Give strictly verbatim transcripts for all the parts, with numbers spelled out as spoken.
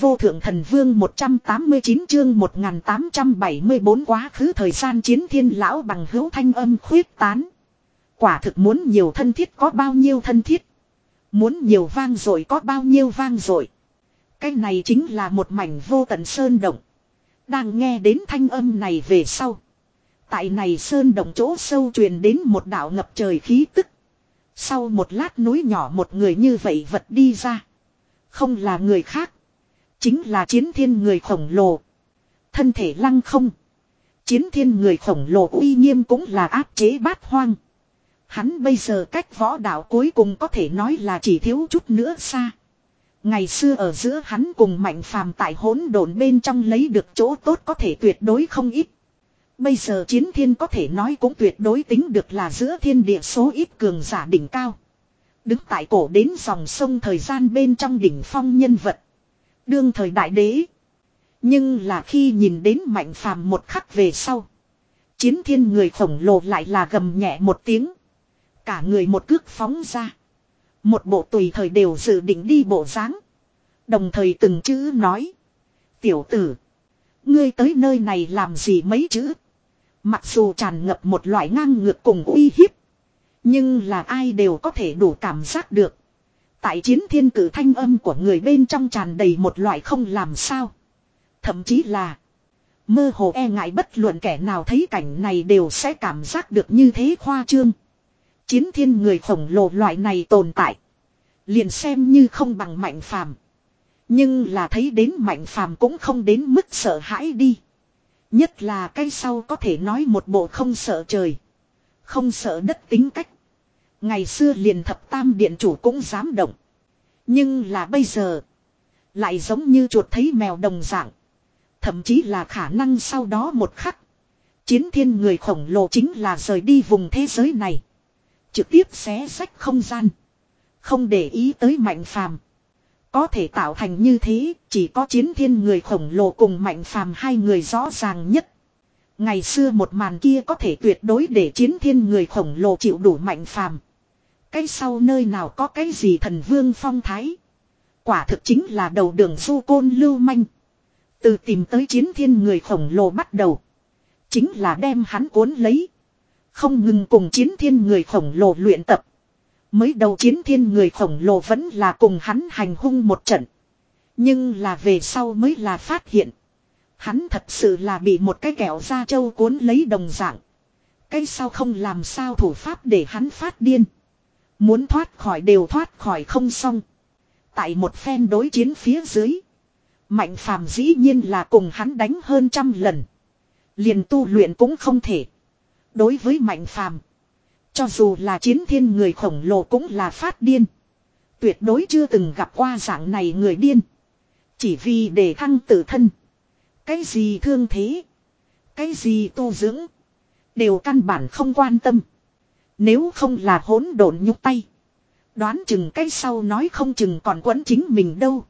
vô thượng thần vương một trăm tám mươi chín chương một nghìn tám trăm bảy mươi bốn quá khứ thời gian chiến thiên lão bằng hữu thanh âm khuyết tán. Quả thực muốn nhiều thân thiết có bao nhiêu thân thiết. Muốn nhiều vang dội có bao nhiêu vang dội. Cái này chính là một mảnh vô tận sơn động. Đang nghe đến thanh âm này về sau. Tại này sơn động chỗ sâu truyền đến một đạo ngập trời khí tức. Sau một lát núi nhỏ một người như vậy vật đi ra. Không là người khác. Chính là chiến thiên người khổng lồ. Thân thể lăng không. Chiến thiên người khổng lồ uy nghiêm cũng là áp chế bát hoang. Hắn bây giờ cách võ đạo cuối cùng có thể nói là chỉ thiếu chút nữa xa. Ngày xưa ở giữa hắn cùng Mạnh Phàm tại hỗn độn bên trong lấy được chỗ tốt có thể tuyệt đối không ít. Bây giờ chiến thiên có thể nói cũng tuyệt đối tính được là giữa thiên địa số ít cường giả đỉnh cao. Đứng tại cổ đến dòng sông thời gian bên trong đỉnh phong nhân vật. Đương thời đại đế. Nhưng là khi nhìn đến Mạnh Phàm một khắc về sau. Chiến thiên người khổng lồ lại là gầm nhẹ một tiếng. Cả người một cước phóng ra. Một bộ tùy thời đều dự định đi bộ dáng. Đồng thời từng chữ nói. Tiểu tử. Ngươi tới nơi này làm gì mấy chữ. Mặc dù tràn ngập một loại ngang ngược cùng uy hiếp. Nhưng là ai đều có thể đủ cảm giác được. Tại chiến thiên cử thanh âm của người bên trong tràn đầy một loại không làm sao. Thậm chí là. Mơ hồ e ngại bất luận kẻ nào thấy cảnh này đều sẽ cảm giác được như thế khoa trương. Chiến thiên người khổng lồ loại này tồn tại. Liền xem như không bằng Mạnh Phàm. Nhưng là thấy đến Mạnh Phàm cũng không đến mức sợ hãi đi. Nhất là cái sau có thể nói một bộ không sợ trời. Không sợ đất tính cách. Ngày xưa liền thập tam điện chủ cũng dám động. Nhưng là bây giờ. Lại giống như chuột thấy mèo đồng dạng. Thậm chí là khả năng sau đó một khắc. Chiến thiên người khổng lồ chính là rời đi vùng thế giới này. Trực tiếp xé rách không gian. Không để ý tới Mạnh Phàm. Có thể tạo thành như thế, chỉ có chiến thiên người khổng lồ cùng Mạnh Phàm hai người rõ ràng nhất. Ngày xưa một màn kia có thể tuyệt đối để chiến thiên người khổng lồ chịu đủ Mạnh Phàm. Cái sau nơi nào có cái gì thần vương phong thái. Quả thực chính là đầu đường du côn lưu manh. Từ tìm tới chiến thiên người khổng lồ bắt đầu. Chính là đem hắn cuốn lấy. Không ngừng cùng chiến thiên người khổng lồ luyện tập. Mới đầu chiến thiên người khổng lồ vẫn là cùng hắn hành hung một trận. Nhưng là về sau mới là phát hiện. Hắn thật sự là bị một cái kẹo da trâu cuốn lấy đồng dạng. Cái sau không làm sao thủ pháp để hắn phát điên. Muốn thoát khỏi đều thoát khỏi không xong. Tại một phen đối chiến phía dưới. Mạnh Phàm dĩ nhiên là cùng hắn đánh hơn trăm lần. Liền tu luyện cũng không thể. Đối với Mạnh Phàm, cho dù là chiến thiên người khổng lồ cũng là phát điên. Tuyệt đối chưa từng gặp qua dạng này người điên. Chỉ vì để thăng tự thân. Cái gì thương thế. Cái gì tu dưỡng. Đều căn bản không quan tâm. Nếu không là hỗn độn nhúc tay. Đoán chừng cái sau nói không chừng còn quấn chính mình đâu.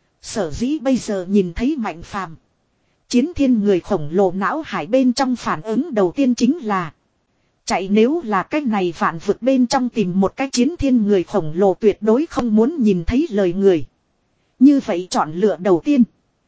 Sở dĩ bây giờ nhìn thấy Mạnh Phàm, chiến thiên người khổng lồ não hải bên trong phản ứng đầu tiên chính là chạy. Nếu là cái này vạn vực bên trong tìm một cái chiến thiên người khổng lồ tuyệt đối không muốn nhìn thấy lời người. Như vậy chọn lựa đầu tiên.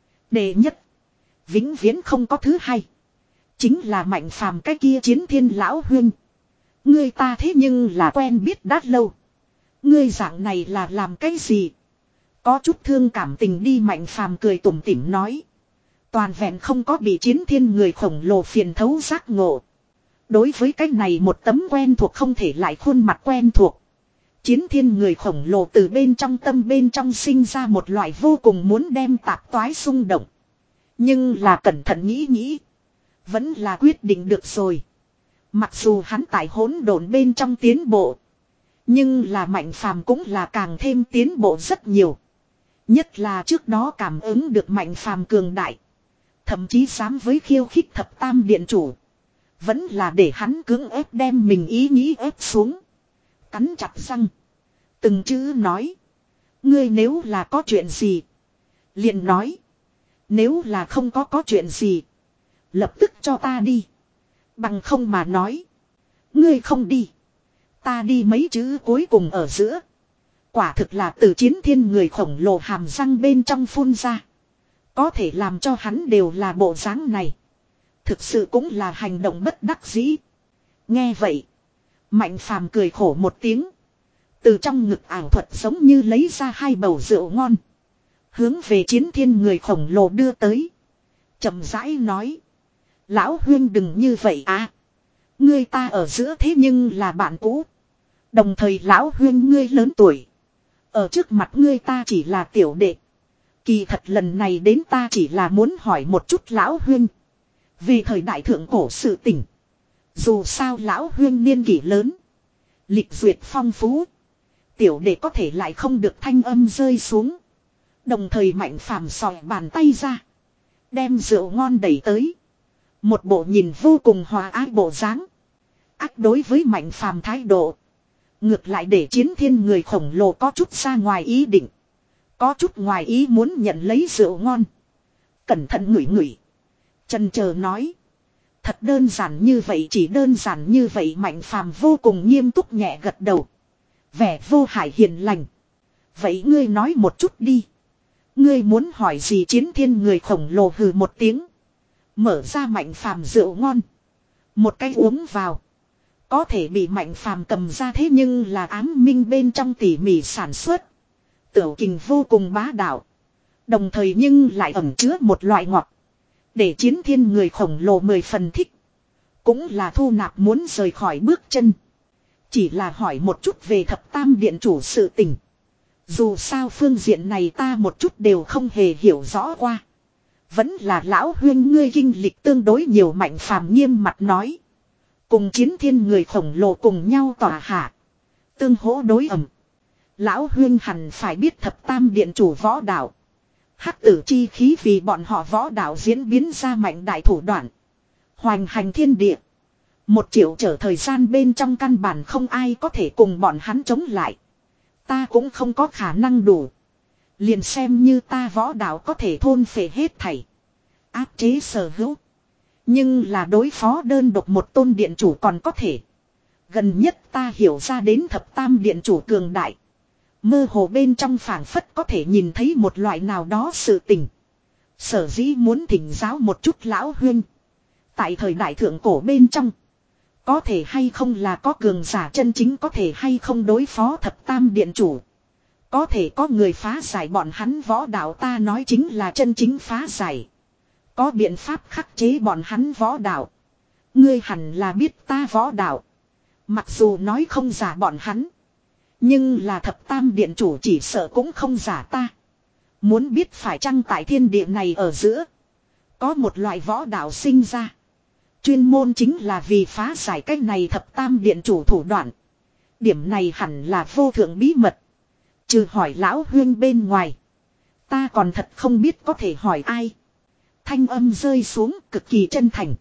Đệ nhất. Vĩnh viễn không có thứ hai. Chính là Mạnh Phàm cái kia chiến thiên lão huynh. Ngươi ta thế nhưng là quen biết đã lâu. Ngươi dạng này là làm cái gì? Có chút thương cảm tình đi. Mạnh Phàm cười tủm tỉm nói. Toàn vẹn không có bị chiến thiên người khổng lồ phiền thấu giác ngộ. Đối với cái này một tấm quen thuộc không thể lại khuôn mặt quen thuộc. Chiến thiên người khổng lồ từ bên trong tâm bên trong sinh ra một loại vô cùng muốn đem tạp toái xung động. Nhưng là cẩn thận nghĩ nghĩ. Vẫn là quyết định được rồi. Mặc dù hắn tại hỗn độn bên trong tiến bộ. Nhưng là Mạnh Phàm cũng là càng thêm tiến bộ rất nhiều. Nhất là trước đó cảm ứng được Mạnh Phàm cường đại. Thậm chí dám với khiêu khích thập tam điện chủ. Vẫn là để hắn cưỡng ép đem mình ý nghĩ ép xuống. Cắn chặt răng. Từng chữ nói. Ngươi nếu là có chuyện gì. Liền nói. Nếu là không có có chuyện gì. Lập tức cho ta đi. Bằng không mà nói. Ngươi không đi. Ta đi mấy chữ cuối cùng ở giữa. Quả thực là từ chiến thiên người khổng lồ hàm răng bên trong phun ra. Có thể làm cho hắn đều là bộ dáng này. Thực sự cũng là hành động bất đắc dĩ. Nghe vậy. Mạnh phàm cười khổ một tiếng. Từ trong ngực ảo thuật giống như lấy ra hai bầu rượu ngon. Hướng về Chiến Thiên người khổng lồ đưa tới. Chậm rãi nói. Lão huyên đừng như vậy à. Ngươi ta ở giữa thế nhưng là bạn cũ. Đồng thời lão huyên ngươi lớn tuổi. Ở trước mặt ngươi ta chỉ là tiểu đệ. Kỳ thật lần này đến ta chỉ là muốn hỏi một chút lão huyên. Về thời đại thượng cổ sự tình. Dù sao lão huyên niên kỷ lớn. Lịch duyệt phong phú. Tiểu đệ có thể lại không được thanh âm rơi xuống. Đồng thời Mạnh phàm sòi bàn tay ra. Đem rượu ngon đẩy tới. Một bộ nhìn vô cùng hòa ái bộ dáng. Ác đối với Mạnh phàm thái độ. Ngược lại để Chiến Thiên người khổng lồ có chút ra ngoài ý định. Có chút ngoài ý muốn nhận lấy rượu ngon. Cẩn thận ngửi ngửi. Chần chờ nói. Thật đơn giản như vậy, chỉ đơn giản như vậy. Mạnh phàm vô cùng nghiêm túc nhẹ gật đầu. Vẻ vô hại hiền lành. Vậy ngươi nói một chút đi. Ngươi muốn hỏi gì? Chiến Thiên người khổng lồ hừ một tiếng. Mở ra Mạnh phàm rượu ngon. Một cái uống vào. Có thể bị Mạnh phàm cầm ra thế nhưng là ám minh bên trong tỉ mỉ sản xuất. Tiểu kình vô cùng bá đạo. Đồng thời nhưng lại ẩn chứa một loại ngọt. Để Chiến Thiên người khổng lồ mười phần thích. Cũng là thu nạp muốn rời khỏi bước chân. Chỉ là hỏi một chút về thập tam điện chủ sự tình. Dù sao phương diện này ta một chút đều không hề hiểu rõ qua. Vẫn là lão huyên ngươi kinh lịch tương đối nhiều. Mạnh phàm nghiêm mặt nói. Cùng Chiến Thiên người khổng lồ cùng nhau tỏa hạ. Tương hỗ đối ẩm. Lão huyên hẳn phải biết thập tam điện chủ võ đạo. Hắc tử chi khí vì bọn họ võ đạo diễn biến ra mạnh đại thủ đoạn. Hoành hành thiên địa. Một triệu trở thời gian bên trong căn bản không ai có thể cùng bọn hắn chống lại. Ta cũng không có khả năng đủ. Liền xem như ta võ đạo có thể thôn phệ hết thảy. Áp chế sở hữu. Nhưng là đối phó đơn độc một tôn điện chủ còn có thể. Gần nhất ta hiểu ra đến thập tam điện chủ cường đại. Mơ hồ bên trong phảng phất có thể nhìn thấy một loại nào đó sự tình. Sở dĩ muốn thỉnh giáo một chút lão huyên. Tại thời đại thượng cổ bên trong. Có thể hay không là có cường giả chân chính, có thể hay không đối phó thập tam điện chủ. Có thể có người phá giải bọn hắn võ đạo, ta nói chính là chân chính phá giải. Có biện pháp khắc chế bọn hắn võ đạo. Ngươi hẳn là biết ta võ đạo. Mặc dù nói không giả bọn hắn. Nhưng là thập tam điện chủ chỉ sợ cũng không giả ta. Muốn biết phải chăng tại thiên địa này ở giữa. Có một loại võ đạo sinh ra. Chuyên môn chính là vì phá giải cái này thập tam điện chủ thủ đoạn. Điểm này hẳn là vô thượng bí mật. Trừ hỏi lão huyên bên ngoài. Ta còn thật không biết có thể hỏi ai. Thanh âm rơi xuống cực kỳ chân thành.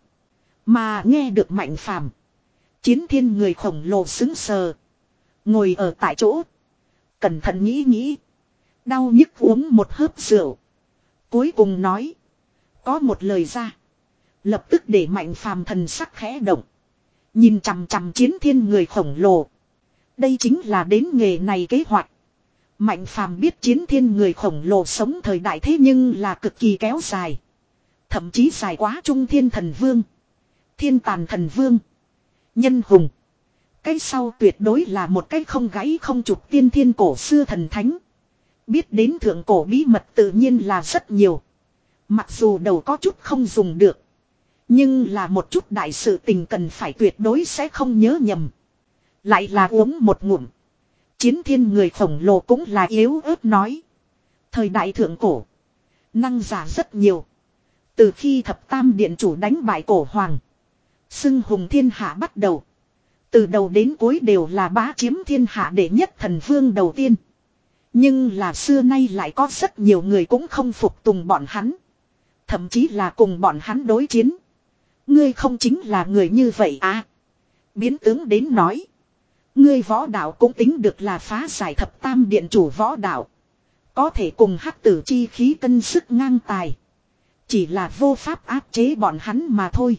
Mà nghe được Mạnh phàm. Chiến Thiên người khổng lồ xứng sờ. Ngồi ở tại chỗ. Cẩn thận nghĩ nghĩ. Đau nhức uống một hớp rượu. Cuối cùng nói. Có một lời ra. Lập tức để Mạnh phàm thần sắc khẽ động. Nhìn chằm chằm Chiến Thiên người khổng lồ. Đây chính là đến nghề này kế hoạch. Mạnh phàm biết Chiến Thiên người khổng lồ sống thời đại thế nhưng là cực kỳ kéo dài. Thậm chí dài quá Trung Thiên thần vương. Thiên tàn thần vương. Nhân hùng. Cái sau tuyệt đối là một cái không gãy không chụp tiên thiên cổ xưa thần thánh. Biết đến thượng cổ bí mật tự nhiên là rất nhiều. Mặc dù đầu có chút không dùng được. Nhưng là một chút đại sự tình cần phải tuyệt đối sẽ không nhớ nhầm. Lại là uống một ngụm. Chiến Thiên người khổng lồ cũng là yếu ớt nói. Thời đại thượng cổ. Năng giả rất nhiều. Từ khi thập tam điện chủ đánh bại cổ hoàng. Xưng hùng thiên hạ bắt đầu. Từ đầu đến cuối đều là bá chiếm thiên hạ đệ nhất thần vương đầu tiên. Nhưng là xưa nay lại có rất nhiều người cũng không phục tùng bọn hắn. Thậm chí là cùng bọn hắn đối chiến. Ngươi không chính là người như vậy à? Biến tướng đến nói. Ngươi võ đạo cũng tính được là phá giải thập tam điện chủ võ đạo. Có thể cùng hắc tử chi khí cân sức ngang tài. Chỉ là vô pháp áp chế bọn hắn mà thôi.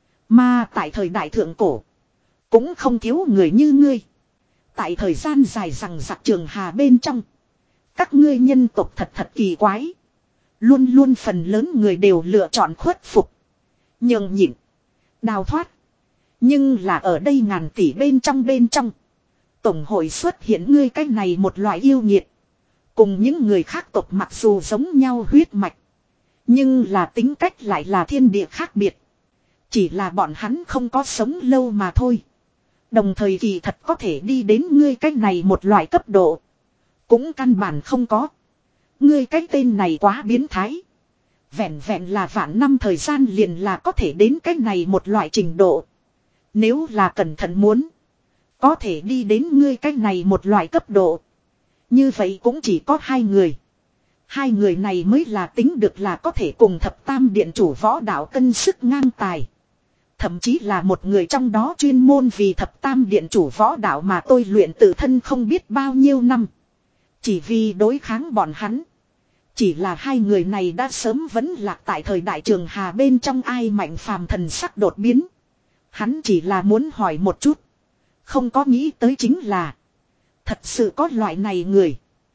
Mà tại thời đại thượng cổ. Cũng không thiếu người như ngươi. Tại thời gian dài rằng giặc trường hà bên trong. Các ngươi nhân tộc thật thật kỳ quái. Luôn luôn phần lớn người đều lựa chọn khuất phục. Nhường nhịn. Đào thoát. Nhưng là ở đây ngàn tỷ bên trong bên trong. Tổng hội xuất hiện ngươi cái này một loại yêu nghiệt. Cùng những người khác tộc mặc dù giống nhau huyết mạch. Nhưng là tính cách lại là thiên địa khác biệt. Chỉ là bọn hắn không có sống lâu mà thôi. Đồng thời kỳ thật có thể đi đến ngươi cái này một loại cấp độ. Cũng căn bản không có. Ngươi cái tên này quá biến thái. Vẹn vẹn là vạn năm thời gian liền là có thể đến cái này một loại trình độ. Nếu là cẩn thận muốn. Có thể đi đến ngươi cái này một loại cấp độ. Như vậy cũng chỉ có hai người. Hai người này mới là tính được là có thể cùng thập tam điện chủ võ đạo cân sức ngang tài. Thậm chí là một người trong đó chuyên môn vì thập tam điện chủ võ đạo mà tôi luyện tự thân không biết bao nhiêu năm. Chỉ vì đối kháng bọn hắn. Chỉ là hai người này đã sớm vẫn lạc tại thời đại Trường Hà bên trong ai mạnh phàm thần sắc đột biến. Hắn chỉ là muốn hỏi một chút. Không có nghĩ tới chính là. Thật sự có loại này người.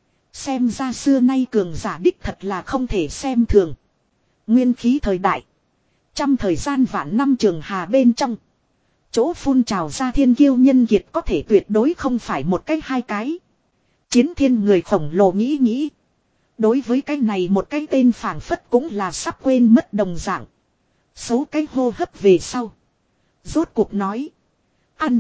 Xem ra xưa nay cường giả đích thật là không thể xem thường. Nguyên khí thời đại. Trăm thời gian vạn năm Trường Hà bên trong. Chỗ phun trào ra thiên kiêu nhân kiệt có thể tuyệt đối không phải một cái hai cái. Chiến thiên người khổng lồ nghĩ nghĩ. Đối với cái này một cái tên phảng phất cũng là sắp quên mất đồng dạng. Số cái hô hấp về sau. Rốt cuộc nói. Ăn.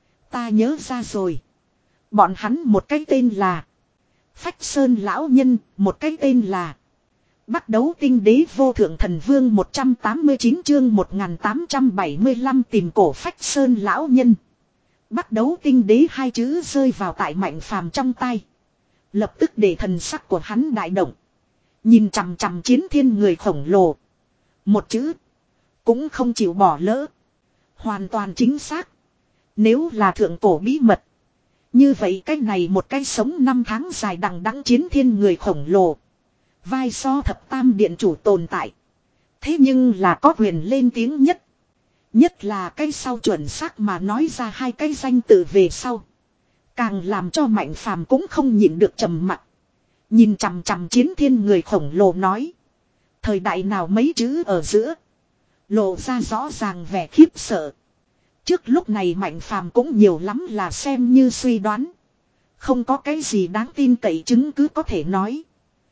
Ta nhớ ra rồi. Bọn hắn một cái tên là. Phách Sơn Lão Nhân, một cái tên là. Bắt đấu tinh đế vô thượng thần vương một trăm tám mươi chín chương một nghìn tám trăm bảy mươi lăm tìm cổ Phách Sơn Lão Nhân. Bắt đấu tinh đế hai chữ rơi vào tại Mạnh Phàm trong tay. Lập tức để thần sắc của hắn đại động. Nhìn chằm chằm chiến thiên người khổng lồ. Một chữ. Cũng không chịu bỏ lỡ. Hoàn toàn chính xác. Nếu là thượng cổ bí mật. Như vậy cái này một cái sống năm tháng dài đằng đẵng chiến thiên người khổng lồ. Vai so thập tam điện chủ tồn tại. Thế nhưng là có quyền lên tiếng nhất. Nhất là cái sau chuẩn xác mà nói ra hai cái danh tự về sau. Càng làm cho Mạnh Phàm cũng không nhịn được trầm mặc. Nhìn chằm chằm chiến thiên người khổng lồ nói. Thời đại nào mấy chữ ở giữa. Lộ ra rõ ràng vẻ khiếp sợ. Trước lúc này Mạnh Phàm cũng nhiều lắm là xem như suy đoán. Không có cái gì đáng tin cậy chứng cứ có thể nói.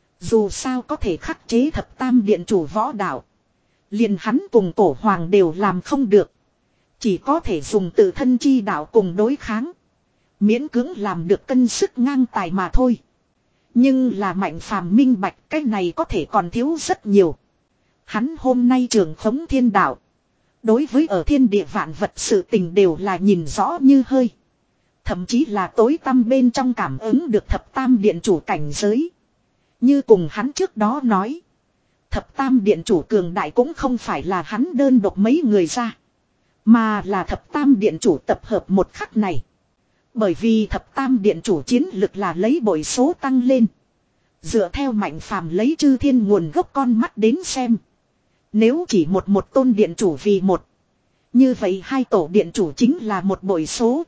Dù sao có thể khắc chế thập tam điện chủ võ đạo. Liền hắn cùng cổ hoàng đều làm không được. Chỉ có thể dùng tự thân chi đạo cùng đối kháng. Miễn cưỡng làm được cân sức ngang tài mà thôi. Nhưng là Mạnh Phàm minh bạch cái này có thể còn thiếu rất nhiều. Hắn hôm nay trưởng khống thiên đạo. Đối với ở thiên địa vạn vật sự tình đều là nhìn rõ như hơi. Thậm chí là tối tăm bên trong cảm ứng được thập tam điện chủ cảnh giới. Như cùng hắn trước đó nói. Thập tam điện chủ cường đại cũng không phải là hắn đơn độc mấy người ra. Mà là thập tam điện chủ tập hợp một khắc này. Bởi vì thập tam điện chủ chiến lực là lấy bội số tăng lên. Dựa theo Mạnh Phàm lấy chư thiên nguồn gốc con mắt đến xem. Nếu chỉ một một tôn điện chủ vì một. Như vậy hai tổ điện chủ chính là một bội số.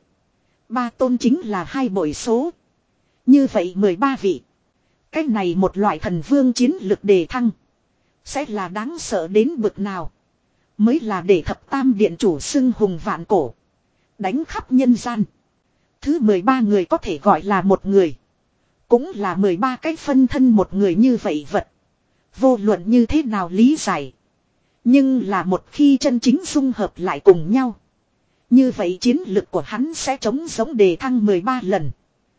Ba tôn chính là hai bội số. Như vậy mười ba vị. Cái này một loại thần vương chiến lực đề thăng. Sẽ là đáng sợ đến bực nào. Mới là để thập tam điện chủ xưng hùng vạn cổ. Đánh khắp nhân gian. Thứ mười ba người có thể gọi là một người. Cũng là mười ba cái phân thân một người như vậy vật. Vô luận như thế nào lý giải. Nhưng là một khi chân chính dung hợp lại cùng nhau. Như vậy chiến lực của hắn sẽ chống giống đề thăng mười ba lần.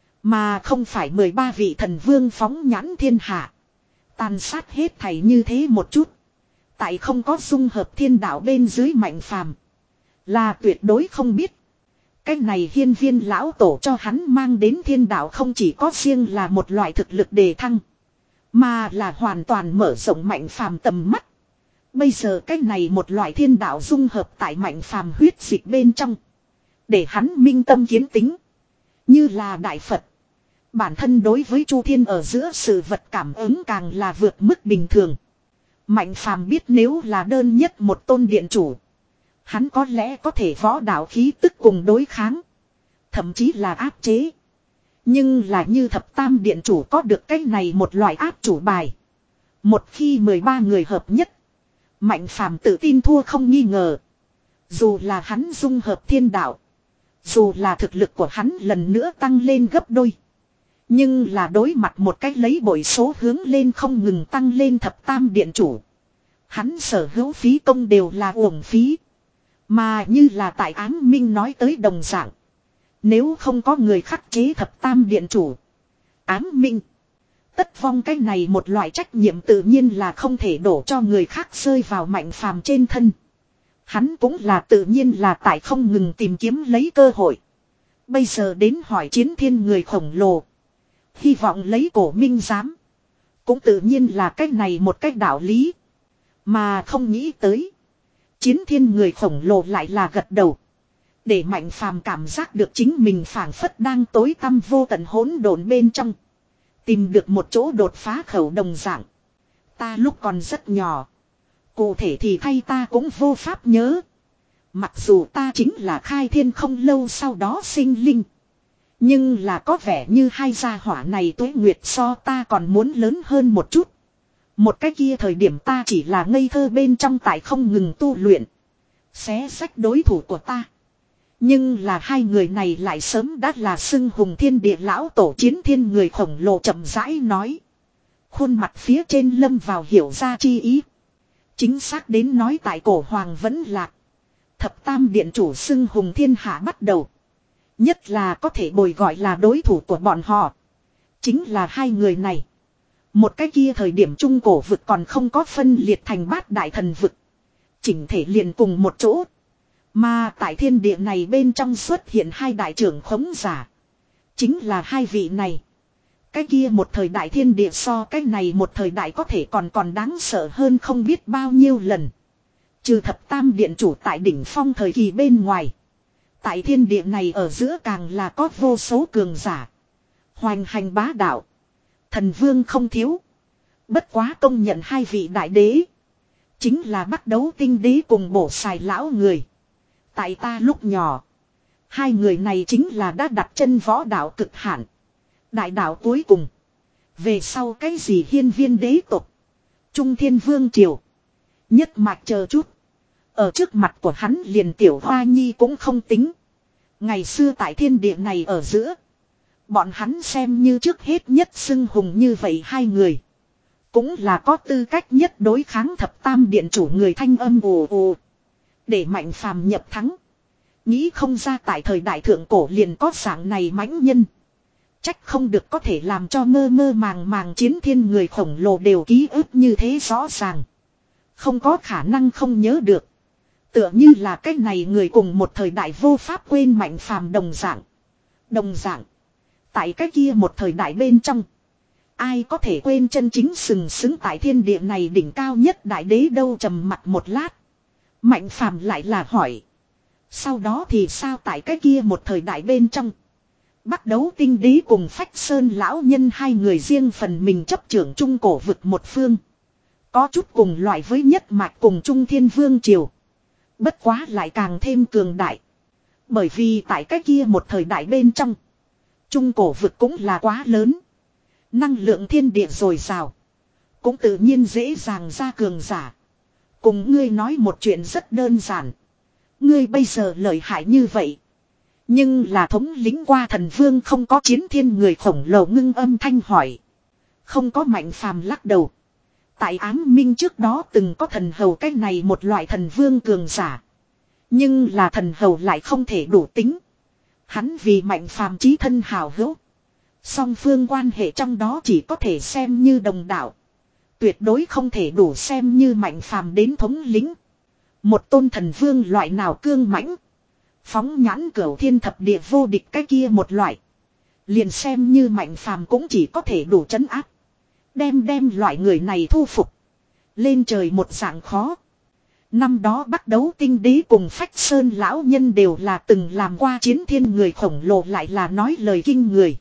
Mà không phải mười ba vị thần vương phóng nhãn thiên hạ. Tàn sát hết thảy như thế một chút. Tại không có dung hợp thiên đạo bên dưới Mạnh Phàm là tuyệt đối không biết. Cái này hiên viên lão tổ cho hắn mang đến thiên đạo không chỉ có riêng là một loại thực lực đề thăng. Mà là hoàn toàn mở rộng Mạnh Phàm tầm mắt. Bây giờ cái này một loại thiên đạo dung hợp tại Mạnh Phàm huyết dịch bên trong. Để hắn minh tâm kiến tính. Như là Đại Phật. Bản thân đối với Chu Thiên ở giữa sự vật cảm ứng càng là vượt mức bình thường. Mạnh Phàm biết nếu là đơn nhất một tôn điện chủ. Hắn có lẽ có thể võ đạo khí tức cùng đối kháng. Thậm chí là áp chế. Nhưng là như thập tam điện chủ có được cái này một loại áp chủ bài. Một khi mười ba người hợp nhất. Mạnh phàm tự tin thua không nghi ngờ. Dù là hắn dung hợp thiên đạo. Dù là thực lực của hắn lần nữa tăng lên gấp đôi. Nhưng là đối mặt một cách lấy bội số hướng lên không ngừng tăng lên thập tam điện chủ. Hắn sở hữu phí công đều là uổng phí. Mà như là tại ám minh nói tới đồng dạng. Nếu không có người khắc chế thập tam điện chủ. Ám minh. Tất vong cái này một loại trách nhiệm tự nhiên là không thể đổ cho người khác rơi vào Mạnh Phàm trên thân. Hắn cũng là tự nhiên là tại không ngừng tìm kiếm lấy cơ hội. Bây giờ đến hỏi chiến thiên người khổng lồ. Hy vọng lấy cổ minh giám. Cũng tự nhiên là cách này một cách đạo lý. Mà không nghĩ tới. Chiến thiên người khổng lồ lại là gật đầu. Để Mạnh Phàm cảm giác được chính mình phảng phất đang tối tăm vô tận hỗn độn bên trong. Tìm được một chỗ đột phá khẩu đồng dạng. Ta lúc còn rất nhỏ. Cụ thể thì thay ta cũng vô pháp nhớ. Mặc dù ta chính là khai thiên không lâu sau đó sinh linh. Nhưng là có vẻ như hai gia hỏa này tuế nguyệt so ta còn muốn lớn hơn một chút. Một cái kia thời điểm ta chỉ là ngây thơ bên trong tại không ngừng tu luyện. Xé sách đối thủ của ta. Nhưng là hai người này lại sớm đã là xưng hùng thiên địa lão tổ chiến thiên người khổng lồ chậm rãi nói. Khuôn mặt phía trên lâm vào hiểu ra chi ý. Chính xác đến nói tại cổ hoàng vẫn lạc. Thập tam điện chủ xưng hùng thiên hạ bắt đầu. Nhất là có thể bồi gọi là đối thủ của bọn họ. Chính là hai người này. Một cái kia thời điểm trung cổ vực còn không có phân liệt thành bát đại thần vực. Chỉnh thể liền cùng một chỗ. Mà tại thiên địa này bên trong xuất hiện hai đại trưởng khống giả. Chính là hai vị này. Cái kia một thời đại thiên địa so cái này một thời đại có thể còn còn đáng sợ hơn không biết bao nhiêu lần. Trừ thập tam điện chủ tại đỉnh phong thời kỳ bên ngoài. Tại thiên địa này ở giữa càng là có vô số cường giả. Hoành hành bá đạo. Thần vương không thiếu. Bất quá công nhận hai vị đại đế. Chính là bắt đấu tinh đế cùng bổ xài lão người. Tại ta lúc nhỏ. Hai người này chính là đã đặt chân võ đạo cực hạn. Đại đạo cuối cùng. Về sau cái gì hiên viên đế tộc. Trung thiên vương triều. Nhất mạch chờ chút. Ở trước mặt của hắn liền tiểu hoa nhi cũng không tính. Ngày xưa tại thiên địa này ở giữa. Bọn hắn xem như trước hết nhất xưng hùng như vậy hai người. Cũng là có tư cách nhất đối kháng thập tam điện chủ người thanh âm ồ ồ. Để Mạnh Phàm nhập thắng. Nghĩ không ra tại thời đại thượng cổ liền có dạng này mãnh nhân. Trách không được có thể làm cho mơ mơ màng màng chiến thiên người khổng lồ đều ký ức như thế rõ ràng. Không có khả năng không nhớ được. Tựa như là cái này người cùng một thời đại vô pháp quên Mạnh Phàm đồng dạng. Đồng dạng. Tại cái kia một thời đại bên trong. Ai có thể quên chân chính sừng sững tại thiên địa này đỉnh cao nhất đại đế đâu trầm mặt một lát. Mạnh Phàm lại là hỏi. Sau đó thì sao tại cái kia một thời đại bên trong. Bắt đấu tinh đế cùng Phách Sơn lão nhân hai người riêng phần mình chấp trưởng trung cổ vực một phương. Có chút cùng loại với nhất mạch cùng Trung Thiên Vương Triều. Bất quá lại càng thêm cường đại. Bởi vì tại cái kia một thời đại bên trong. Trung cổ vực cũng là quá lớn. Năng lượng thiên địa dồi dào. Cũng tự nhiên dễ dàng ra cường giả. Cùng ngươi nói một chuyện rất đơn giản. Ngươi bây giờ lợi hại như vậy. Nhưng là thống lĩnh qua thần vương không có chiến thiên người khổng lồ ngưng âm thanh hỏi. Không có Mạnh Phàm lắc đầu. Tại ám minh trước đó từng có thần hầu cái này một loại thần vương cường giả. Nhưng là thần hầu lại không thể đủ tính. Hắn vì Mạnh Phàm chí thân hào hữu. Song phương quan hệ trong đó chỉ có thể xem như đồng đạo. Tuyệt đối không thể đủ xem như Mạnh Phàm đến thống lĩnh. Một tôn thần vương loại nào cương mãnh. Phóng nhãn cửu thiên thập địa vô địch cái kia một loại. Liền xem như Mạnh Phàm cũng chỉ có thể đủ trấn áp. Đem đem loại người này thu phục. Lên trời một dạng khó. Năm đó bắt đấu tinh đế cùng Phách Sơn lão nhân đều là từng làm qua chiến thiên người khổng lồ lại là nói lời kinh người.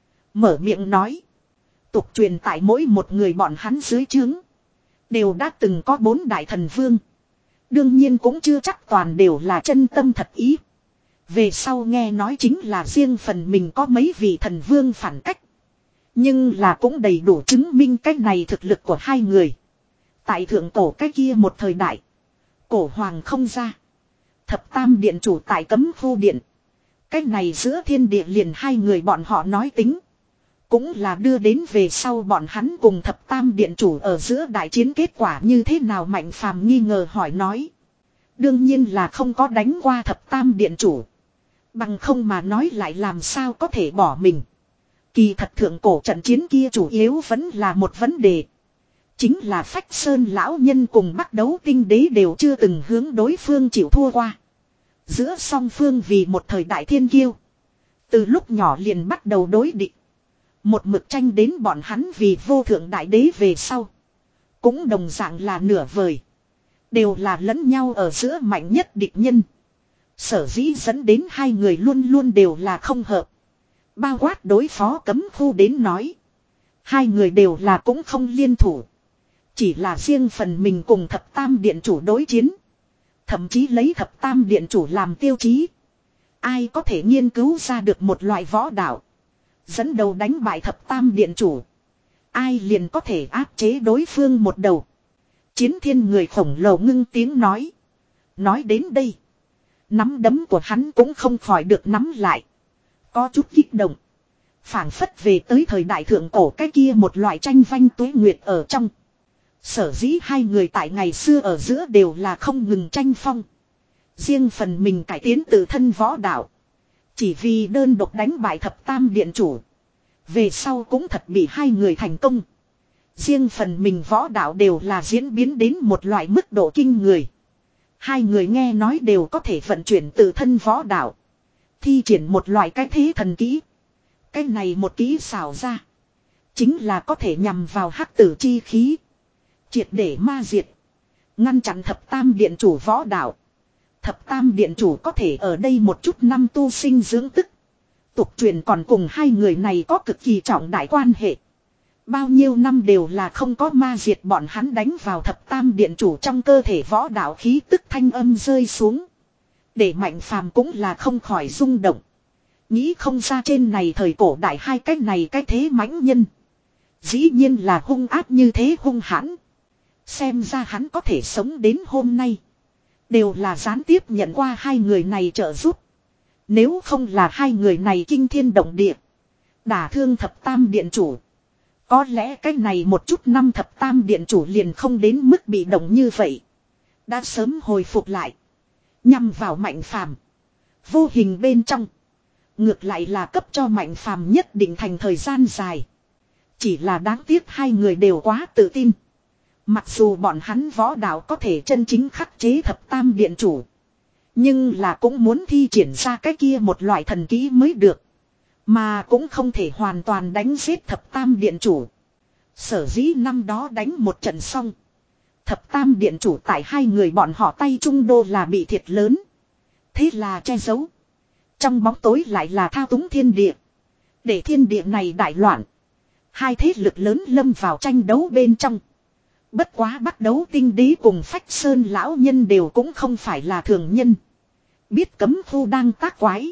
Mở miệng nói. Tục truyền tại mỗi một người bọn hắn dưới trướng. Đều đã từng có bốn đại thần vương. Đương nhiên cũng chưa chắc toàn đều là chân tâm thật ý. Về sau nghe nói chính là riêng phần mình có mấy vị thần vương phản cách. Nhưng là cũng đầy đủ chứng minh cái này thực lực của hai người. Tại thượng cổ cái kia một thời đại. Cổ hoàng không ra. Thập tam điện chủ tại cấm khu điện. Cái này giữa thiên địa liền hai người bọn họ nói tính. Cũng là đưa đến về sau bọn hắn cùng thập tam điện chủ ở giữa đại chiến kết quả như thế nào Mạnh Phàm nghi ngờ hỏi nói. Đương nhiên là không có đánh qua thập tam điện chủ. Bằng không mà nói lại làm sao có thể bỏ mình. Kỳ thật thượng cổ trận chiến kia chủ yếu vẫn là một vấn đề. Chính là Phách Sơn lão nhân cùng Bắc Đấu Tinh Đế đều chưa từng hướng đối phương chịu thua qua. Giữa song phương vì một thời đại thiên kiêu. Từ lúc nhỏ liền bắt đầu đối địch. Một mực tranh đến bọn hắn vì vô thượng đại đế về sau. Cũng đồng dạng là nửa vời. Đều là lẫn nhau ở giữa mạnh nhất địch nhân. Sở dĩ dẫn đến hai người luôn luôn đều là không hợp. Bao quát đối phó cấm khu đến nói. Hai người đều là cũng không liên thủ. Chỉ là riêng phần mình cùng thập tam điện chủ đối chiến. Thậm chí lấy thập tam điện chủ làm tiêu chí. Ai có thể nghiên cứu ra được một loại võ đạo. Dẫn đầu đánh bại thập tam điện chủ. Ai liền có thể áp chế đối phương một đầu. Chiến thiên người khổng lồ ngưng tiếng nói. Nói đến đây. Nắm đấm của hắn cũng không khỏi được nắm lại. Có chút kích động. Phảng phất về tới thời đại thượng cổ cái kia một loại tranh vanh tuế nguyệt ở trong. Sở dĩ hai người tại ngày xưa ở giữa đều là không ngừng tranh phong. Riêng phần mình cải tiến tự thân võ đạo. Chỉ vì đơn độc đánh bại thập tam điện chủ. Về sau cũng thật bị hai người thành công. Riêng phần mình võ đạo đều là diễn biến đến một loại mức độ kinh người. Hai người nghe nói đều có thể vận chuyển tự thân võ đạo. Thi triển một loại cái thế thần kỹ. Cái này một kỹ xảo ra. Chính là có thể nhằm vào hắc tử chi khí. Triệt để ma diệt. Ngăn chặn thập tam điện chủ võ đạo. Thập tam điện chủ có thể ở đây một chút năm tu sinh dưỡng tức. Tục truyền còn cùng hai người này có cực kỳ trọng đại quan hệ. Bao nhiêu năm đều là không có ma diệt bọn hắn đánh vào thập tam điện chủ trong cơ thể võ đạo khí tức thanh âm rơi xuống. Để Mạnh Phàm cũng là không khỏi rung động. Nghĩ không ra trên này thời cổ đại hai cái này cái thế mãnh nhân. Dĩ nhiên là hung ác như thế hung hãn. Xem ra hắn có thể sống đến hôm nay. Đều là gián tiếp nhận qua hai người này trợ giúp. Nếu không là hai người này kinh thiên động địa. Đả thương thập tam điện chủ. Có lẽ cái này một chút năm thập tam điện chủ liền không đến mức bị động như vậy. Đã sớm hồi phục lại. Nhằm vào Mạnh Phàm. Vô hình bên trong. Ngược lại là cấp cho Mạnh Phàm nhất định thành thời gian dài. Chỉ là đáng tiếc hai người đều quá tự tin. Mặc dù bọn hắn võ đạo có thể chân chính khắc chế thập tam điện chủ. Nhưng là cũng muốn thi triển ra cái kia một loại thần kỹ mới được. Mà cũng không thể hoàn toàn đánh giết thập tam điện chủ. Sở dĩ năm đó đánh một trận xong. Thập tam điện chủ tại hai người bọn họ tay trung đô là bị thiệt lớn. Thế là che giấu. Trong bóng tối lại là thao túng thiên địa. Để thiên địa này đại loạn. Hai thế lực lớn lâm vào tranh đấu bên trong. Bất quá Bắc Đấu Tinh Đế cùng Phách Sơn lão nhân đều cũng không phải là thường nhân. Biết cấm khu đang tác quái.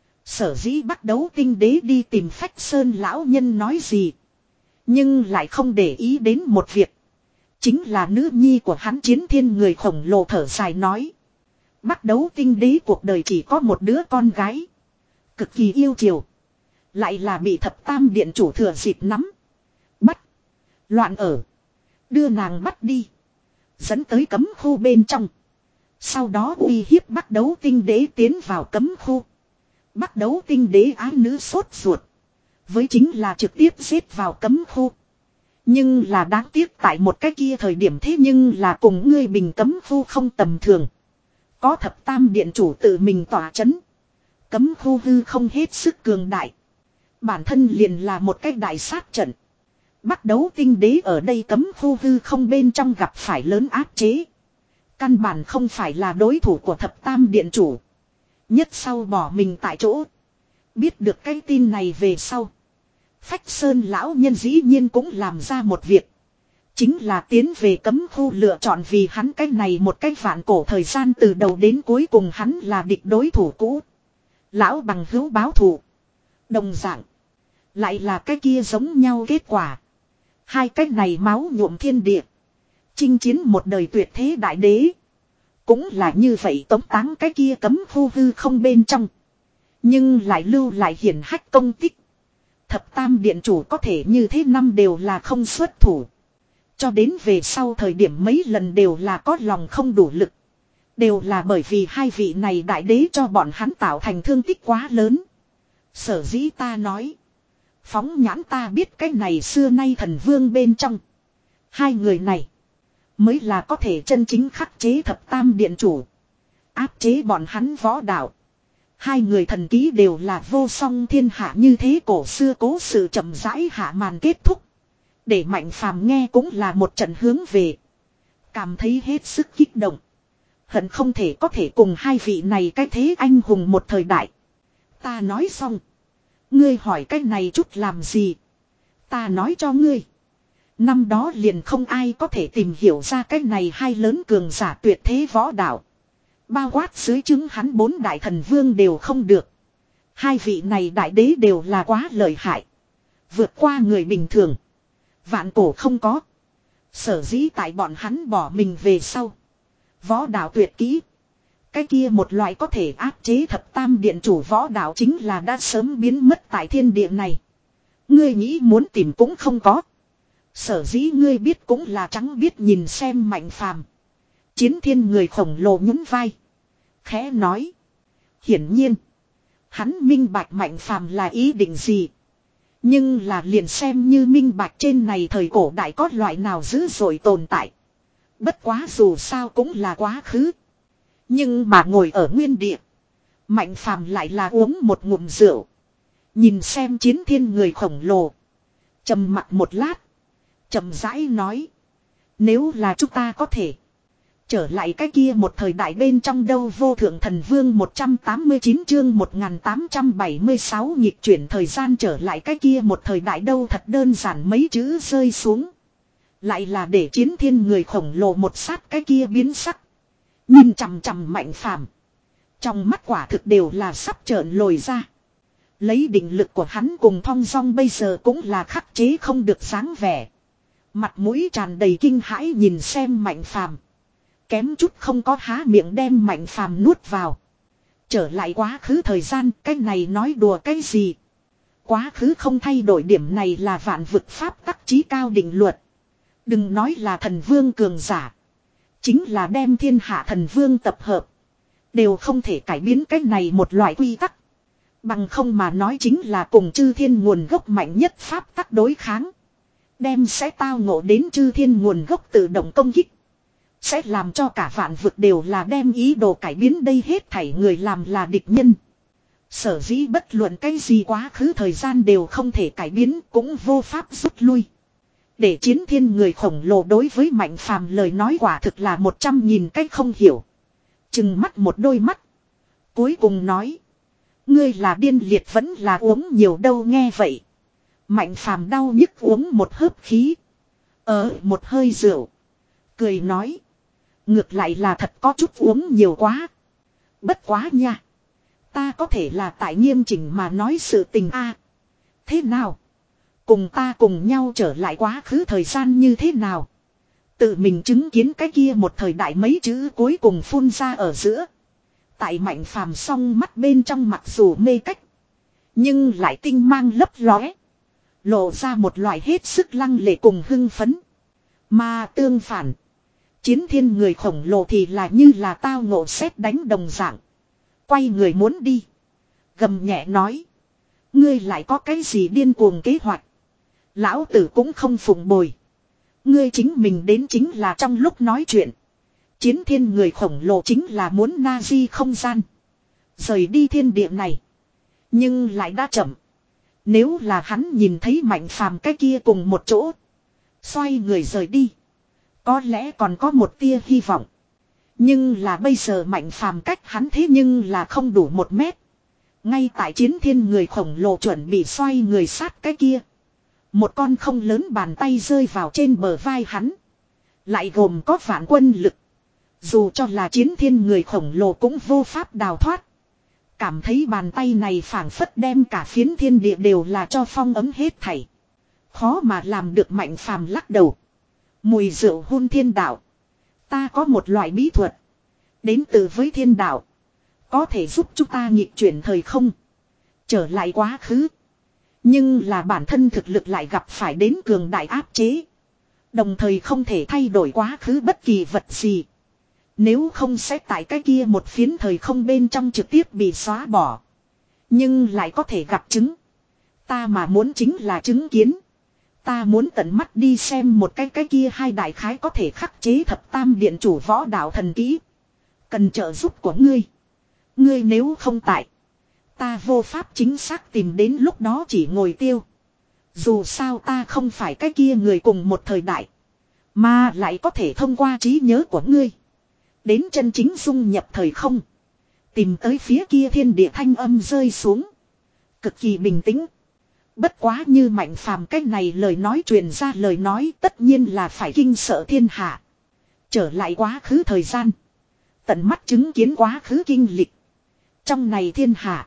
Sở dĩ Bắc Đấu Tinh Đế đi tìm Phách Sơn lão nhân nói gì. Nhưng lại không để ý đến một việc. Chính là nữ nhi của hắn Chiến Thiên người khổng lồ thở dài nói. Bắc Đấu Tinh Đế cuộc đời chỉ có một đứa con gái. Cực kỳ yêu chiều. Lại là bị thập tam điện chủ thừa dịp nắm. Bắt. Loạn ở. Đưa nàng bắt đi. Dẫn tới cấm khu bên trong. Sau đó uy hiếp Bắc Đấu Tinh Đế tiến vào cấm khu. Bắc Đấu Tinh Đế ái nữ sốt ruột. Với chính là trực tiếp giết vào cấm khu. Nhưng là đáng tiếc tại một cái kia thời điểm thế nhưng là cùng ngươi bình cấm khu không tầm thường. Có thập tam điện chủ tự mình tỏa chấn. Cấm khu hư không hết sức cường đại. Bản thân liền là một cái đại sát trận. Bắc Đấu Tinh Đế ở đây cấm khu hư không bên trong gặp phải lớn áp chế. Căn bản không phải là đối thủ của thập tam điện chủ. Nhất sau bỏ mình tại chỗ. Biết được cái tin này về sau. Phách Sơn lão nhân dĩ nhiên cũng làm ra một việc. Chính là tiến về cấm khu lựa chọn vì hắn cái này một cái vạn cổ thời gian từ đầu đến cuối cùng hắn là địch đối thủ cũ. Lão bằng hữu báo thù. Đồng dạng. Lại là cái kia giống nhau kết quả. Hai cái này máu nhuộm thiên địa. Chinh chiến một đời tuyệt thế đại đế. Cũng là như vậy tống táng cái kia cấm khu hư không bên trong. Nhưng lại lưu lại hiển hách công tích. Thập tam điện chủ có thể như thế năm đều là không xuất thủ. Cho đến về sau thời điểm mấy lần đều là có lòng không đủ lực. Đều là bởi vì hai vị này đại đế cho bọn hắn tạo thành thương tích quá lớn. Sở dĩ ta nói. Phóng nhãn ta biết cái này xưa nay thần vương bên trong. Hai người này. Mới là có thể chân chính khắc chế thập tam điện chủ. Áp chế bọn hắn võ đạo. Hai người thần ký đều là vô song thiên hạ như thế cổ xưa cố sự chậm rãi hạ màn kết thúc. Để Mạnh Phàm nghe cũng là một trận hướng về. Cảm thấy hết sức kích động. Hận không thể có thể cùng hai vị này cái thế anh hùng một thời đại. Ta nói xong. Ngươi hỏi cái này chút làm gì? Ta nói cho ngươi. Năm đó liền không ai có thể tìm hiểu ra cái này hai lớn cường giả tuyệt thế võ đạo. Bao quát dưới chứng hắn bốn đại thần vương đều không được. Hai vị này đại đế đều là quá lợi hại. Vượt qua người bình thường. Vạn cổ không có. Sở dĩ tại bọn hắn bỏ mình về sau. Võ đạo tuyệt kỹ. Cái kia một loại có thể áp chế thập tam điện chủ võ đạo chính là đã sớm biến mất tại thiên địa này. Ngươi nghĩ muốn tìm cũng không có. Sở dĩ ngươi biết cũng là trắng biết nhìn xem Mạnh Phàm. Chiến thiên người khổng lồ nhún vai. Khẽ nói. Hiển nhiên. Hắn minh bạch Mạnh Phàm là ý định gì. Nhưng là liền xem như minh bạch trên này thời cổ đại có loại nào dữ dội tồn tại. Bất quá dù sao cũng là quá khứ. Nhưng mà ngồi ở nguyên địa. Mạnh Phàm lại là uống một ngụm rượu. Nhìn xem chiến thiên người khổng lồ. Trầm mặc một lát. Chậm rãi nói. Nếu là chúng ta có thể. Trở lại cái kia một thời đại bên trong đâu vô thượng thần vương một trăm tám mươi chín chương một nghìn tám trăm bảy mươi sáu nhịp chuyển thời gian trở lại cái kia một thời đại đâu thật đơn giản mấy chữ rơi xuống. Lại là để chiến thiên người khổng lồ một sát cái kia biến sắc. Nhìn chằm chằm Mạnh Phàm. Trong mắt quả thực đều là sắp trợn lồi ra. Lấy định lực của hắn cùng thong dong bây giờ cũng là khắc chế không được dáng vẻ. Mặt mũi tràn đầy kinh hãi nhìn xem Mạnh Phàm. Kém chút không có há miệng đem Mạnh Phàm nuốt vào. Trở lại quá khứ thời gian, cái này nói đùa cái gì? Quá khứ không thay đổi điểm này là vạn vực pháp tắc chí cao định luật. Đừng nói là thần vương cường giả. Chính là đem thiên hạ thần vương tập hợp. Đều không thể cải biến cái này một loại quy tắc. Bằng không mà nói chính là cùng chư thiên nguồn gốc mạnh nhất pháp tắc đối kháng. Đem sẽ tao ngộ đến chư thiên nguồn gốc tự động công kích. Sẽ làm cho cả vạn vực đều là đem ý đồ cải biến đây hết thảy người làm là địch nhân. Sở dĩ bất luận cái gì quá khứ thời gian đều không thể cải biến cũng vô pháp rút lui. Để chiến thiên người khổng lồ đối với Mạnh Phàm lời nói quả thực là một trăm nghìn cách không hiểu. Chừng mắt một đôi mắt. Cuối cùng nói. Ngươi là điên liệt vẫn là uống nhiều đâu nghe vậy. Mạnh Phàm đau nhức uống một hớp khí. Ờ một hơi rượu. Cười nói. Ngược lại là thật có chút uống nhiều quá. Bất quá nha. Ta có thể là tại nghiêm chỉnh mà nói sự tình a. Thế nào? Cùng ta cùng nhau trở lại quá khứ thời gian như thế nào? Tự mình chứng kiến cái kia một thời đại mấy chữ cuối cùng phun ra ở giữa. Tại Mạnh Phàm song mắt bên trong mặc dù mê cách. Nhưng lại tinh mang lấp lóe. Lộ ra một loại hết sức lăng lệ cùng hưng phấn. Mà tương phản. Chiến thiên người khổng lồ thì là như là tao ngộ sét đánh đồng dạng. Quay người muốn đi. Gầm nhẹ nói. Ngươi lại có cái gì điên cuồng kế hoạch. Lão tử cũng không phụng bồi. Ngươi chính mình đến chính là trong lúc nói chuyện. Chiến thiên người khổng lồ chính là muốn na di không gian. Rời đi thiên địa này. Nhưng lại đã chậm. Nếu là hắn nhìn thấy Mạnh Phàm cái kia cùng một chỗ. Xoay người rời đi. Có lẽ còn có một tia hy vọng. Nhưng là bây giờ Mạnh Phàm cách hắn thế nhưng là không đủ một mét. Ngay tại chiến thiên người khổng lồ chuẩn bị xoay người sát cái kia. Một con không lớn bàn tay rơi vào trên bờ vai hắn. Lại gồm có vạn quân lực. Dù cho là chiến thiên người khổng lồ cũng vô pháp đào thoát. Cảm thấy bàn tay này phảng phất đem cả phiến thiên địa đều là cho phong ấm hết thảy. Khó mà làm được Mạnh Phàm lắc đầu. Mùi rượu hôn thiên đạo. Ta có một loại bí thuật. Đến từ với thiên đạo. Có thể giúp chúng ta nghịch chuyển thời không. Trở lại quá khứ. Nhưng là bản thân thực lực lại gặp phải đến cường đại áp chế. Đồng thời không thể thay đổi quá khứ bất kỳ vật gì. Nếu không sẽ tại cái kia một phiến thời không bên trong trực tiếp bị xóa bỏ. Nhưng lại có thể gặp chứng. Ta mà muốn chính là chứng kiến. Ta muốn tận mắt đi xem một cái cái kia hai đại khái có thể khắc chế thập tam điện chủ võ đạo thần kỹ. Cần trợ giúp của ngươi. Ngươi nếu không tại. Ta vô pháp chính xác tìm đến lúc đó chỉ ngồi tiêu. Dù sao ta không phải cái kia người cùng một thời đại. Mà lại có thể thông qua trí nhớ của ngươi. Đến chân chính dung nhập thời không. Tìm tới phía kia thiên địa thanh âm rơi xuống. Cực kỳ bình tĩnh. Bất quá như Mạnh Phàm cách này lời nói truyền ra lời nói tất nhiên là phải kinh sợ thiên hạ. Trở lại quá khứ thời gian. Tận mắt chứng kiến quá khứ kinh lịch. Trong này thiên hạ.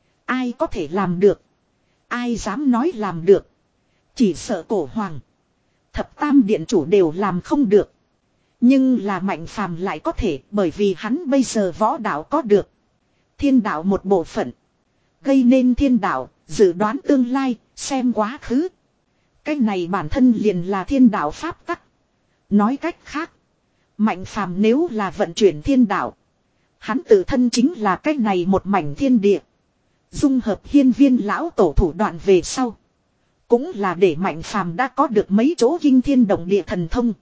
Ai có thể làm được. Ai dám nói làm được. Chỉ sợ cổ hoàng. Thập tam điện chủ đều làm không được. Nhưng là Mạnh Phàm lại có thể bởi vì hắn bây giờ võ đạo có được. Thiên đạo một bộ phận. Gây nên thiên đạo, dự đoán tương lai, xem quá khứ. Cái này bản thân liền là thiên đạo pháp tắc. Nói cách khác. Mạnh Phàm nếu là vận chuyển thiên đạo. Hắn tự thân chính là cái này một mảnh thiên địa. Dung hợp hiên viên lão tổ thủ đoạn về sau. Cũng là để Mạnh Phàm đã có được mấy chỗ kinh thiên động địa thần thông.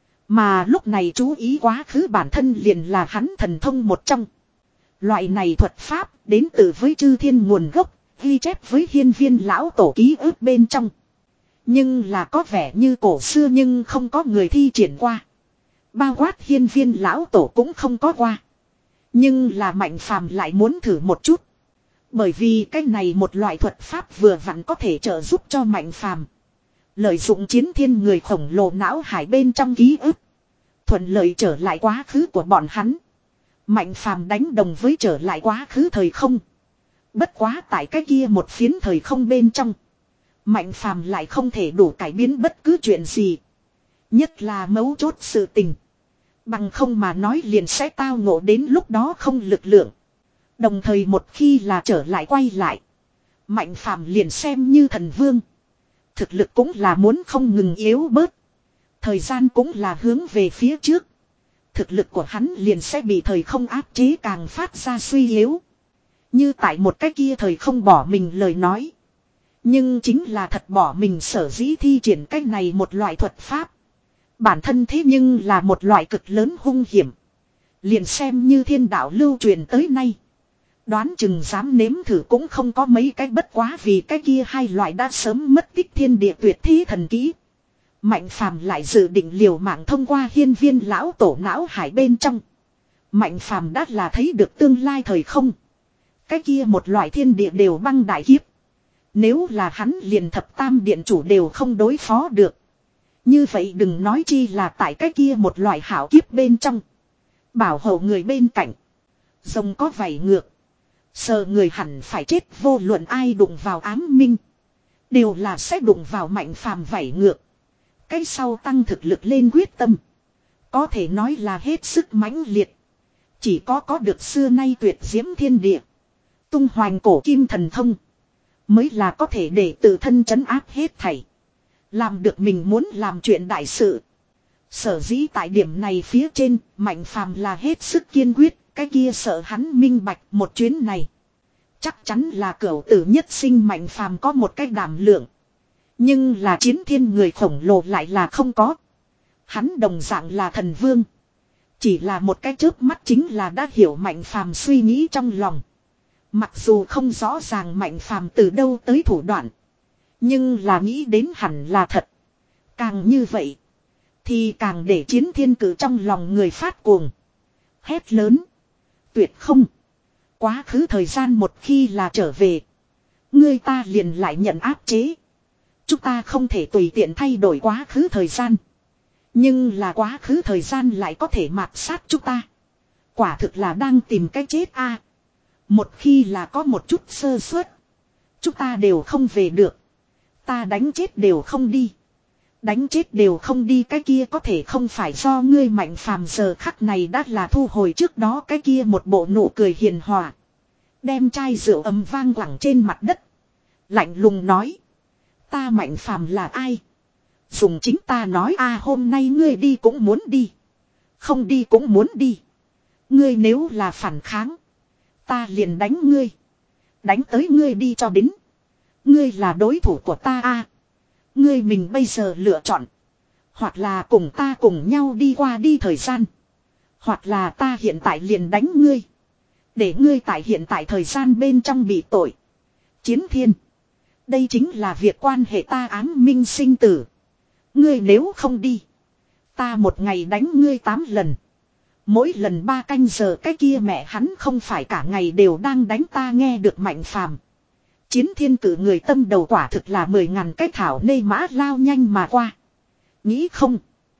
Mà lúc này chú ý quá khứ bản thân liền là hắn thần thông một trong. Loại này thuật pháp đến từ với chư thiên nguồn gốc, ghi chép với hiên viên lão tổ ký ức bên trong. Nhưng là có vẻ như cổ xưa nhưng không có người thi triển qua. Bao quát hiên viên lão tổ cũng không có qua. Nhưng là Mạnh Phàm lại muốn thử một chút. Bởi vì cái này một loại thuật pháp vừa vặn có thể trợ giúp cho Mạnh Phàm lợi dụng chiến thiên người khổng lồ não hải bên trong ký ức. Thuận lợi trở lại quá khứ của bọn hắn. Mạnh Phàm đánh đồng với trở lại quá khứ thời không. Bất quá tại cái kia một phiến thời không bên trong. Mạnh Phàm lại không thể đủ cải biến bất cứ chuyện gì. Nhất là mấu chốt sự tình. Bằng không mà nói liền sẽ tao ngộ đến lúc đó không lực lượng. Đồng thời một khi là trở lại quay lại. Mạnh Phàm liền xem như thần vương. Thực lực cũng là muốn không ngừng yếu bớt. Thời gian cũng là hướng về phía trước. Thực lực của hắn liền sẽ bị thời không áp chế càng phát ra suy yếu. Như tại một cái kia thời không bỏ mình lời nói. Nhưng chính là thật bỏ mình sở dĩ thi triển cái này một loại thuật pháp. Bản thân thế nhưng là một loại cực lớn hung hiểm. Liền xem như thiên đạo lưu truyền tới nay. Đoán chừng dám nếm thử cũng không có mấy cái bất quá vì cái kia hai loại đã sớm mất tích thiên địa tuyệt thi thần kỹ. Mạnh Phàm lại dự định liều mạng thông qua hiên viên lão tổ não hải bên trong. Mạnh Phàm đã là thấy được tương lai thời không. Cái kia một loại thiên địa đều băng đại kiếp. Nếu là hắn liền thập tam điện chủ đều không đối phó được. Như vậy đừng nói chi là tại cái kia một loại hảo kiếp bên trong. Bảo hộ người bên cạnh. Rồng có vảy ngược. Sợ người hẳn phải chết vô luận ai đụng vào ám minh. Đều là sẽ đụng vào Mạnh Phàm vảy ngược. Cái sau tăng thực lực lên quyết tâm. Có thể nói là hết sức mãnh liệt. Chỉ có có được xưa nay tuyệt diễm thiên địa. Tung hoành cổ kim thần thông. Mới là có thể để tự thân trấn áp hết thảy. Làm được mình muốn làm chuyện đại sự. Sở dĩ tại điểm này phía trên, Mạnh Phàm là hết sức kiên quyết. Cái kia sợ hắn minh bạch một chuyến này. Chắc chắn là cửu tử nhất sinh Mạnh Phàm có một cái đảm lượng. Nhưng là chiến thiên người khổng lồ lại là không có. Hắn đồng dạng là thần vương. Chỉ là một cái chớp mắt chính là đã hiểu Mạnh Phàm suy nghĩ trong lòng. Mặc dù không rõ ràng Mạnh Phàm từ đâu tới thủ đoạn. Nhưng là nghĩ đến hẳn là thật. Càng như vậy. Thì càng để chiến thiên cử trong lòng người phát cuồng. Hét lớn. Tuyệt không. Quá khứ thời gian một khi là trở về. Ngươi ta liền lại nhận áp chế. Chúng ta không thể tùy tiện thay đổi quá khứ thời gian. Nhưng là quá khứ thời gian lại có thể mạt sát chúng ta. Quả thực là đang tìm cái chết a. Một khi là có một chút sơ suất, chúng ta đều không về được. Ta đánh chết đều không đi. Đánh chết đều không đi, cái kia có thể không phải do ngươi. Mạnh phàm giờ khắc này đã là thu hồi trước đó cái kia một bộ nụ cười hiền hòa. Đem chai rượu ấm vang quẳng trên mặt đất. Lạnh lùng nói. Ta Mạnh phàm là ai? Dùng chính ta nói a, hôm nay ngươi đi cũng muốn đi. Không đi cũng muốn đi. Ngươi nếu là phản kháng, ta liền đánh ngươi. Đánh tới ngươi đi cho đến. Ngươi là đối thủ của ta a. Ngươi mình bây giờ lựa chọn. Hoặc là cùng ta cùng nhau đi qua đi thời gian. Hoặc là ta hiện tại liền đánh ngươi. Để ngươi tại hiện tại thời gian bên trong bị tội. Chiến thiên. Đây chính là việc quan hệ ta ám minh sinh tử. Ngươi nếu không đi, ta một ngày đánh ngươi tám lần. Mỗi lần ba canh giờ, cái kia mẹ hắn không phải cả ngày đều đang đánh ta. Nghe được Mạnh phàm, Chiến thiên cử người tâm đầu quả thực là mười ngàn cái thảo nê mã lao nhanh mà qua. Nghĩ không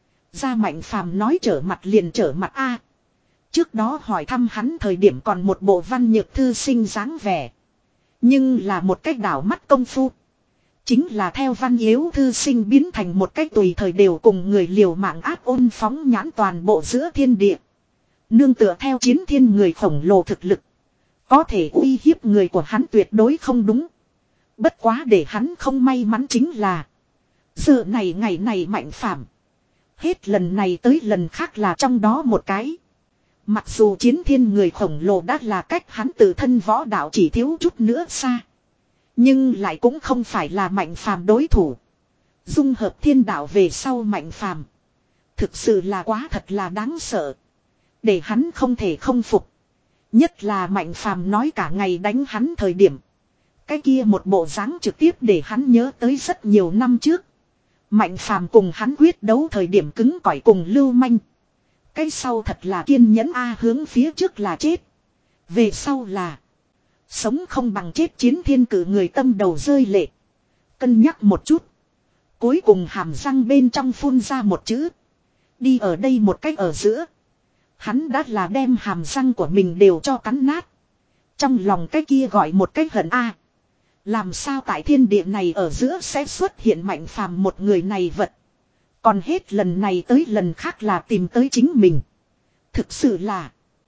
ra Mạnh phàm nói trở mặt liền trở mặt a. Trước đó hỏi thăm hắn thời điểm còn một bộ văn nhược thư sinh dáng vẻ. Nhưng là một cách đảo mắt công phu. Chính là theo văn yếu thư sinh biến thành một cách tùy thời đều cùng người liều mạng áp ôn phóng nhãn toàn bộ giữa thiên địa. Nương tựa theo chiến thiên người khổng lồ thực lực. Có thể uy hiếp người của hắn tuyệt đối không đúng. Bất quá để hắn không may mắn chính là. Giờ này ngày này Mạnh phàm. Hết lần này tới lần khác là trong đó một cái. Mặc dù chiến thiên người khổng lồ đã là cách hắn tự thân võ đạo chỉ thiếu chút nữa xa. Nhưng lại cũng không phải là Mạnh phàm đối thủ. Dung hợp thiên đạo về sau Mạnh phàm. Thực sự là quá thật là đáng sợ. Để hắn không thể không phục. Nhất là Mạnh phàm nói cả ngày đánh hắn thời điểm. Cái kia một bộ dáng trực tiếp để hắn nhớ tới rất nhiều năm trước. Mạnh phàm cùng hắn quyết đấu thời điểm cứng cỏi cùng lưu manh. Cái sau thật là kiên nhẫn a, hướng phía trước là chết. Về sau là sống không bằng chết. Chiến thiên cử người tâm đầu rơi lệ. Cân nhắc một chút. Cuối cùng hàm răng bên trong phun ra một chữ. Đi ở đây một cách ở giữa. Hắn đã là đem hàm răng của mình đều cho cắn nát. Trong lòng cái kia gọi một cách hận a. Làm sao tại thiên địa này ở giữa sẽ xuất hiện Mạnh phàm một người này vật. Còn hết lần này tới lần khác là tìm tới chính mình. Thực sự là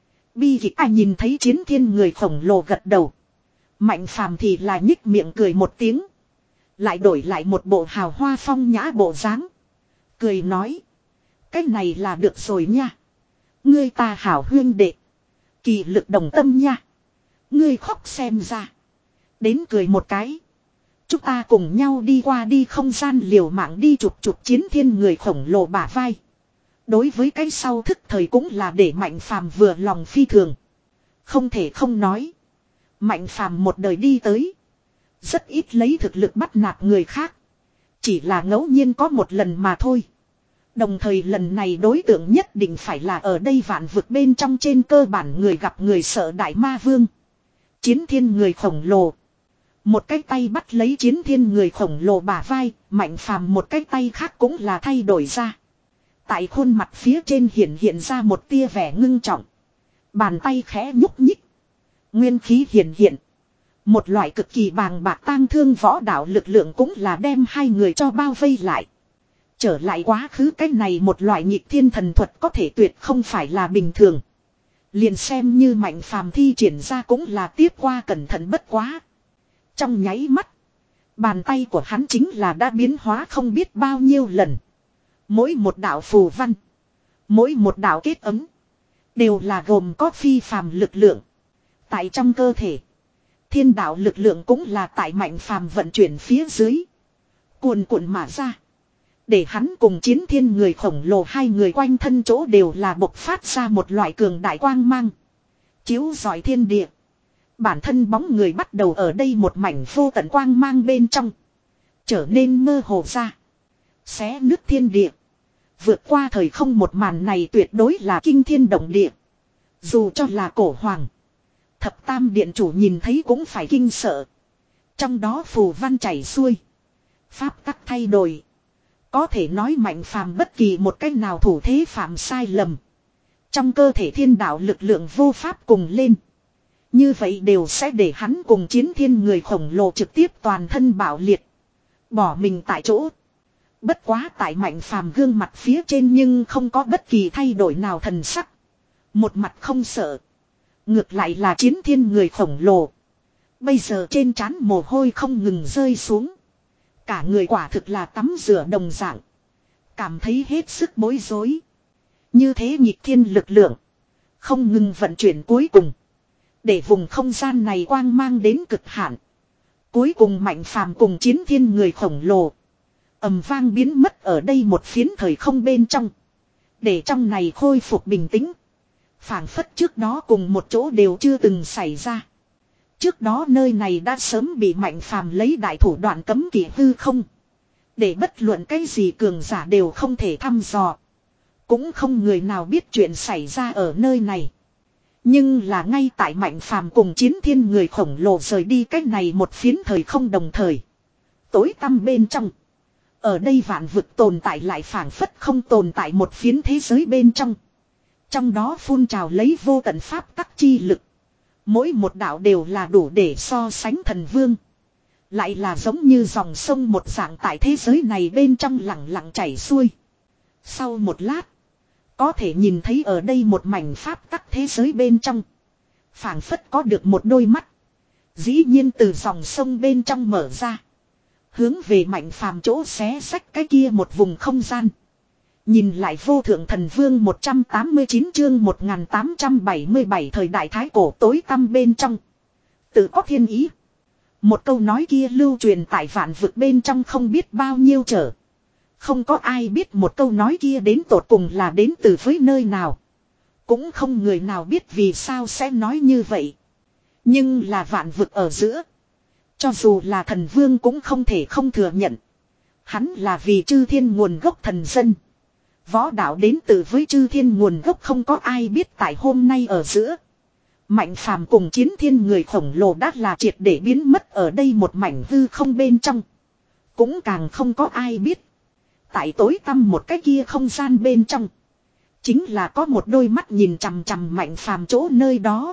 bi kịch. Ai nhìn thấy chiến thiên người khổng lồ gật đầu. Mạnh phàm thì là nhích miệng cười một tiếng. Lại đổi lại một bộ hào hoa phong nhã bộ dáng. Cười nói. Cái này là được rồi nha. Ngươi ta hảo huyên đệ. Kỳ lực đồng tâm nha. Ngươi khóc xem ra. Đến cười một cái. Chúng ta cùng nhau đi qua đi không gian liều mạng đi chụp chụp chiến thiên người khổng lồ bả vai. Đối với cái sau thức thời cũng là để Mạnh phàm vừa lòng phi thường. Không thể không nói. Mạnh phàm một đời đi tới. Rất ít lấy thực lực bắt nạt người khác. Chỉ là ngẫu nhiên có một lần mà thôi. Đồng thời lần này đối tượng nhất định phải là ở đây vạn vực bên trong, trên cơ bản người gặp người sợ đại ma vương. Chiến thiên người khổng lồ. Một cái tay bắt lấy chiến thiên người khổng lồ bả vai, Mạnh phàm một cái tay khác cũng là thay đổi ra. Tại khuôn mặt phía trên hiện hiện ra một tia vẻ ngưng trọng. Bàn tay khẽ nhúc nhích. Nguyên khí hiện hiện. Một loại cực kỳ bàng bạc tang thương võ đạo lực lượng cũng là đem hai người cho bao vây lại. Trở lại quá khứ, cái này một loại nhịp thiên thần thuật có thể tuyệt không phải là bình thường. Liền xem như Mạnh phàm thi triển ra cũng là tiếp qua cẩn thận bất quá. Trong nháy mắt, bàn tay của hắn chính là đã biến hóa không biết bao nhiêu lần. Mỗi một đạo phù văn, mỗi một đạo kết ấm, đều là gồm có phi phàm lực lượng. Tại trong cơ thể, thiên đạo lực lượng cũng là tại Mạnh phàm vận chuyển phía dưới. Cuồn cuộn mà ra. Để hắn cùng chiến thiên người khổng lồ hai người quanh thân chỗ đều là bộc phát ra một loại cường đại quang mang. Chiếu rọi thiên địa. Bản thân bóng người bắt đầu ở đây một mảnh vô tận quang mang bên trong. Trở nên mơ hồ ra. Xé nứt thiên địa. Vượt qua thời không, một màn này tuyệt đối là kinh thiên động địa. Dù cho là cổ hoàng, thập tam điện chủ nhìn thấy cũng phải kinh sợ. Trong đó phù văn chảy xuôi. Pháp tắc thay đổi. Có thể nói Mạnh phàm bất kỳ một cách nào thủ thế phạm sai lầm. Trong cơ thể thiên đạo lực lượng vô pháp cùng lên. Như vậy đều sẽ để hắn cùng chiến thiên người khổng lồ trực tiếp toàn thân bạo liệt. Bỏ mình tại chỗ. Bất quá tại Mạnh Phàm gương mặt phía trên nhưng không có bất kỳ thay đổi nào thần sắc. Một mặt không sợ. Ngược lại là chiến thiên người khổng lồ. Bây giờ trên trán mồ hôi không ngừng rơi xuống. Cả người quả thực là tắm rửa đồng dạng. Cảm thấy hết sức bối rối. Như thế nhịp thiên lực lượng. Không ngừng vận chuyển cuối cùng. Để vùng không gian này quang mang đến cực hạn. Cuối cùng Mạnh Phàm cùng chiến thiên người khổng lồ. Ầm vang biến mất ở đây một phiến thời không bên trong. Để trong này khôi phục bình tĩnh. Phảng phất trước đó cùng một chỗ đều chưa từng xảy ra. Trước đó nơi này đã sớm bị Mạnh Phàm lấy đại thủ đoạn cấm kỵ hư không. Để bất luận cái gì cường giả đều không thể thăm dò. Cũng không người nào biết chuyện xảy ra ở nơi này. Nhưng là ngay tại Mạnh Phàm cùng chiến thiên người khổng lồ rời đi cách này một phiến thời không đồng thời. Tối tăm bên trong. Ở đây vạn vực tồn tại lại phảng phất không tồn tại một phiến thế giới bên trong. Trong đó phun trào lấy vô tận pháp tắc chi lực. Mỗi một đạo đều là đủ để so sánh thần vương. Lại là giống như dòng sông một dạng tại thế giới này bên trong lặng lặng chảy xuôi. Sau một lát. Có thể nhìn thấy ở đây một mảnh pháp tắc thế giới bên trong. Phảng phất có được một đôi mắt. Dĩ nhiên từ dòng sông bên trong mở ra. Hướng về Mạnh Phàm chỗ xé xách cái kia một vùng không gian. Nhìn lại vô thượng thần vương một trăm tám mươi chín chương một nghìn tám trăm bảy mươi bảy thời đại thái cổ tối tăm bên trong. Tự có thiên ý. Một câu nói kia lưu truyền tại vạn vực bên trong không biết bao nhiêu trở. Không có ai biết một câu nói kia đến tột cùng là đến từ với nơi nào. Cũng không người nào biết vì sao sẽ nói như vậy. Nhưng là vạn vực ở giữa. Cho dù là thần vương cũng không thể không thừa nhận. Hắn là vì chư thiên nguồn gốc thần dân. Võ đạo đến từ với chư thiên nguồn gốc không có ai biết tại hôm nay ở giữa. Mạnh Phàm cùng chiến thiên người khổng lồ đã là triệt để biến mất ở đây một mảnh hư không bên trong. Cũng càng không có ai biết. Tại tối tăm một cái kia không gian bên trong. Chính là có một đôi mắt nhìn chằm chằm Mạnh Phàm chỗ nơi đó.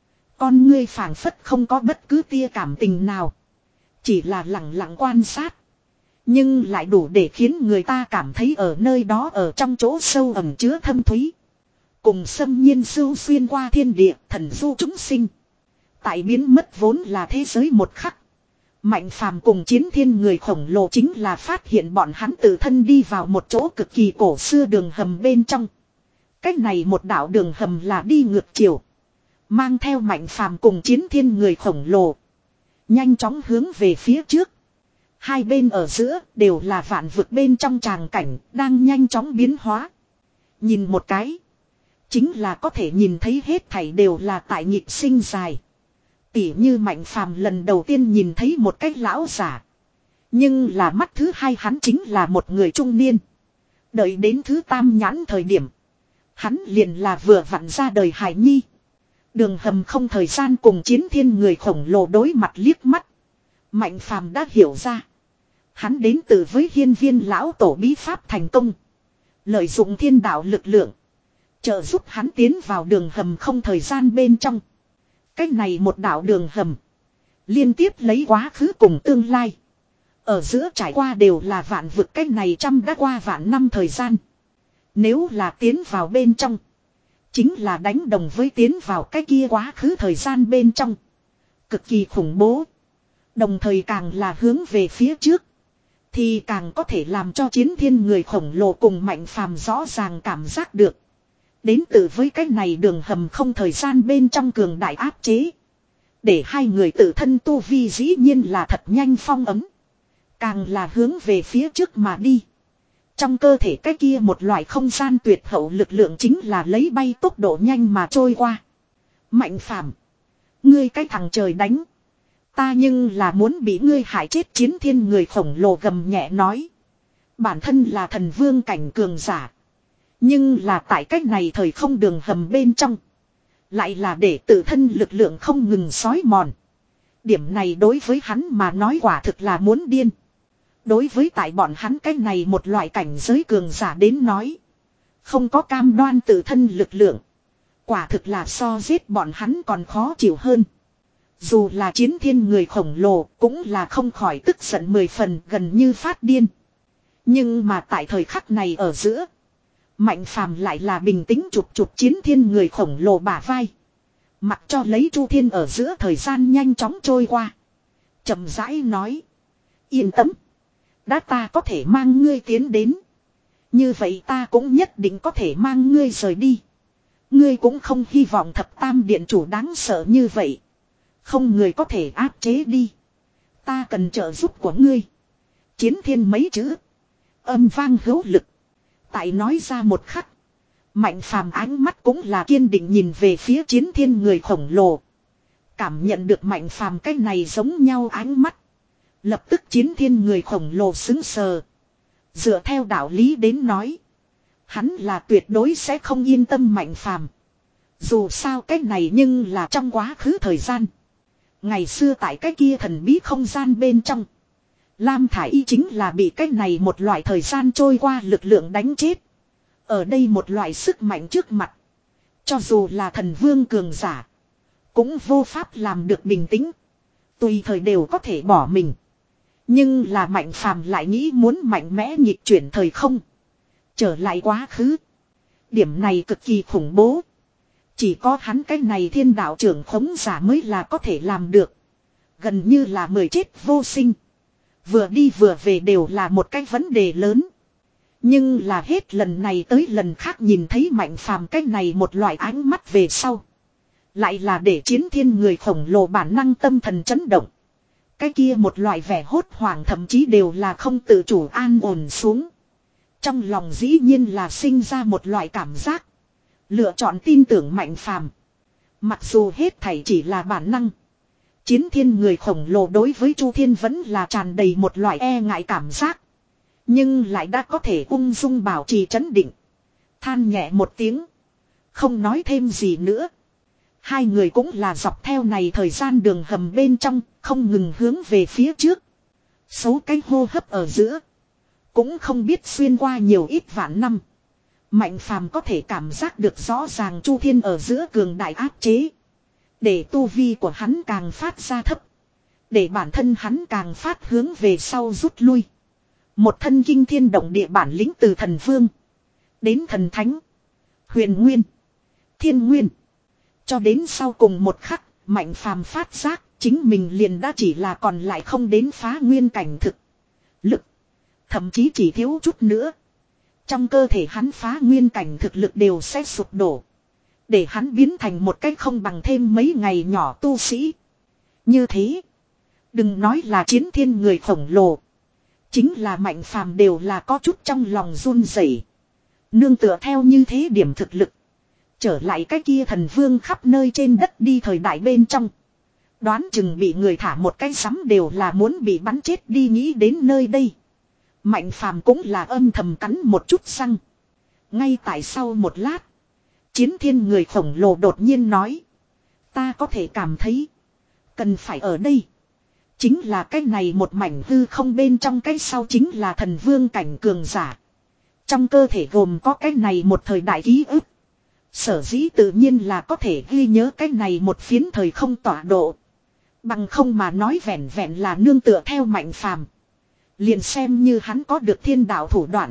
Con ngươi phảng phất không có bất cứ tia cảm tình nào. Chỉ là lặng lặng quan sát. Nhưng lại đủ để khiến người ta cảm thấy ở nơi đó ở trong chỗ sâu ẩn chứa thâm thúy. Cùng xâm nhiên sưu xuyên qua thiên địa thần du chúng sinh. Tại biến mất vốn là thế giới một khắc. Mạnh Phàm cùng chiến thiên người khổng lồ chính là phát hiện bọn hắn tự thân đi vào một chỗ cực kỳ cổ xưa đường hầm bên trong. Cách này một đạo đường hầm là đi ngược chiều. Mang theo Mạnh Phàm cùng chiến thiên người khổng lồ. Nhanh chóng hướng về phía trước. Hai bên ở giữa đều là vạn vực bên trong tràng cảnh đang nhanh chóng biến hóa. Nhìn một cái. Chính là có thể nhìn thấy hết thảy đều là tại nhịp sinh dài. Tỉ như Mạnh Phàm lần đầu tiên nhìn thấy một cái lão giả. Nhưng là mắt thứ hai hắn chính là một người trung niên. Đợi đến thứ tam nhãn thời điểm. Hắn liền là vừa vặn ra đời hài nhi. Đường hầm không thời gian cùng chiến thiên người khổng lồ đối mặt liếc mắt. Mạnh Phàm đã hiểu ra. Hắn đến từ với hiên viên lão tổ bí pháp thành công. Lợi dụng thiên đạo lực lượng. Trợ giúp hắn tiến vào đường hầm không thời gian bên trong. Cách này một đạo đường hầm. Liên tiếp lấy quá khứ cùng tương lai. Ở giữa trải qua đều là vạn vực cách này trăm đã qua vạn năm thời gian. Nếu là tiến vào bên trong. Chính là đánh đồng với tiến vào cái kia quá khứ thời gian bên trong. Cực kỳ khủng bố. Đồng thời càng là hướng về phía trước. Thì càng có thể làm cho chiến thiên người khổng lồ cùng Mạnh Phàm rõ ràng cảm giác được. Đến từ với cái này đường hầm không thời gian bên trong cường đại áp chế. Để hai người tự thân tu vi dĩ nhiên là thật nhanh phong ấm. Càng là hướng về phía trước mà đi. Trong cơ thể cái kia một loại không gian tuyệt hậu lực lượng chính là lấy bay tốc độ nhanh mà trôi qua. Mạnh Phàm, ngươi cái thằng trời đánh. Ta nhưng là muốn bị ngươi hại chết chiến thiên người khổng lồ gầm nhẹ nói. Bản thân là thần vương cảnh cường giả. Nhưng là tại cách này thời không đường hầm bên trong. Lại là để tự thân lực lượng không ngừng xói mòn. Điểm này đối với hắn mà nói quả thực là muốn điên. Đối với tại bọn hắn cái này một loại cảnh giới cường giả đến nói. Không có cam đoan tự thân lực lượng. Quả thực là so giết bọn hắn còn khó chịu hơn. Dù là chiến thiên người khổng lồ cũng là không khỏi tức giận mười phần, gần như phát điên. Nhưng mà tại thời khắc này ở giữa, Mạnh Phàm lại là bình tĩnh chụp chụp chiến thiên người khổng lồ bả vai. Mặc cho lấy Chu Thiên ở giữa thời gian nhanh chóng trôi qua. Chậm rãi nói. Yên tâm. Đã ta có thể mang ngươi tiến đến. Như vậy ta cũng nhất định có thể mang ngươi rời đi. Ngươi cũng không hy vọng thập tam điện chủ đáng sợ như vậy. Không người có thể áp chế đi. Ta cần trợ giúp của ngươi. Chiến thiên mấy chữ. Âm vang hữu lực. Tại nói ra một khắc. Mạnh Phàm ánh mắt cũng là kiên định nhìn về phía chiến thiên người khổng lồ. Cảm nhận được Mạnh Phàm cái này giống nhau ánh mắt. Lập tức chiến thiên người khổng lồ sững sờ. Dựa theo đạo lý đến nói. Hắn là tuyệt đối sẽ không yên tâm Mạnh Phàm. Dù sao cái này nhưng là trong quá khứ thời gian. Ngày xưa tại cái kia thần bí không gian bên trong. Lam Thải Y chính là bị cái này một loại thời gian trôi qua lực lượng đánh chết. Ở đây một loại sức mạnh trước mặt. Cho dù là thần vương cường giả. Cũng vô pháp làm được bình tĩnh. Tùy thời đều có thể bỏ mình. Nhưng là Mạnh Phàm lại nghĩ muốn mạnh mẽ nhịp chuyển thời không. Trở lại quá khứ. Điểm này cực kỳ khủng bố. Chỉ có hắn cái này thiên đạo trưởng khống giả mới là có thể làm được. Gần như là mười chết vô sinh. Vừa đi vừa về đều là một cái vấn đề lớn. Nhưng là hết lần này tới lần khác nhìn thấy Mạnh Phàm cái này một loại ánh mắt về sau. Lại là để chiến thiên người khổng lồ bản năng tâm thần chấn động. Cái kia một loại vẻ hốt hoảng thậm chí đều là không tự chủ an ổn xuống. Trong lòng dĩ nhiên là sinh ra một loại cảm giác. Lựa chọn tin tưởng Mạnh Phàm. Mặc dù hết thảy chỉ là bản năng. Chiến thiên người khổng lồ đối với Chu Thiên vẫn là tràn đầy một loại e ngại cảm giác. Nhưng lại đã có thể ung dung bảo trì trấn định. Than nhẹ một tiếng. Không nói thêm gì nữa. Hai người cũng là dọc theo này thời gian đường hầm bên trong, không ngừng hướng về phía trước. Số cái hô hấp ở giữa. Cũng không biết xuyên qua nhiều ít vạn năm. Mạnh Phàm có thể cảm giác được rõ ràng Chu Thiên ở giữa cường đại áp chế. Để tu vi của hắn càng phát ra thấp. Để bản thân hắn càng phát hướng về sau rút lui. Một thân kinh thiên động địa bản lĩnh từ thần vương. Đến thần thánh. Huyền nguyên. Thiên nguyên. Cho đến sau cùng một khắc, Mạnh Phàm phát giác, chính mình liền đã chỉ là còn lại không đến phá nguyên cảnh thực. Lực. Thậm chí chỉ thiếu chút nữa. Trong cơ thể hắn phá nguyên cảnh thực lực đều sẽ sụp đổ. Để hắn biến thành một cách không bằng thêm mấy ngày nhỏ tu sĩ. Như thế. Đừng nói là chiến thiên người khổng lồ. Chính là Mạnh Phàm đều là có chút trong lòng run rẩy. Nương tựa theo như thế điểm thực lực. Trở lại cái kia thần vương khắp nơi trên đất đi thời đại bên trong. Đoán chừng bị người thả một cái sắm đều là muốn bị bắn chết đi nghĩ đến nơi đây. Mạnh Phàm cũng là âm thầm cắn một chút răng. Ngay tại sau một lát. Chiến thiên người khổng lồ đột nhiên nói. Ta có thể cảm thấy. Cần phải ở đây. Chính là cái này một mảnh hư không bên trong cái sau chính là thần vương cảnh cường giả. Trong cơ thể gồm có cái này một thời đại ký ức. Sở dĩ tự nhiên là có thể ghi nhớ cái này một phiến thời không tọa độ. Bằng không mà nói vẹn vẹn là nương tựa theo Mạnh Phàm. Liền xem như hắn có được thiên đạo thủ đoạn.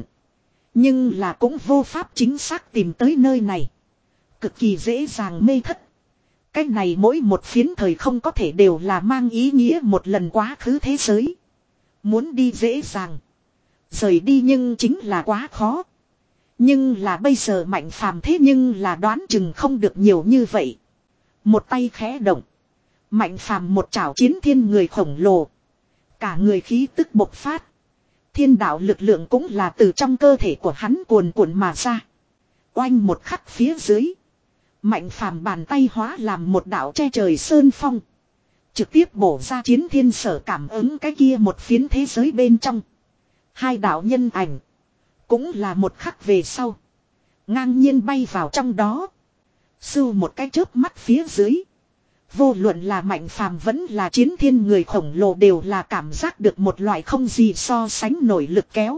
Nhưng là cũng vô pháp chính xác tìm tới nơi này. Cực kỳ dễ dàng mê thất. Cái này mỗi một phiến thời không có thể đều là mang ý nghĩa một lần quá khứ thế giới. Muốn đi dễ dàng. Rời đi nhưng chính là quá khó. Nhưng là bây giờ Mạnh Phàm thế nhưng là đoán chừng không được nhiều như vậy. Một tay khẽ động. Mạnh Phàm một chảo chiến thiên người khổng lồ. Cả người khí tức bộc phát. Thiên đạo lực lượng cũng là từ trong cơ thể của hắn cuồn cuộn mà ra. Oanh một khắc phía dưới. Mạnh Phàm bàn tay hóa làm một đạo che trời sơn phong. Trực tiếp bổ ra chiến thiên sở cảm ứng cái kia một phiến thế giới bên trong. Hai đạo nhân ảnh. Cũng là một khắc về sau. Ngang nhiên bay vào trong đó. Sưu một cái chớp mắt phía dưới. Vô luận là Mạnh Phàm vẫn là chiến thiên người khổng lồ đều là cảm giác được một loại không gì so sánh nổi lực kéo.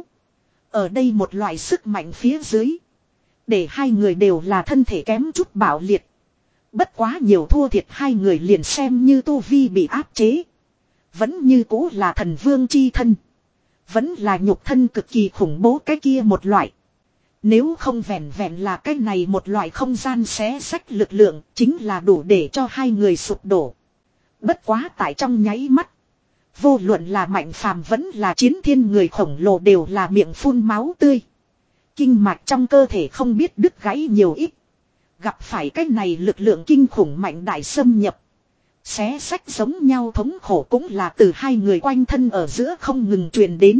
Ở đây một loại sức mạnh phía dưới. Để hai người đều là thân thể kém chút bạo liệt. Bất quá nhiều thua thiệt hai người liền xem như tu vi bị áp chế. Vẫn như cũ là thần vương chi thân. Vẫn là nhục thân cực kỳ khủng bố cái kia một loại. Nếu không vẹn vẹn là cái này một loại không gian xé xách lực lượng, chính là đủ để cho hai người sụp đổ. Bất quá tại trong nháy mắt, vô luận là Mạnh Phàm vẫn là Chiến Thiên người khổng lồ đều là miệng phun máu tươi. Kinh mạch trong cơ thể không biết đứt gãy nhiều ít. Gặp phải cái này lực lượng kinh khủng mạnh đại xâm nhập. Xé xách giống nhau thống khổ cũng là từ hai người quanh thân ở giữa không ngừng truyền đến.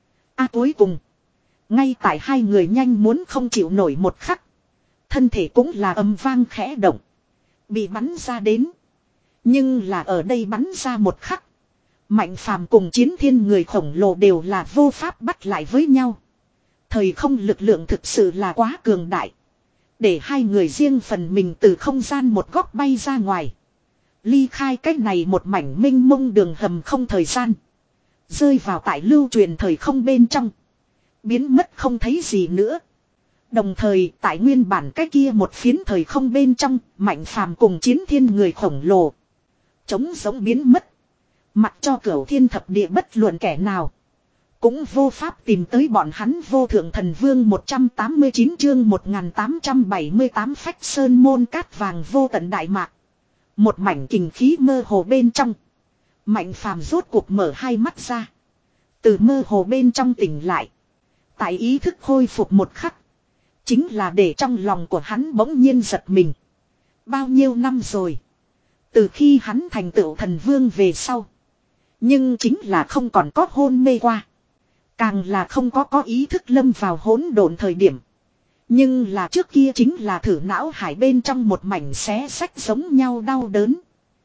A cuối cùng, ngay tại hai người nhanh muốn không chịu nổi một khắc. Thân thể cũng là âm vang khẽ động. Bị bắn ra đến. Nhưng là ở đây bắn ra một khắc. Mạnh Phàm cùng Chiến Thiên người khổng lồ đều là vô pháp bắt lại với nhau. Thời không lực lượng thực sự là quá cường đại. Để hai người riêng phần mình từ không gian một góc bay ra ngoài. Ly khai cách này một mảnh minh mông đường hầm không thời gian. Rơi vào tại lưu truyền thời không bên trong. Biến mất không thấy gì nữa. Đồng thời tại nguyên bản cái kia một phiến thời không bên trong, Mạnh Phàm cùng Chiến Thiên người khổng lồ. Chống giống biến mất. Mặc cho cửu thiên thập địa bất luận kẻ nào. Cũng vô pháp tìm tới bọn hắn. Vô thượng thần vương một trăm tám mươi chín chương một nghìn tám trăm bảy mươi tám phách sơn môn cát vàng vô tận đại mạc. Một mảnh kình khí mơ hồ bên trong. Mạnh Phàm rốt cuộc mở hai mắt ra. Từ mơ hồ bên trong tỉnh lại. Tại ý thức khôi phục một khắc. Chính là để trong lòng của hắn bỗng nhiên giật mình. Bao nhiêu năm rồi. Từ khi hắn thành tựu thần vương về sau. Nhưng chính là không còn có hôn mê qua. Càng là không có có ý thức lâm vào hỗn độn thời điểm. Nhưng là trước kia chính là thử não hải bên trong một mảnh xé xách giống nhau đau đớn.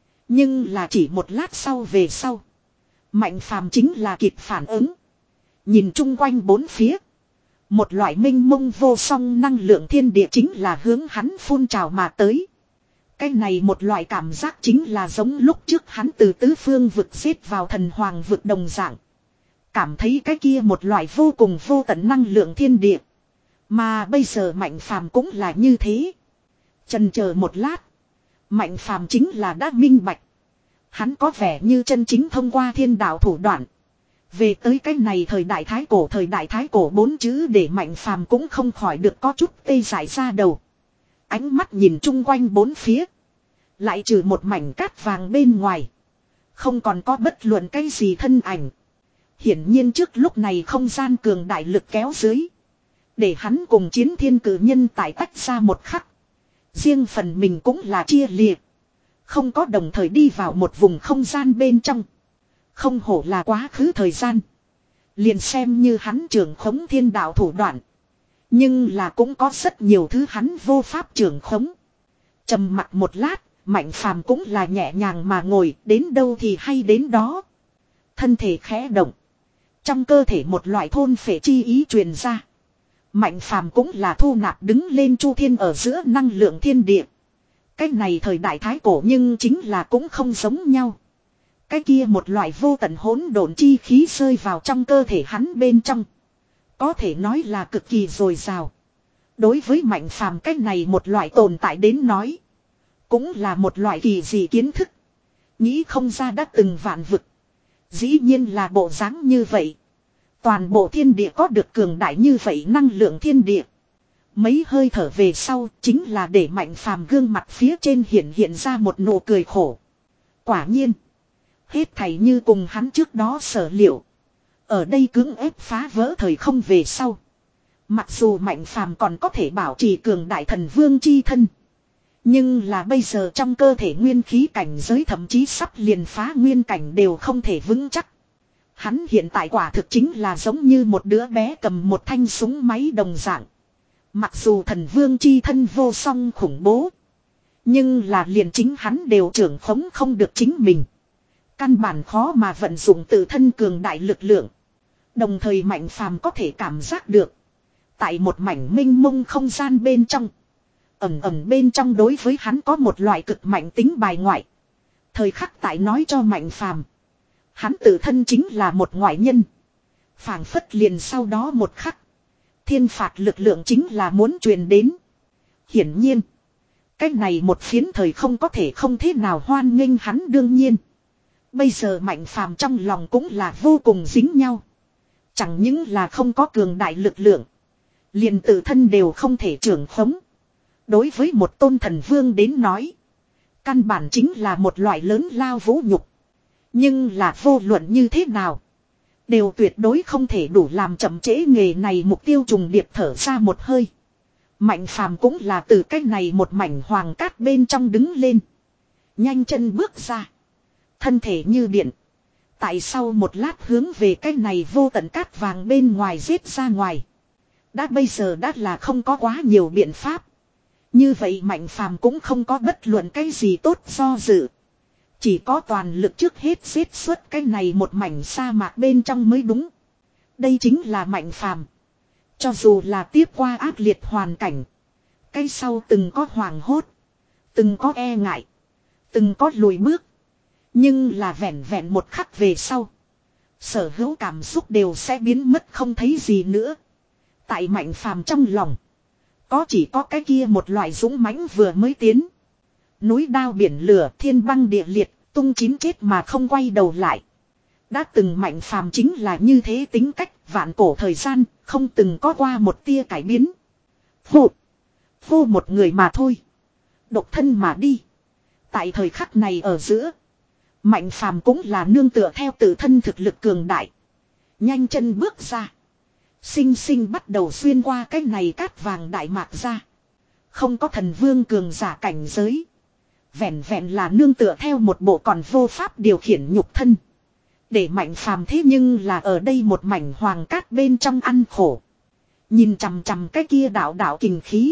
Nhưng là chỉ một lát sau về sau. Mạnh Phàm chính là kịp phản ứng. Nhìn chung quanh bốn phía. Một loại minh mông vô song năng lượng thiên địa chính là hướng hắn phun trào mà tới. Cái này một loại cảm giác chính là giống lúc trước hắn từ tứ phương vực xếp vào thần hoàng vực đồng dạng. Cảm thấy cái kia một loại vô cùng vô tận năng lượng thiên địa. Mà bây giờ Mạnh Phàm cũng là như thế. Chần chờ một lát. Mạnh Phàm chính là đã minh bạch. Hắn có vẻ như chân chính thông qua thiên đạo thủ đoạn. Về tới cái này thời đại thái cổ thời đại thái cổ bốn chữ để Mạnh Phàm cũng không khỏi được có chút tê dại ra đầu. Ánh mắt nhìn chung quanh bốn phía. Lại trừ một mảnh cát vàng bên ngoài. Không còn có bất luận cái gì thân ảnh. Hiển nhiên trước lúc này không gian cường đại lực kéo dưới. Để hắn cùng Chiến Thiên cử nhân tại tách ra một khắc. Riêng phần mình cũng là chia liệt. Không có đồng thời đi vào một vùng không gian bên trong. Không hổ là quá khứ thời gian. Liền xem như hắn trưởng khống thiên đạo thủ đoạn. Nhưng là cũng có rất nhiều thứ hắn vô pháp trưởng khống. Trầm mặc một lát, Mạnh Phàm cũng là nhẹ nhàng mà ngồi, đến đâu thì hay đến đó. Thân thể khẽ động. Trong cơ thể một loại thôn phệ chi ý truyền ra. Mạnh Phàm cũng là thu nạp đứng lên chu thiên ở giữa năng lượng thiên địa. Cái này thời đại thái cổ nhưng chính là cũng không giống nhau. Cái kia một loại vô tận hỗn độn chi khí rơi vào trong cơ thể hắn bên trong. Có thể nói là cực kỳ dồi dào. Đối với Mạnh Phàm cái này một loại tồn tại đến nói. Cũng là một loại kỳ dị kiến thức. Nghĩ không ra đã từng vạn vực. Dĩ nhiên là bộ dáng như vậy. Toàn bộ thiên địa có được cường đại như vậy năng lượng thiên địa. Mấy hơi thở về sau chính là để Mạnh Phàm gương mặt phía trên hiện hiện ra một nụ cười khổ. Quả nhiên. Hết thảy như cùng hắn trước đó sở liệu. Ở đây cưỡng ép phá vỡ thời không về sau. Mặc dù Mạnh Phàm còn có thể bảo trì cường đại thần vương chi thân. Nhưng là bây giờ trong cơ thể nguyên khí cảnh giới thậm chí sắp liền phá nguyên cảnh đều không thể vững chắc. Hắn hiện tại quả thực chính là giống như một đứa bé cầm một thanh súng máy đồng dạng. Mặc dù thần vương chi thân vô song khủng bố. Nhưng là liền chính hắn đều trưởng khống không được chính mình. Căn bản khó mà vận dụng tự thân cường đại lực lượng. Đồng thời Mạnh Phàm có thể cảm giác được. Tại một mảnh minh mông không gian bên trong. Ẩm ẩm bên trong đối với hắn có một loại cực mạnh tính bài ngoại. Thời khắc tại nói cho Mạnh Phàm. Hắn tự thân chính là một ngoại nhân. Phảng phất liền sau đó một khắc. Thiên phạt lực lượng chính là muốn truyền đến. Hiển nhiên. Cái này một phiến thời không có thể không thế nào hoan nghênh hắn đương nhiên. Bây giờ Mạnh Phàm trong lòng cũng là vô cùng dính nhau. Chẳng những là không có cường đại lực lượng. Liền tự thân đều không thể trưởng khống. Đối với một tôn thần vương đến nói. Căn bản chính là một loại lớn lao vũ nhục. Nhưng là vô luận như thế nào. Đều tuyệt đối không thể đủ làm chậm trễ nghề này mục tiêu trùng điệp thở ra một hơi. Mạnh Phàm cũng là từ cách này một mảnh hoàng cát bên trong đứng lên. Nhanh chân bước ra. Thân thể như điện. Tại sau một lát hướng về cái này vô tận cát vàng bên ngoài giết ra ngoài. Đã bây giờ đã là không có quá nhiều biện pháp. Như vậy Mạnh Phàm cũng không có bất luận cái gì tốt do dự. Chỉ có toàn lực trước hết giết suốt cái này một mảnh sa mạc bên trong mới đúng. Đây chính là Mạnh Phàm. Cho dù là tiếp qua ác liệt hoàn cảnh. Cái sau từng có hoàng hốt. Từng có e ngại. Từng có lùi bước. Nhưng là vẹn vẹn một khắc về sau. Sở hữu cảm xúc đều sẽ biến mất không thấy gì nữa. Tại Mạnh Phàm trong lòng. Có chỉ có cái kia một loại dũng mãnh vừa mới tiến. Núi đao biển lửa thiên băng địa liệt. Tung chín chết mà không quay đầu lại. Đã từng Mạnh Phàm chính là như thế tính cách. Vạn cổ thời gian không từng có qua một tia cải biến. Vô. Vô một người mà thôi. Độc thân mà đi. Tại thời khắc này ở giữa. Mạnh Phàm cũng là nương tựa theo tự thân thực lực cường đại. Nhanh chân bước ra. Sinh sinh bắt đầu xuyên qua cái này cát vàng đại mạc ra. Không có thần vương cường giả cảnh giới. Vẹn vẹn là nương tựa theo một bộ còn vô pháp điều khiển nhục thân. Để Mạnh Phàm thế nhưng là ở đây một mảnh hoàng cát bên trong ăn khổ. Nhìn chằm chằm cái kia đạo đạo kình khí.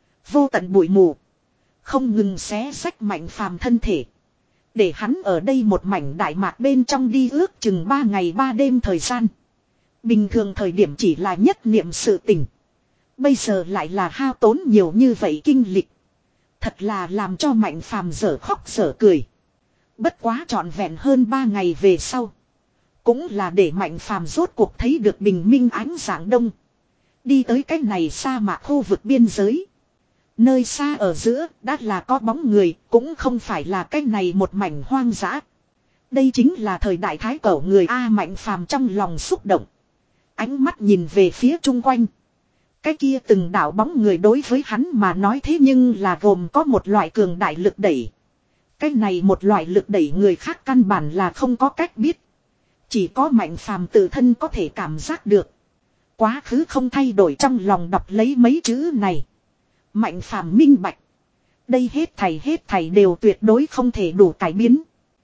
Vô tận bụi mù. Không ngừng xé xách Mạnh Phàm thân thể. Để hắn ở đây một mảnh đại mạc bên trong đi ước chừng ba ngày ba đêm thời gian. Bình thường thời điểm chỉ là nhất niệm sự tình. Bây giờ lại là hao tốn nhiều như vậy kinh lịch. Thật là làm cho Mạnh Phàm dở khóc dở cười. Bất quá trọn vẹn hơn ba ngày về sau. Cũng là để Mạnh Phàm rốt cuộc thấy được bình minh ánh sáng đông. Đi tới cái này sa mạc khu vực biên giới. Nơi xa ở giữa đã là có bóng người, cũng không phải là cái này một mảnh hoang dã. Đây chính là thời đại thái cổ người A. Mạnh Phàm trong lòng xúc động. Ánh mắt nhìn về phía chung quanh. Cái kia từng đảo bóng người đối với hắn mà nói thế nhưng là gồm có một loại cường đại lực đẩy. Cái này một loại lực đẩy người khác căn bản là không có cách biết. Chỉ có Mạnh Phàm tự thân có thể cảm giác được. Quá khứ không thay đổi trong lòng đọc lấy mấy chữ này. Mạnh Phàm minh bạch. Đây hết thảy hết thảy đều tuyệt đối không thể đủ cải biến.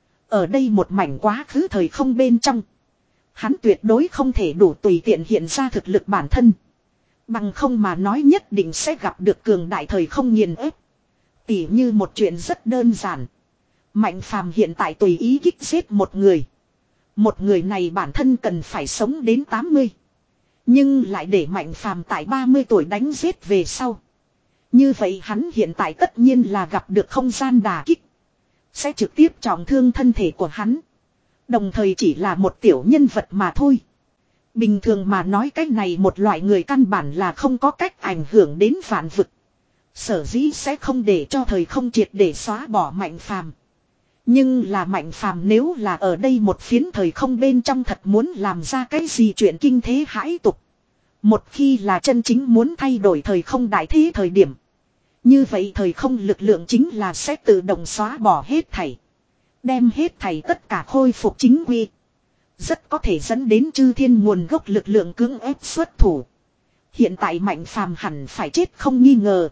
Ở đây một mảnh quá khứ thời không bên trong. Hắn tuyệt đối không thể đủ tùy tiện hiện ra thực lực bản thân. Bằng không mà nói nhất định sẽ gặp được cường đại thời không nghiền ép. Tỉ như một chuyện rất đơn giản. Mạnh Phàm hiện tại tùy ý kích giết một người. Một người này bản thân cần phải sống đến tám mươi. Nhưng lại để Mạnh Phàm tại ba mươi tuổi đánh giết về sau. Như vậy hắn hiện tại tất nhiên là gặp được không gian đả kích. Sẽ trực tiếp trọng thương thân thể của hắn. Đồng thời chỉ là một tiểu nhân vật mà thôi. Bình thường mà nói cách này một loại người căn bản là không có cách ảnh hưởng đến vạn vực. Sở dĩ sẽ không để cho thời không triệt để xóa bỏ Mạnh Phàm. Nhưng là Mạnh Phàm nếu là ở đây một phiến thời không bên trong thật muốn làm ra cái gì chuyện kinh thế hãi tục. Một khi là chân chính muốn thay đổi thời không đại thế thời điểm. Như vậy thời không lực lượng chính là sẽ tự động xóa bỏ hết thảy. Đem hết thảy tất cả khôi phục chính quy. Rất có thể dẫn đến chư thiên nguồn gốc lực lượng cưỡng ép xuất thủ. Hiện tại Mạnh Phàm hẳn phải chết không nghi ngờ.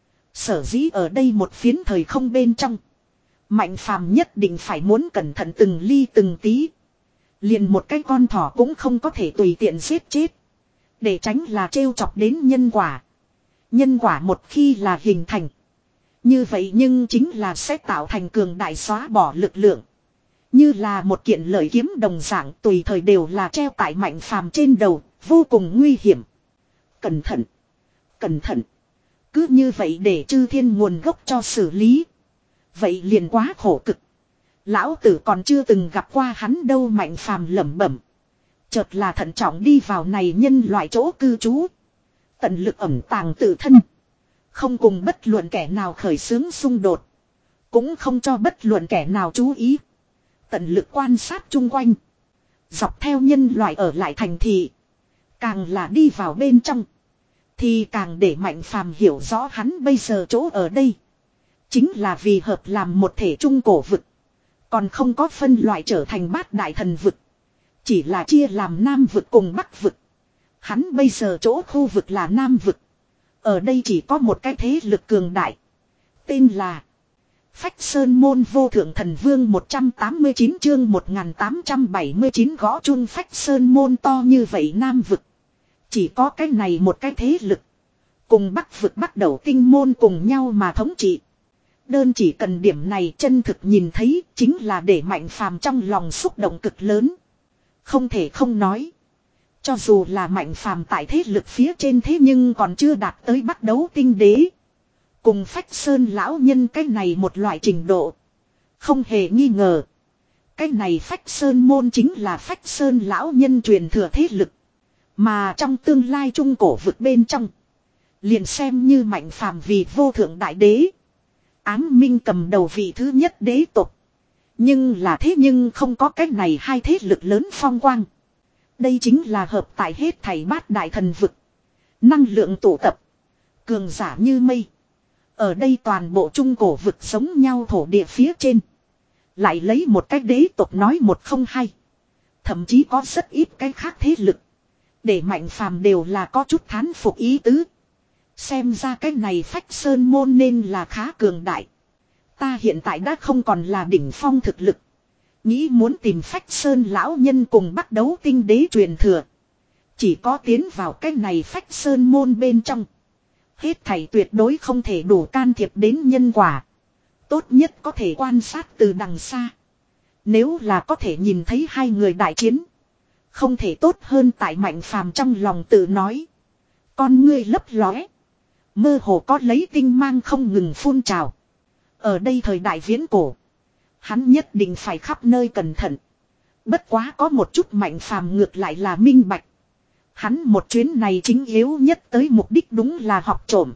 Sở dĩ ở đây một phiến thời không bên trong. Mạnh Phàm nhất định phải muốn cẩn thận từng ly từng tí. Liền một cái con thỏ cũng không có thể tùy tiện giết chết. Để tránh là trêu chọc đến nhân quả. Nhân quả một khi là hình thành. Như vậy nhưng chính là sẽ tạo thành cường đại xóa bỏ lực lượng. Như là một kiện lợi kiếm đồng dạng tùy thời đều là treo tại Mạnh Phàm trên đầu, vô cùng nguy hiểm. Cẩn thận, cẩn thận. Cứ như vậy để chư thiên nguồn gốc cho xử lý. Vậy liền quá khổ cực. Lão tử còn chưa từng gặp qua hắn đâu. Mạnh Phàm lẩm bẩm. Chợt là thận trọng đi vào này nhân loại chỗ cư trú. Tận lực ẩn tàng tự thân. Không cùng bất luận kẻ nào khởi xướng xung đột. Cũng không cho bất luận kẻ nào chú ý. Tận lực quan sát chung quanh. Dọc theo nhân loại ở lại thành thị. Càng là đi vào bên trong. Thì càng để Mạnh Phàm hiểu rõ hắn bây giờ chỗ ở đây. Chính là vì hợp làm một thể trung cổ vực. Còn không có phân loại trở thành bát đại thần vực. Chỉ là chia làm Nam vực cùng Bắc vực. Hắn bây giờ chỗ khu vực là Nam vực. Ở đây chỉ có một cái thế lực cường đại. Tên là Phách Sơn Môn Vô Thượng Thần Vương một trăm tám mươi chín chương một nghìn tám trăm bảy mươi chín gõ chung Phách Sơn Môn to như vậy Nam vực. Chỉ có cái này một cái thế lực. Cùng Bắc vực bắt đầu tinh môn cùng nhau mà thống trị. Đơn chỉ cần điểm này chân thực nhìn thấy chính là để Mạnh Phàm trong lòng xúc động cực lớn. Không thể không nói. Cho dù là Mạnh Phàm tại thế lực phía trên thế nhưng còn chưa đạt tới bắt đấu tinh đế. Cùng Phách Sơn lão nhân cái này một loại trình độ. Không hề nghi ngờ. Cái này Phách Sơn môn chính là Phách Sơn lão nhân truyền thừa thế lực. Mà trong tương lai trung cổ vực bên trong. Liền xem như Mạnh Phàm vì vô thượng đại đế. Ám Minh cầm đầu vị thứ nhất đế tộc. Nhưng là thế nhưng không có cái này hai thế lực lớn phong quang. Đây chính là hợp tại hết thảy bát đại thần vực. Năng lượng tụ tập. Cường giả như mây. Ở đây toàn bộ trung cổ vực giống nhau thổ địa phía trên. Lại lấy một cái đế tộc nói một không hai. Thậm chí có rất ít cái khác thế lực. Để Mạnh Phàm đều là có chút thán phục ý tứ. Xem ra cái này Phách Sơn môn nên là khá cường đại. Ta hiện tại đã không còn là đỉnh phong thực lực. Nghĩ muốn tìm Phách Sơn lão nhân cùng bắt đấu tinh đế truyền thừa. Chỉ có tiến vào cái này Phách Sơn môn bên trong. Hết thảy tuyệt đối không thể đủ can thiệp đến nhân quả. Tốt nhất có thể quan sát từ đằng xa. Nếu là có thể nhìn thấy hai người đại chiến. Không thể tốt hơn tại Mạnh Phàm trong lòng tự nói. Con ngươi lấp lóe. Mơ hồ có lấy tinh mang không ngừng phun trào. Ở đây thời đại viễn cổ. Hắn nhất định phải khắp nơi cẩn thận. Bất quá có một chút Mạnh Phàm ngược lại là minh bạch. Hắn một chuyến này chính yếu nhất tới mục đích đúng là học trộm.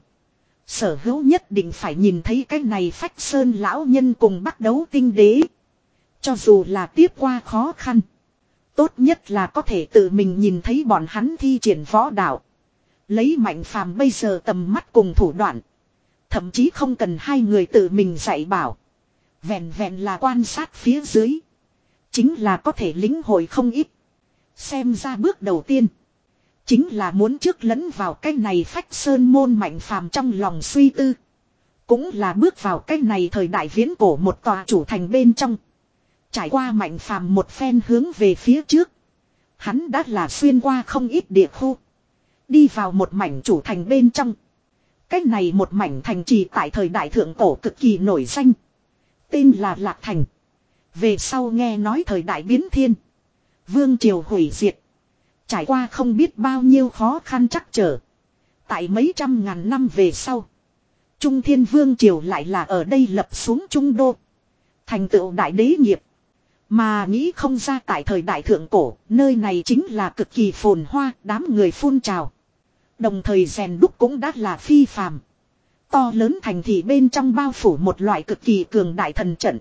Sở hữu nhất định phải nhìn thấy cái này Phách Sơn lão nhân cùng bắt đấu tinh đế. Cho dù là tiếp qua khó khăn. Tốt nhất là có thể tự mình nhìn thấy bọn hắn thi triển võ đạo. Lấy Mạnh Phàm bây giờ tầm mắt cùng thủ đoạn. Thậm chí không cần hai người tự mình dạy bảo. Vẹn vẹn là quan sát phía dưới. Chính là có thể lĩnh hội không ít. Xem ra bước đầu tiên. Chính là muốn trước lẫn vào cái này Phách Sơn môn Mạnh Phàm trong lòng suy tư. Cũng là bước vào cái này thời đại viễn cổ một tòa chủ thành bên trong. Trải qua Mạnh Phàm một phen hướng về phía trước. Hắn đã là xuyên qua không ít địa khu. Đi vào một mảnh chủ thành bên trong. Cái này một mảnh thành trì tại thời đại thượng cổ cực kỳ nổi danh. Tên là Lạc Thành. Về sau nghe nói thời đại biến thiên. Vương triều hủy diệt. Trải qua không biết bao nhiêu khó khăn trắc trở. Tại mấy trăm ngàn năm về sau. Trung Thiên Vương triều lại là ở đây lập xuống trung đô. Thành tựu đại đế nghiệp. Mà nghĩ không ra tại thời đại thượng cổ. Nơi này chính là cực kỳ phồn hoa. Đám người phun trào. Đồng thời rèn đúc cũng đã là phi phàm. To lớn thành thị bên trong bao phủ một loại cực kỳ cường đại thần trận.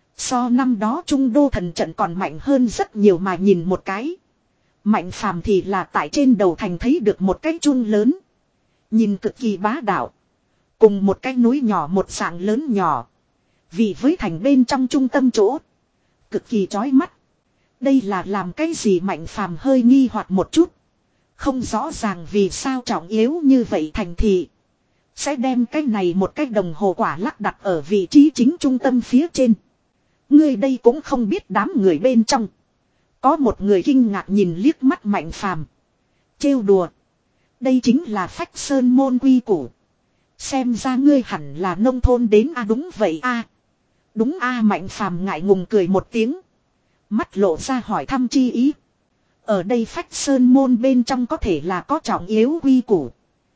So năm đó trung đô thần trận còn mạnh hơn rất nhiều mà nhìn một cái. Mạnh Phàm thì là tại trên đầu thành thấy được một cái chuông lớn. Nhìn cực kỳ bá đạo. Cùng một cái núi nhỏ một dạng lớn nhỏ. Vì với thành bên trong trung tâm chỗ. Cực kỳ chói mắt. Đây là làm cái gì Mạnh Phàm hơi nghi hoặc một chút. Không rõ ràng vì sao trọng yếu như vậy thành thị. Sẽ đem cái này một cái đồng hồ quả lắc đặt ở vị trí chính trung tâm phía trên. Người đây cũng không biết đám người bên trong. Có một người kinh ngạc nhìn liếc mắt Mạnh Phàm, trêu đùa. Đây chính là Phách Sơn môn quy củ. Xem ra ngươi hẳn là nông thôn đến a à, đúng vậy a à. Đúng a à, Mạnh Phàm ngại ngùng cười một tiếng. Mắt lộ ra hỏi thăm chi ý. Ở đây Phách Sơn môn bên trong có thể là có trọng yếu quy củ.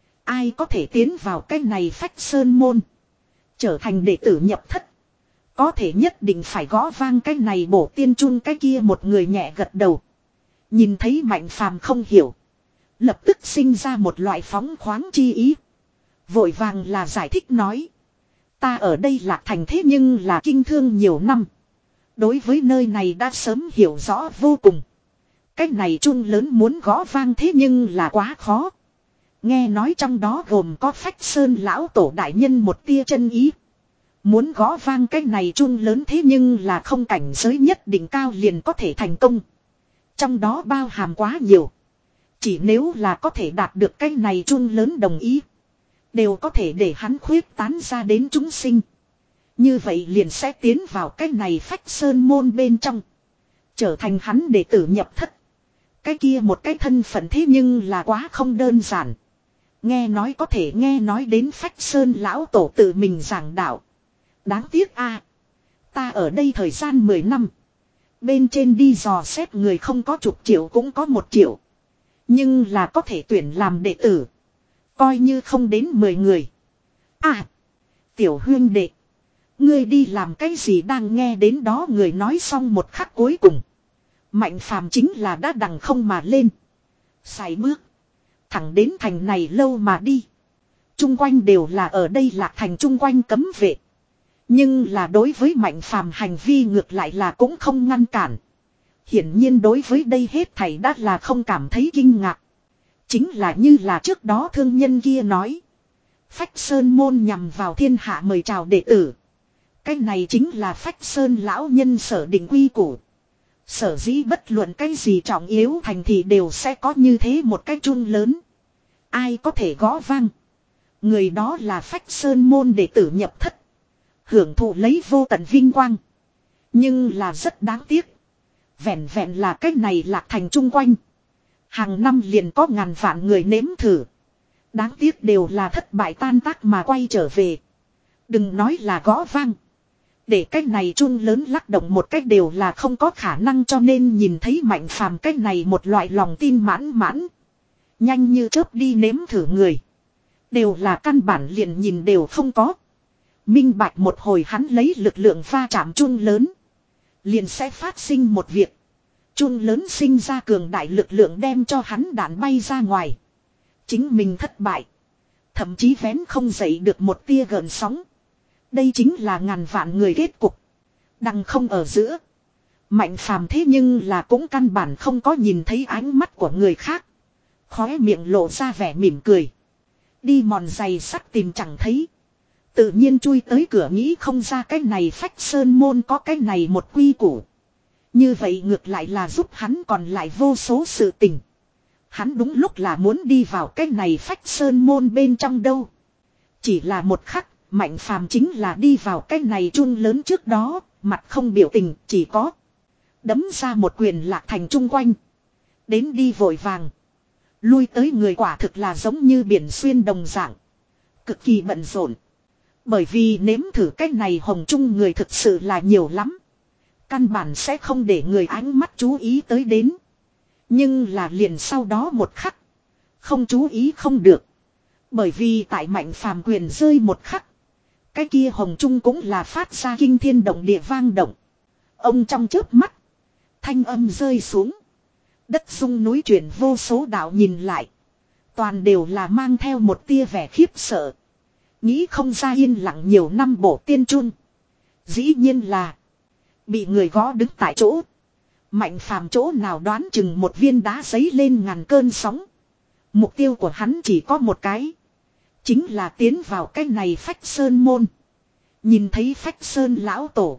Ai có thể tiến vào cái này Phách Sơn môn. Trở thành đệ tử nhập thất. Có thể nhất định phải gõ vang cái này bổ tiên chun cái kia một người nhẹ gật đầu. Nhìn thấy Mạnh Phàm không hiểu. Lập tức sinh ra một loại phóng khoáng chi ý. Vội vàng là giải thích nói. Ta ở đây Lạc Thành thế nhưng là kinh thương nhiều năm. Đối với nơi này đã sớm hiểu rõ vô cùng. Cái này chung lớn muốn gõ vang thế nhưng là quá khó. Nghe nói trong đó gồm có Phách Sơn lão tổ đại nhân một tia chân ý. Muốn gõ vang cái này chung lớn thế nhưng là không cảnh giới nhất định cao liền có thể thành công. Trong đó bao hàm quá nhiều. Chỉ nếu là có thể đạt được cái này chung lớn đồng ý. Đều có thể để hắn khuyết tán ra đến chúng sinh. Như vậy liền sẽ tiến vào cái này Phách Sơn môn bên trong. Trở thành hắn đệ tử nhập thất. Cái kia một cái thân phận thế nhưng là quá không đơn giản. Nghe nói có thể nghe nói đến Phách Sơn lão tổ tự mình giảng đạo. Đáng tiếc a, ta ở đây thời gian mười năm. Bên trên đi dò xét người không có chục triệu cũng có một triệu. Nhưng là có thể tuyển làm đệ tử. Coi như không đến mười người. À, tiểu huyên đệ. Ngươi đi làm cái gì đang nghe đến đó người nói xong một khắc cuối cùng. Mạnh phàm chính là đã đằng không mà lên. Xài bước. Thẳng đến thành này lâu mà đi. Trung quanh đều là ở đây Lạc Thành trung quanh cấm vệ. Nhưng là đối với Mạnh phàm hành vi ngược lại là cũng không ngăn cản. Hiển nhiên đối với đây hết thảy đã là không cảm thấy kinh ngạc. Chính là như là trước đó thương nhân kia nói. Phách Sơn môn nhằm vào thiên hạ mời chào đệ tử. Cái này chính là Phách Sơn lão nhân sở định quy củ. Sở dĩ bất luận cái gì trọng yếu thành thì đều sẽ có như thế một cái chung lớn. Ai có thể gõ vang. Người đó là Phách Sơn môn đệ tử nhập thất. Hưởng thụ lấy vô tận vinh quang. Nhưng là rất đáng tiếc. Vẹn vẹn là cái này Lạc Thành chung quanh. Hàng năm liền có ngàn vạn người nếm thử. Đáng tiếc đều là thất bại tan tác mà quay trở về. Đừng nói là gõ vang. Để cách này chung lớn lắc động một cách đều là không có khả năng, cho nên nhìn thấy Mạnh phàm cách này một loại lòng tin mãn mãn. Nhanh như chớp đi nếm thử người. Đều là căn bản liền nhìn đều không có. Minh bạch một hồi hắn lấy lực lượng va chạm chung lớn. Liền sẽ phát sinh một việc. Chung lớn sinh ra cường đại lực lượng đem cho hắn đạn bay ra ngoài. Chính mình thất bại. Thậm chí vén không dậy được một tia gợn sóng. Đây chính là ngàn vạn người kết cục. Đằng không ở giữa. Mạnh phàm thế nhưng là cũng căn bản không có nhìn thấy ánh mắt của người khác. Khóe miệng lộ ra vẻ mỉm cười. Đi mòn giày sắt tìm chẳng thấy. Tự nhiên chui tới cửa nghĩ không ra cái này Phách Sơn môn có cái này một quy củ. Như vậy ngược lại là giúp hắn còn lại vô số sự tình. Hắn đúng lúc là muốn đi vào cái này Phách Sơn môn bên trong đâu. Chỉ là một khắc, Mạnh phàm chính là đi vào cái này chung lớn trước đó, mặt không biểu tình, chỉ có đấm ra một quyền Lạc Thành chung quanh. Đến đi vội vàng. Lui tới người quả thực là giống như biển xuyên đồng dạng. Cực kỳ bận rộn. Bởi vì nếm thử cái này hồng chung người thực sự là nhiều lắm. Căn bản sẽ không để người ánh mắt chú ý tới đến. Nhưng là liền sau đó một khắc. Không chú ý không được. Bởi vì tại Mạnh phàm quyền rơi một khắc. Cái kia hồng chung cũng là phát ra kinh thiên động địa vang động. Ông trong chớp mắt. Thanh âm rơi xuống. Đất rung núi chuyển vô số đạo nhìn lại. Toàn đều là mang theo một tia vẻ khiếp sợ. Nghĩ không ra yên lặng nhiều năm bổ tiên chun. Dĩ nhiên là. Bị người gõ đứng tại chỗ. Mạnh phàm chỗ nào đoán chừng một viên đá giấy lên ngàn cơn sóng. Mục tiêu của hắn chỉ có một cái. Chính là tiến vào cái này Phách Sơn môn. Nhìn thấy Phách Sơn lão tổ.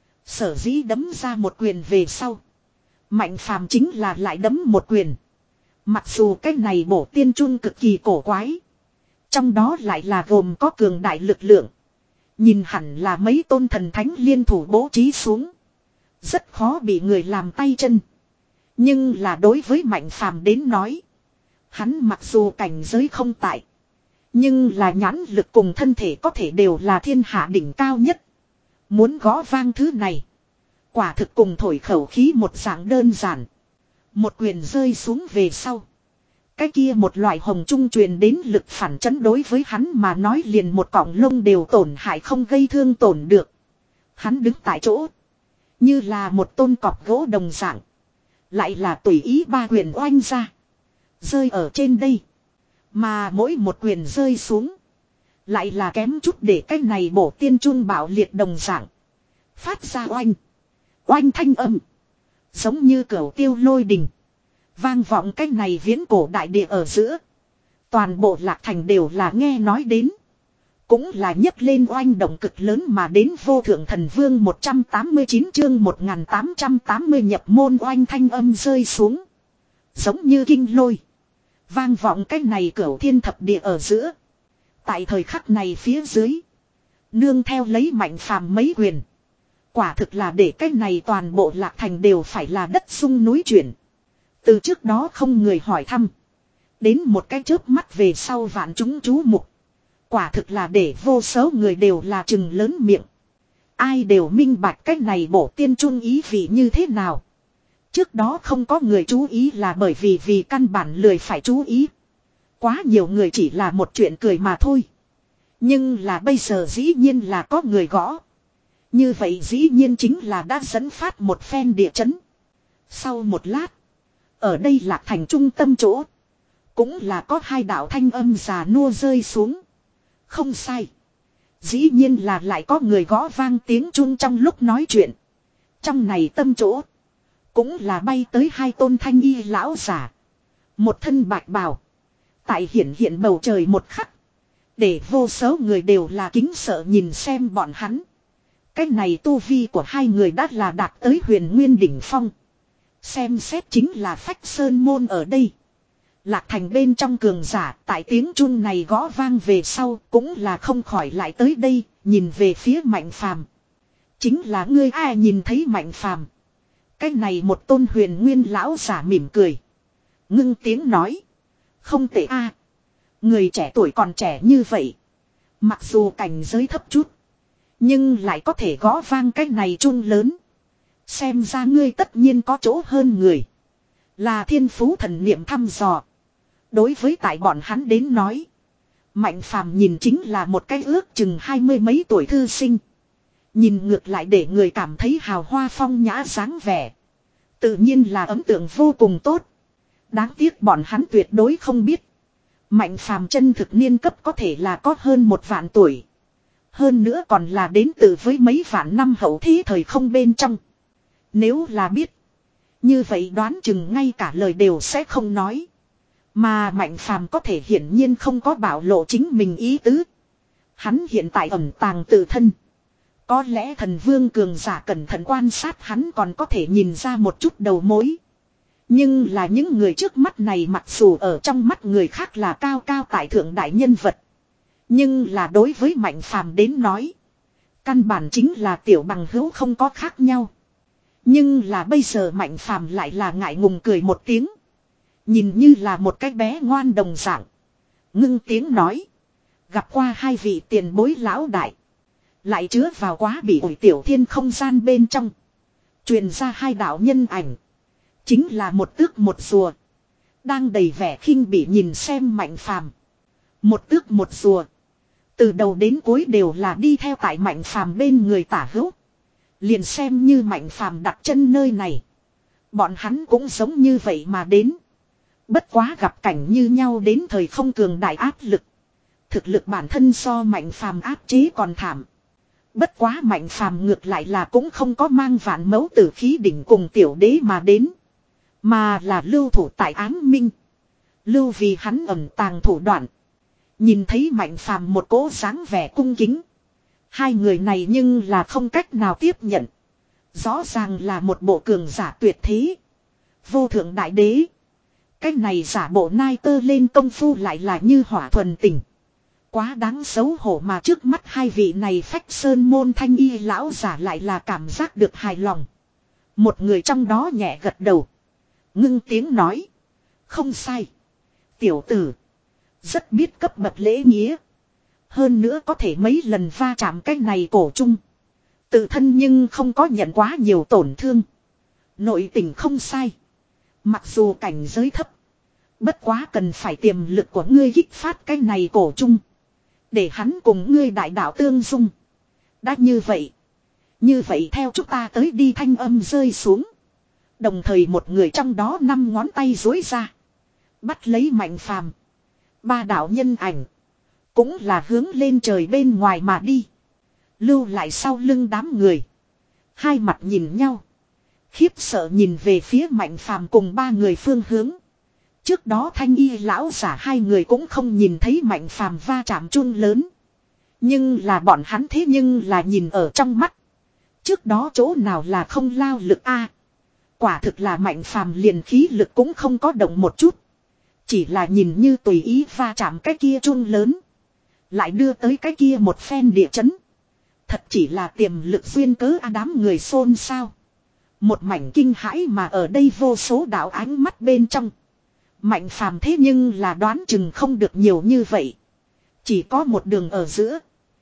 Sở dĩ đấm ra một quyền về sau. Mạnh phàm chính là lại đấm một quyền. Mặc dù cái này bổ tiên chun cực kỳ cổ quái. Trong đó lại là gồm có cường đại lực lượng. Nhìn hẳn là mấy tôn thần thánh liên thủ bố trí xuống. Rất khó bị người làm tay chân. Nhưng là đối với Mạnh phàm đến nói. Hắn mặc dù cảnh giới không tại. Nhưng là nhãn lực cùng thân thể có thể đều là thiên hạ đỉnh cao nhất. Muốn gõ vang thứ này. Quả thực cùng thổi khẩu khí một dạng đơn giản. Một quyền rơi xuống về sau. Cái kia một loại hồng trung truyền đến lực phản chấn đối với hắn mà nói liền một cọng lông đều tổn hại không gây thương tổn được. Hắn đứng tại chỗ. Như là một tôn cọp gỗ đồng dạng. Lại là tùy ý ba quyền oanh ra. Rơi ở trên đây. Mà mỗi một quyền rơi xuống. Lại là kém chút để cái này bổ tiên trung bạo liệt đồng dạng. Phát ra oanh. Oanh thanh âm. Giống như cửu tiêu lôi đình. Vang vọng cái này viễn cổ đại địa ở giữa. Toàn bộ Lạc Thành đều là nghe nói đến. Cũng là nhấc lên oanh động cực lớn mà đến vô thượng thần vương một trăm tám mươi chín chương một nghìn tám trăm tám mươi nhập môn oanh thanh âm rơi xuống. Giống như kinh lôi. Vang vọng cái này cửu thiên thập địa ở giữa. Tại thời khắc này phía dưới. Nương theo lấy Mạnh Phàm mấy quyền. Quả thực là để cái này toàn bộ Lạc Thành đều phải là đất sung núi chuyển. Từ trước đó không người hỏi thăm. Đến một cái chớp mắt về sau vạn chúng chú mục. Quả thực là để vô số người đều là trừng lớn miệng. Ai đều minh bạch cái này bổ tiên trung ý vị như thế nào. Trước đó không có người chú ý là bởi vì vì căn bản lười phải chú ý. Quá nhiều người chỉ là một chuyện cười mà thôi. Nhưng là bây giờ dĩ nhiên là có người gõ. Như vậy dĩ nhiên chính là đã dẫn phát một phen địa chấn. Sau một lát. Ở đây Lạc Thành trung tâm chỗ. Cũng là có hai đạo thanh âm già nua rơi xuống. Không sai. Dĩ nhiên là lại có người gõ vang tiếng chuông trong lúc nói chuyện. Trong này tâm chỗ. Cũng là bay tới hai tôn thanh y lão giả. Một thân bạch bào. Tại hiển hiện bầu trời một khắc. Để vô số người đều là kính sợ nhìn xem bọn hắn. Cái này tu vi của hai người đã là đạt tới huyền nguyên đỉnh phong. Xem xét chính là phách sơn môn ở đây. Lạc Thành bên trong cường giả tại tiếng chuông này gõ vang về sau cũng là không khỏi lại tới đây, nhìn về phía Mạnh Phàm. Chính là ngươi ai nhìn thấy Mạnh Phàm. Cái này một tôn huyền nguyên lão giả mỉm cười. Ngưng tiếng nói. Không tệ a, người trẻ tuổi còn trẻ như vậy. Mặc dù cảnh giới thấp chút. Nhưng lại có thể gõ vang cái này chuông lớn. Xem ra ngươi tất nhiên có chỗ hơn người. Là thiên phú thần niệm thăm dò. Đối với tại bọn hắn đến nói. Mạnh Phàm nhìn chính là một cái ước chừng hai mươi mấy tuổi thư sinh. Nhìn ngược lại để người cảm thấy hào hoa phong nhã dáng vẻ. Tự nhiên là ấn tượng vô cùng tốt. Đáng tiếc bọn hắn tuyệt đối không biết. Mạnh Phàm chân thực niên cấp có thể là có hơn một vạn tuổi. Hơn nữa còn là đến từ với mấy vạn năm hậu thế thời không bên trong. Nếu là biết. Như vậy đoán chừng ngay cả lời đều sẽ không nói. Mà Mạnh Phàm có thể hiển nhiên không có bảo lộ chính mình ý tứ. Hắn hiện tại ẩn tàng tự thân. Có lẽ thần vương cường giả cẩn thận quan sát hắn còn có thể nhìn ra một chút đầu mối. Nhưng là những người trước mắt này mặc dù ở trong mắt người khác là cao cao tại thượng đại nhân vật. Nhưng là đối với Mạnh Phàm đến nói. Căn bản chính là tiểu bằng hữu không có khác nhau. Nhưng là bây giờ Mạnh Phàm lại là ngại ngùng cười một tiếng. Nhìn như là một cái bé ngoan đồng dạng. Ngưng tiếng nói. Gặp qua hai vị tiền bối lão đại. Lại chứa vào quá bị ủi tiểu thiên không gian bên trong. Truyền ra hai đạo nhân ảnh. Chính là một tước một rùa. Đang đầy vẻ khinh bỉ nhìn xem Mạnh Phàm. Một tước một rùa. Từ đầu đến cuối đều là đi theo tại Mạnh Phàm bên người tả hữu. Liền xem như Mạnh Phàm đặt chân nơi này. Bọn hắn cũng giống như vậy mà đến. Bất quá gặp cảnh như nhau đến thời không cường đại áp lực. Thực lực bản thân so Mạnh Phàm áp chế còn thảm. Bất quá Mạnh Phàm ngược lại là cũng không có mang vạn mẫu tử khí đỉnh cùng tiểu đế mà đến. Mà là lưu thủ tại Ám Minh. Lưu vì hắn ẩn tàng thủ đoạn. Nhìn thấy Mạnh Phàm một cỗ dáng vẻ cung kính. Hai người này nhưng là không cách nào tiếp nhận. Rõ ràng là một bộ cường giả tuyệt thế. Vô thượng đại đế. Cái này giả bộ nai tơ lên công phu lại là như hỏa thuần tình. Quá đáng xấu hổ mà trước mắt hai vị này phách sơn môn thanh y lão giả lại là cảm giác được hài lòng. Một người trong đó nhẹ gật đầu. Ngưng tiếng nói. Không sai. Tiểu tử. Rất biết cấp bậc lễ nghĩa. Hơn nữa có thể mấy lần va chạm cái này cổ chung. Tự thân nhưng không có nhận quá nhiều tổn thương. Nội tình không sai. Mặc dù cảnh giới thấp. Bất quá cần phải tiềm lực của ngươi kích phát cái này cổ chung. Để hắn cùng ngươi đại đạo tương dung. Đã như vậy. Như vậy theo chúng ta tới đi thanh âm rơi xuống. Đồng thời một người trong đó năm ngón tay dối ra. Bắt lấy Mạnh Phàm. Ba đạo nhân ảnh. cũng là hướng lên trời bên ngoài mà đi. Lưu lại sau lưng đám người. Hai mặt nhìn nhau. Khiếp sợ nhìn về phía Mạnh Phàm cùng ba người phương hướng. Trước đó thanh y lão giả hai người cũng không nhìn thấy Mạnh Phàm va chạm chun lớn. Nhưng là bọn hắn thế nhưng là nhìn ở trong mắt. Trước đó chỗ nào là không lao lực a? Quả thực là Mạnh Phàm liền khí lực cũng không có động một chút. Chỉ là nhìn như tùy ý va chạm cái kia chun lớn. Lại đưa tới cái kia một phen địa chấn. Thật chỉ là tiềm lực duyên cớ a, đám người xôn xao. Một mảnh kinh hãi mà ở đây vô số đạo ánh mắt bên trong. Mạnh Phàm thế nhưng là đoán chừng không được nhiều như vậy. Chỉ có một đường ở giữa.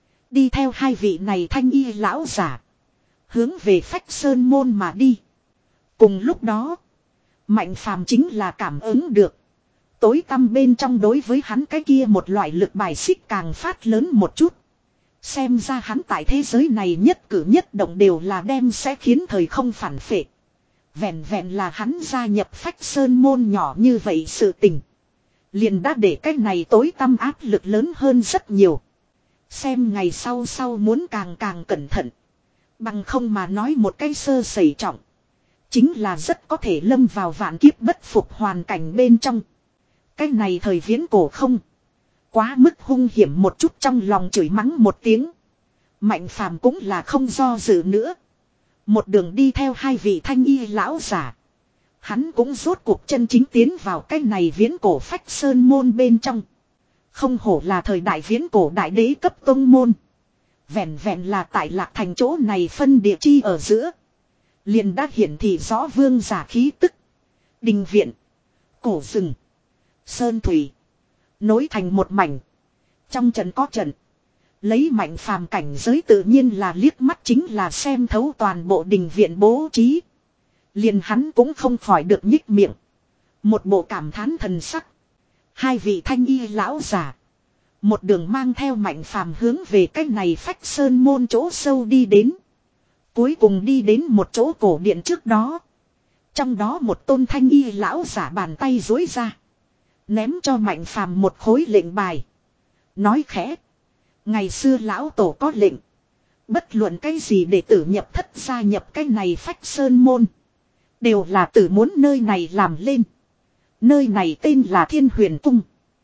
Đi theo hai vị này thanh y lão giả. Hướng về Phách Sơn Môn mà đi. Cùng lúc đó. Mạnh Phàm chính là cảm ứng được. Tối tăm bên trong đối với hắn cái kia một loại lực bài xích càng phát lớn một chút. Xem ra hắn tại thế giới này nhất cử nhất động đều là đem sẽ khiến thời không phản phệ. Vẹn vẹn là hắn gia nhập Phách Sơn Môn nhỏ như vậy sự tình. Liền đã để cái này tối tăm áp lực lớn hơn rất nhiều. Xem ngày sau sau muốn càng càng cẩn thận. Bằng không mà nói một cái sơ sẩy trọng. Chính là rất có thể lâm vào vạn kiếp bất phục hoàn cảnh bên trong. Cái này thời viễn cổ không. Quá mức hung hiểm một chút, trong lòng chửi mắng một tiếng. Mạnh Phàm cũng là không do dự nữa. Một đường đi theo hai vị thanh y lão giả. Hắn cũng rốt cuộc chân chính tiến vào cái này viễn cổ Phách Sơn Môn bên trong. Không hổ là thời đại viễn cổ đại đế cấp tông môn. Vẹn vẹn là tại Lạc Thành chỗ này phân địa chi ở giữa. Liền đã hiển thị rõ vương giả khí tức. Đình viện. Cổ rừng. Sơn thủy. Nối thành một mảnh. Trong trận có trận. Lấy Mạnh Phàm cảnh giới tự nhiên là liếc mắt chính là xem thấu toàn bộ đình viện bố trí. Liền hắn cũng không khỏi được nhích miệng. Một bộ cảm thán thần sắc. Hai vị thanh y lão giả. Một đường mang theo Mạnh Phàm hướng về cái này Phách Sơn Môn chỗ sâu đi đến. Cuối cùng đi đến một chỗ cổ điện trước đó. Trong đó một tôn thanh y lão giả bàn tay duỗi ra. Ném cho Mạnh Phàm một khối lệnh bài. Nói khẽ. Ngày xưa lão tổ có lệnh. Bất luận cái gì để tử nhập thất gia nhập cái này Phách Sơn Môn. Đều là tử muốn nơi này làm lên. Nơi này tên là Thiên Huyền Cung.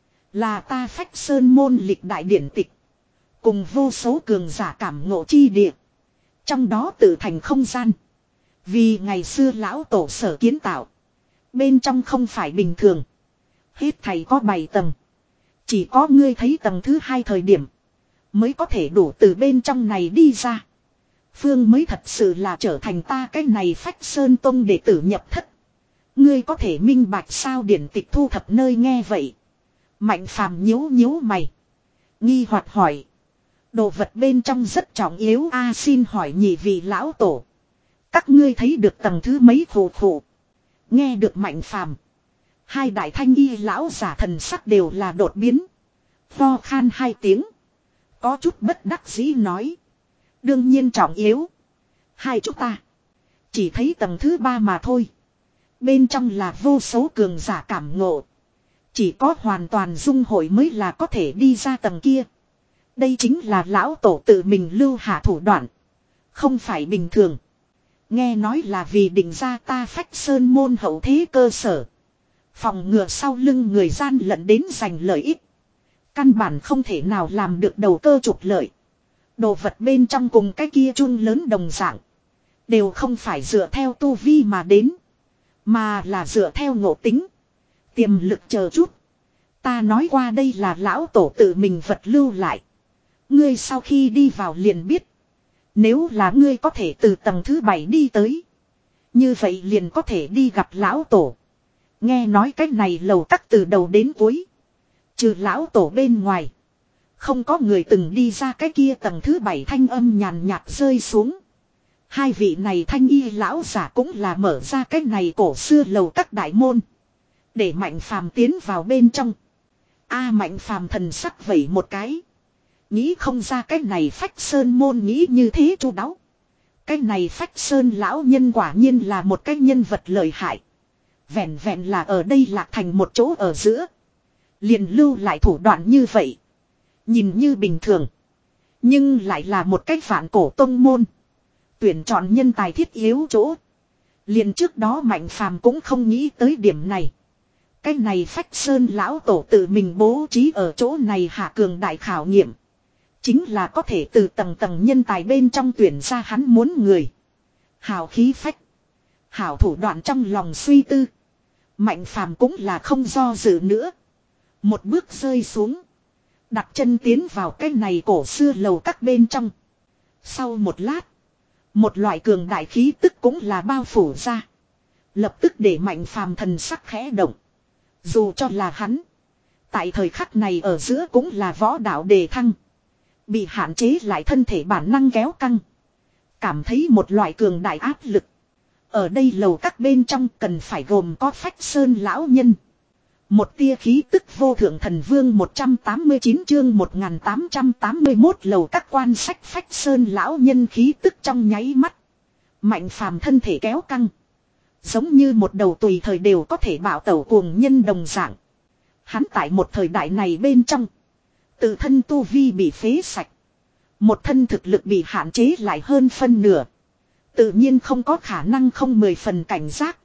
Là ta Phách Sơn Môn lịch đại điển tịch. Cùng vô số cường giả cảm ngộ chi địa. Trong đó tự thành không gian. Vì ngày xưa lão tổ sở kiến tạo. Bên trong không phải bình thường. Hết thầy có bảy tầng. Chỉ có ngươi thấy tầng thứ hai thời điểm. Mới có thể đủ từ bên trong này đi ra. Phương mới thật sự là trở thành ta cái này Phách Sơn Tông đệ tử nhập thất. Ngươi có thể minh bạch sao điển tịch thu thập nơi nghe vậy. Mạnh Phàm nhíu nhíu mày. Nghi hoặc hỏi. Đồ vật bên trong rất trọng yếu a, xin hỏi nhị vị lão tổ. Các ngươi thấy được tầng thứ mấy khổ khổ. Nghe được Mạnh Phàm. Hai đại thanh y lão giả thần sắc đều là đột biến. Pho khan hai tiếng. Có chút bất đắc dĩ nói. Đương nhiên trọng yếu. Hai chúng ta. Chỉ thấy tầng thứ ba mà thôi. Bên trong là vô số cường giả cảm ngộ. Chỉ có hoàn toàn dung hội mới là có thể đi ra tầng kia. Đây chính là lão tổ tự mình lưu hạ thủ đoạn. Không phải bình thường. Nghe nói là vì định ra ta Phách Sơn Môn hậu thế cơ sở. Phòng ngừa sau lưng người gian lận đến giành lợi ích. Căn bản không thể nào làm được đầu cơ trục lợi. Đồ vật bên trong cùng cái kia chun lớn đồng dạng. Đều không phải dựa theo tu vi mà đến. Mà là dựa theo ngộ tính. Tiềm lực chờ chút. Ta nói qua đây là lão tổ tự mình vật lưu lại. Ngươi sau khi đi vào liền biết. Nếu là ngươi có thể từ tầng thứ bảy đi tới. Như vậy liền có thể đi gặp lão tổ. Nghe nói cách này lầu các từ đầu đến cuối. Trừ lão tổ bên ngoài. Không có người từng đi ra cái kia tầng thứ bảy, thanh âm nhàn nhạt rơi xuống. Hai vị này thanh y lão giả cũng là mở ra cái này cổ xưa lầu các đại môn. Để Mạnh Phàm tiến vào bên trong. A Mạnh Phàm thần sắc vẩy một cái. Nghĩ không ra cái này Phách Sơn Môn nghĩ như thế chu đáo. Cái này Phách Sơn lão nhân quả nhiên là một cái nhân vật lợi hại. Vẹn vẹn là ở đây Lạc Thành một chỗ ở giữa. Liền lưu lại thủ đoạn như vậy. Nhìn như bình thường. Nhưng lại là một cách vạn cổ tông môn. Tuyển chọn nhân tài thiết yếu chỗ. Liền trước đó Mạnh Phàm cũng không nghĩ tới điểm này. Cái này Phách Sơn lão tổ tự mình bố trí ở chỗ này hạ cường đại khảo nghiệm. Chính là có thể từ tầng tầng nhân tài bên trong tuyển ra hắn muốn người. Hào khí phách. Hảo thủ đoạn trong lòng suy tư. Mạnh Phàm cũng là không do dự nữa. Một bước rơi xuống. Đặt chân tiến vào cái này cổ xưa lầu các bên trong. Sau một lát. Một loại cường đại khí tức cũng là bao phủ ra. Lập tức để Mạnh Phàm thần sắc khẽ động. Dù cho là hắn. Tại thời khắc này ở giữa cũng là võ đạo đề thăng. Bị hạn chế lại thân thể bản năng kéo căng. Cảm thấy một loại cường đại áp lực. Ở đây lầu các bên trong cần phải gồm có Phách Sơn lão nhân. Một tia khí tức vô thượng thần vương một trăm tám mươi chín chương một nghìn tám trăm tám mươi mốt lầu các quan sách Phách Sơn lão nhân khí tức trong nháy mắt. Mạnh Phàm thân thể kéo căng. Giống như một đầu tùy thời đều có thể bạo tẩu cuồng nhân đồng dạng. Hắn tại một thời đại này bên trong. Tự thân tu vi bị phế sạch. Một thân thực lực bị hạn chế lại hơn phân nửa. Tự nhiên không có khả năng không mười phần cảnh giác.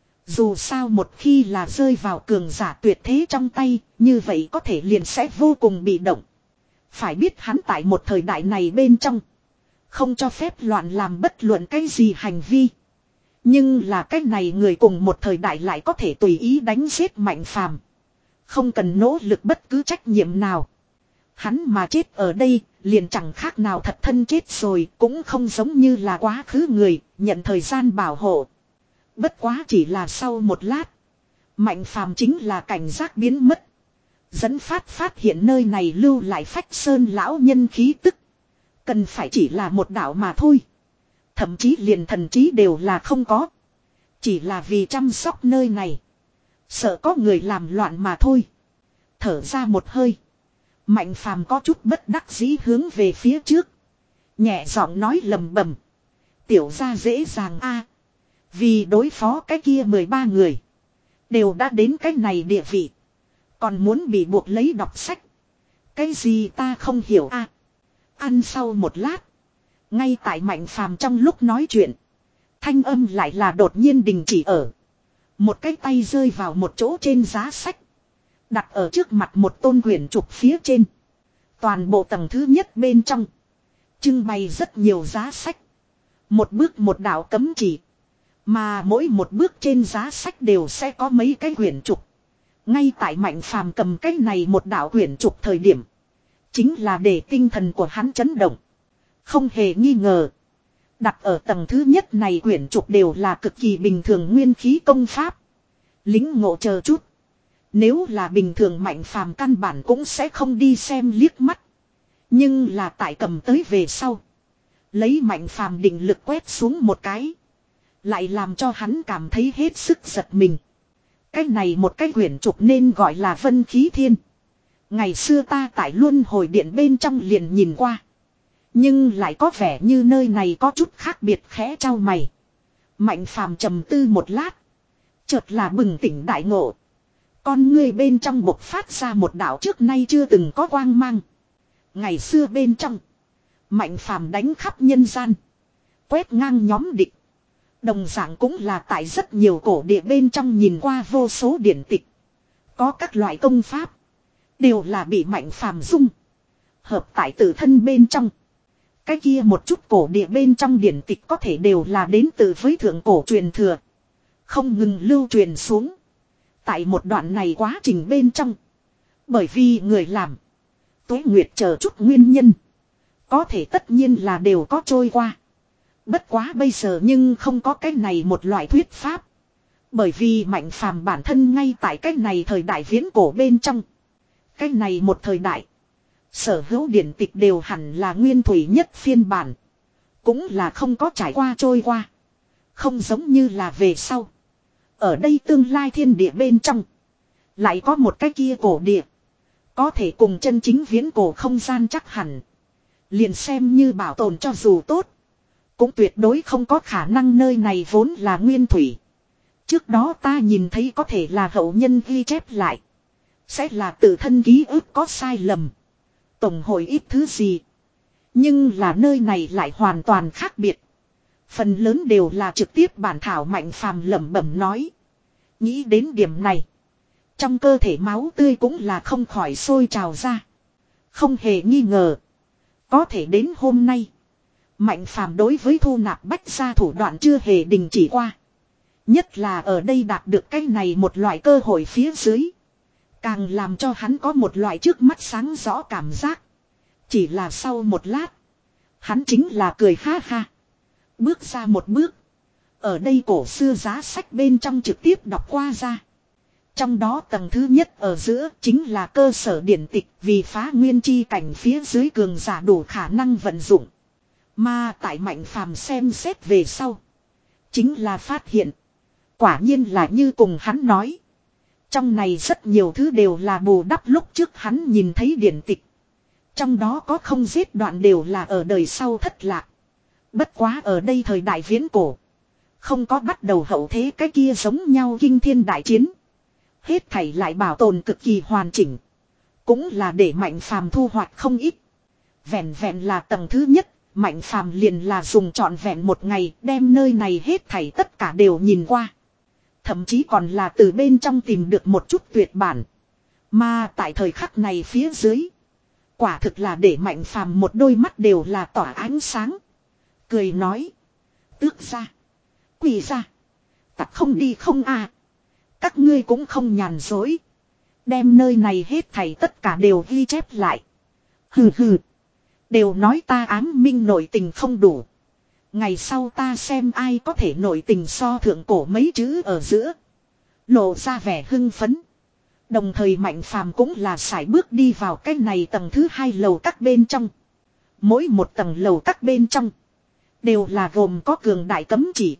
Dù sao một khi là rơi vào cường giả tuyệt thế trong tay, như vậy có thể liền sẽ vô cùng bị động. Phải biết hắn tại một thời đại này bên trong. Không cho phép loạn làm bất luận cái gì hành vi. Nhưng là cái này người cùng một thời đại lại có thể tùy ý đánh giết Mạnh Phàm. Không cần nỗ lực bất cứ trách nhiệm nào. Hắn mà chết ở đây, liền chẳng khác nào thật thân chết rồi, cũng không giống như là quá khứ người, nhận thời gian bảo hộ. Bất quá chỉ là sau một lát. Mạnh Phàm chính là cảnh giác biến mất. Dẫn phát phát hiện nơi này lưu lại Phách Sơn lão nhân khí tức. Cần phải chỉ là một đạo mà thôi. Thậm chí liền thần trí đều là không có. Chỉ là vì chăm sóc nơi này. Sợ có người làm loạn mà thôi. Thở ra một hơi. Mạnh Phàm có chút bất đắc dĩ hướng về phía trước. Nhẹ giọng nói lầm bầm. Tiểu ra dễ dàng a. Vì đối phó cái kia mười ba người. Đều đã đến cái này địa vị. Còn muốn bị buộc lấy đọc sách. Cái gì ta không hiểu a. Ăn sau một lát. Ngay tại Mạnh Phàm trong lúc nói chuyện. Thanh âm lại là đột nhiên đình chỉ ở. Một cái tay rơi vào một chỗ trên giá sách. Đặt ở trước mặt một tôn quyển trục phía trên. Toàn bộ tầng thứ nhất bên trong. Trưng bày rất nhiều giá sách. Một bước một đạo cấm chỉ. Mà mỗi một bước trên giá sách đều sẽ có mấy cái quyển trục. Ngay tại Mạnh Phàm cầm cái này một đạo quyển trục thời điểm. Chính là để tinh thần của hắn chấn động. Không hề nghi ngờ. Đặt ở tầng thứ nhất này quyển trục đều là cực kỳ bình thường nguyên khí công pháp. Lính ngộ chờ chút. Nếu là bình thường Mạnh Phàm căn bản cũng sẽ không đi xem liếc mắt. Nhưng là tại cầm tới về sau. Lấy Mạnh Phàm định lực quét xuống một cái. Lại làm cho hắn cảm thấy hết sức giật mình. Cái này một cái quyển trục nên gọi là Vân Khí Thiên. Ngày xưa ta tại Luân Hồi Điện bên trong liền nhìn qua. Nhưng lại có vẻ như nơi này có chút khác biệt khẽ trao mày. Mạnh Phàm trầm tư một lát. Chợt là bừng tỉnh đại ngộ. Con ngươi bên trong bộc phát ra một đạo trước nay chưa từng có quang mang. Ngày xưa bên trong. Mạnh Phàm đánh khắp nhân gian. Quét ngang nhóm địch. Đồng dạng cũng là tại rất nhiều cổ địa bên trong nhìn qua vô số điển tịch. Có các loại công pháp. Đều là bị Mạnh Phàm dung. Hợp tại tự thân bên trong. Cái kia một chút cổ địa bên trong điển tịch có thể đều là đến từ với thượng cổ truyền thừa. Không ngừng lưu truyền xuống. Tại một đoạn này quá trình bên trong. Bởi vì người làm. Tuế nguyệt chờ chút nguyên nhân. Có thể tất nhiên là đều có trôi qua. Bất quá bây giờ nhưng không có cái này một loại thuyết pháp. Bởi vì Mạnh Phàm bản thân ngay tại cái này thời đại viễn cổ bên trong. Cái này một thời đại. Sở hữu điển tịch đều hẳn là nguyên thủy nhất phiên bản. Cũng là không có trải qua trôi qua. Không giống như là về sau. Ở đây tương lai thiên địa bên trong. Lại có một cái kia cổ địa. Có thể cùng chân chính viễn cổ không gian chắc hẳn. Liền xem như bảo tồn cho dù tốt. Cũng tuyệt đối không có khả năng nơi này vốn là nguyên thủy. Trước đó ta nhìn thấy có thể là hậu nhân ghi chép lại. Sẽ là tự thân ký ức có sai lầm. Tổng hội ít thứ gì. Nhưng là nơi này lại hoàn toàn khác biệt. Phần lớn đều là trực tiếp bản thảo Mạnh Phàm lẩm bẩm nói. Nghĩ đến điểm này. Trong cơ thể máu tươi cũng là không khỏi sôi trào ra. Không hề nghi ngờ. Có thể đến hôm nay. Mạnh Phàm đối với thu nạp bách gia thủ đoạn chưa hề đình chỉ qua. Nhất là ở đây đạt được cái này một loại cơ hội phía dưới. Càng làm cho hắn có một loại trước mắt sáng rõ cảm giác. Chỉ là sau một lát. Hắn chính là cười ha ha. Bước ra một bước. Ở đây cổ xưa giá sách bên trong trực tiếp đọc qua ra. Trong đó tầng thứ nhất ở giữa chính là cơ sở điển tịch vì phá nguyên chi cảnh phía dưới cường giả đủ khả năng vận dụng. Mà tại Mạnh Phàm xem xét về sau. Chính là phát hiện. Quả nhiên là như cùng hắn nói. Trong này rất nhiều thứ đều là bù đắp lúc trước hắn nhìn thấy điển tịch. Trong đó có không giết đoạn đều là ở đời sau thất lạc. Bất quá ở đây thời đại viễn cổ. Không có bắt đầu hậu thế cái kia giống nhau kinh thiên đại chiến. Hết thảy lại bảo tồn cực kỳ hoàn chỉnh. Cũng là để Mạnh Phàm thu hoạch không ít. Vẹn vẹn là tầng thứ nhất. Mạnh Phàm liền là dùng trọn vẹn một ngày đem nơi này hết thảy tất cả đều nhìn qua. Thậm chí còn là từ bên trong tìm được một chút tuyệt bản. Mà tại thời khắc này phía dưới. Quả thực là để Mạnh Phàm một đôi mắt đều là tỏa ánh sáng. Cười nói. Tước ra. Quỳ ra. Tặc không đi không à. Các ngươi cũng không nhàn dối. Đem nơi này hết thảy tất cả đều ghi chép lại. Hừ hừ. Đều nói ta ám minh nội tình không đủ. Ngày sau ta xem ai có thể nội tình so thượng cổ mấy chữ ở giữa. Lộ ra vẻ hưng phấn. Đồng thời Mạnh Phàm cũng là sải bước đi vào cái này tầng thứ hai lầu các bên trong. Mỗi một tầng lầu các bên trong. Đều là gồm có cường đại cấm chỉ.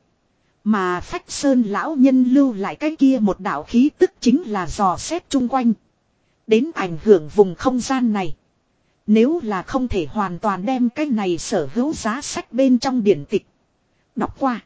Mà Phách Sơn lão nhân lưu lại cái kia một đạo khí tức chính là dò xét chung quanh. Đến ảnh hưởng vùng không gian này. Nếu là không thể hoàn toàn đem cái này sở hữu giá sách bên trong điển tịch. Đọc qua.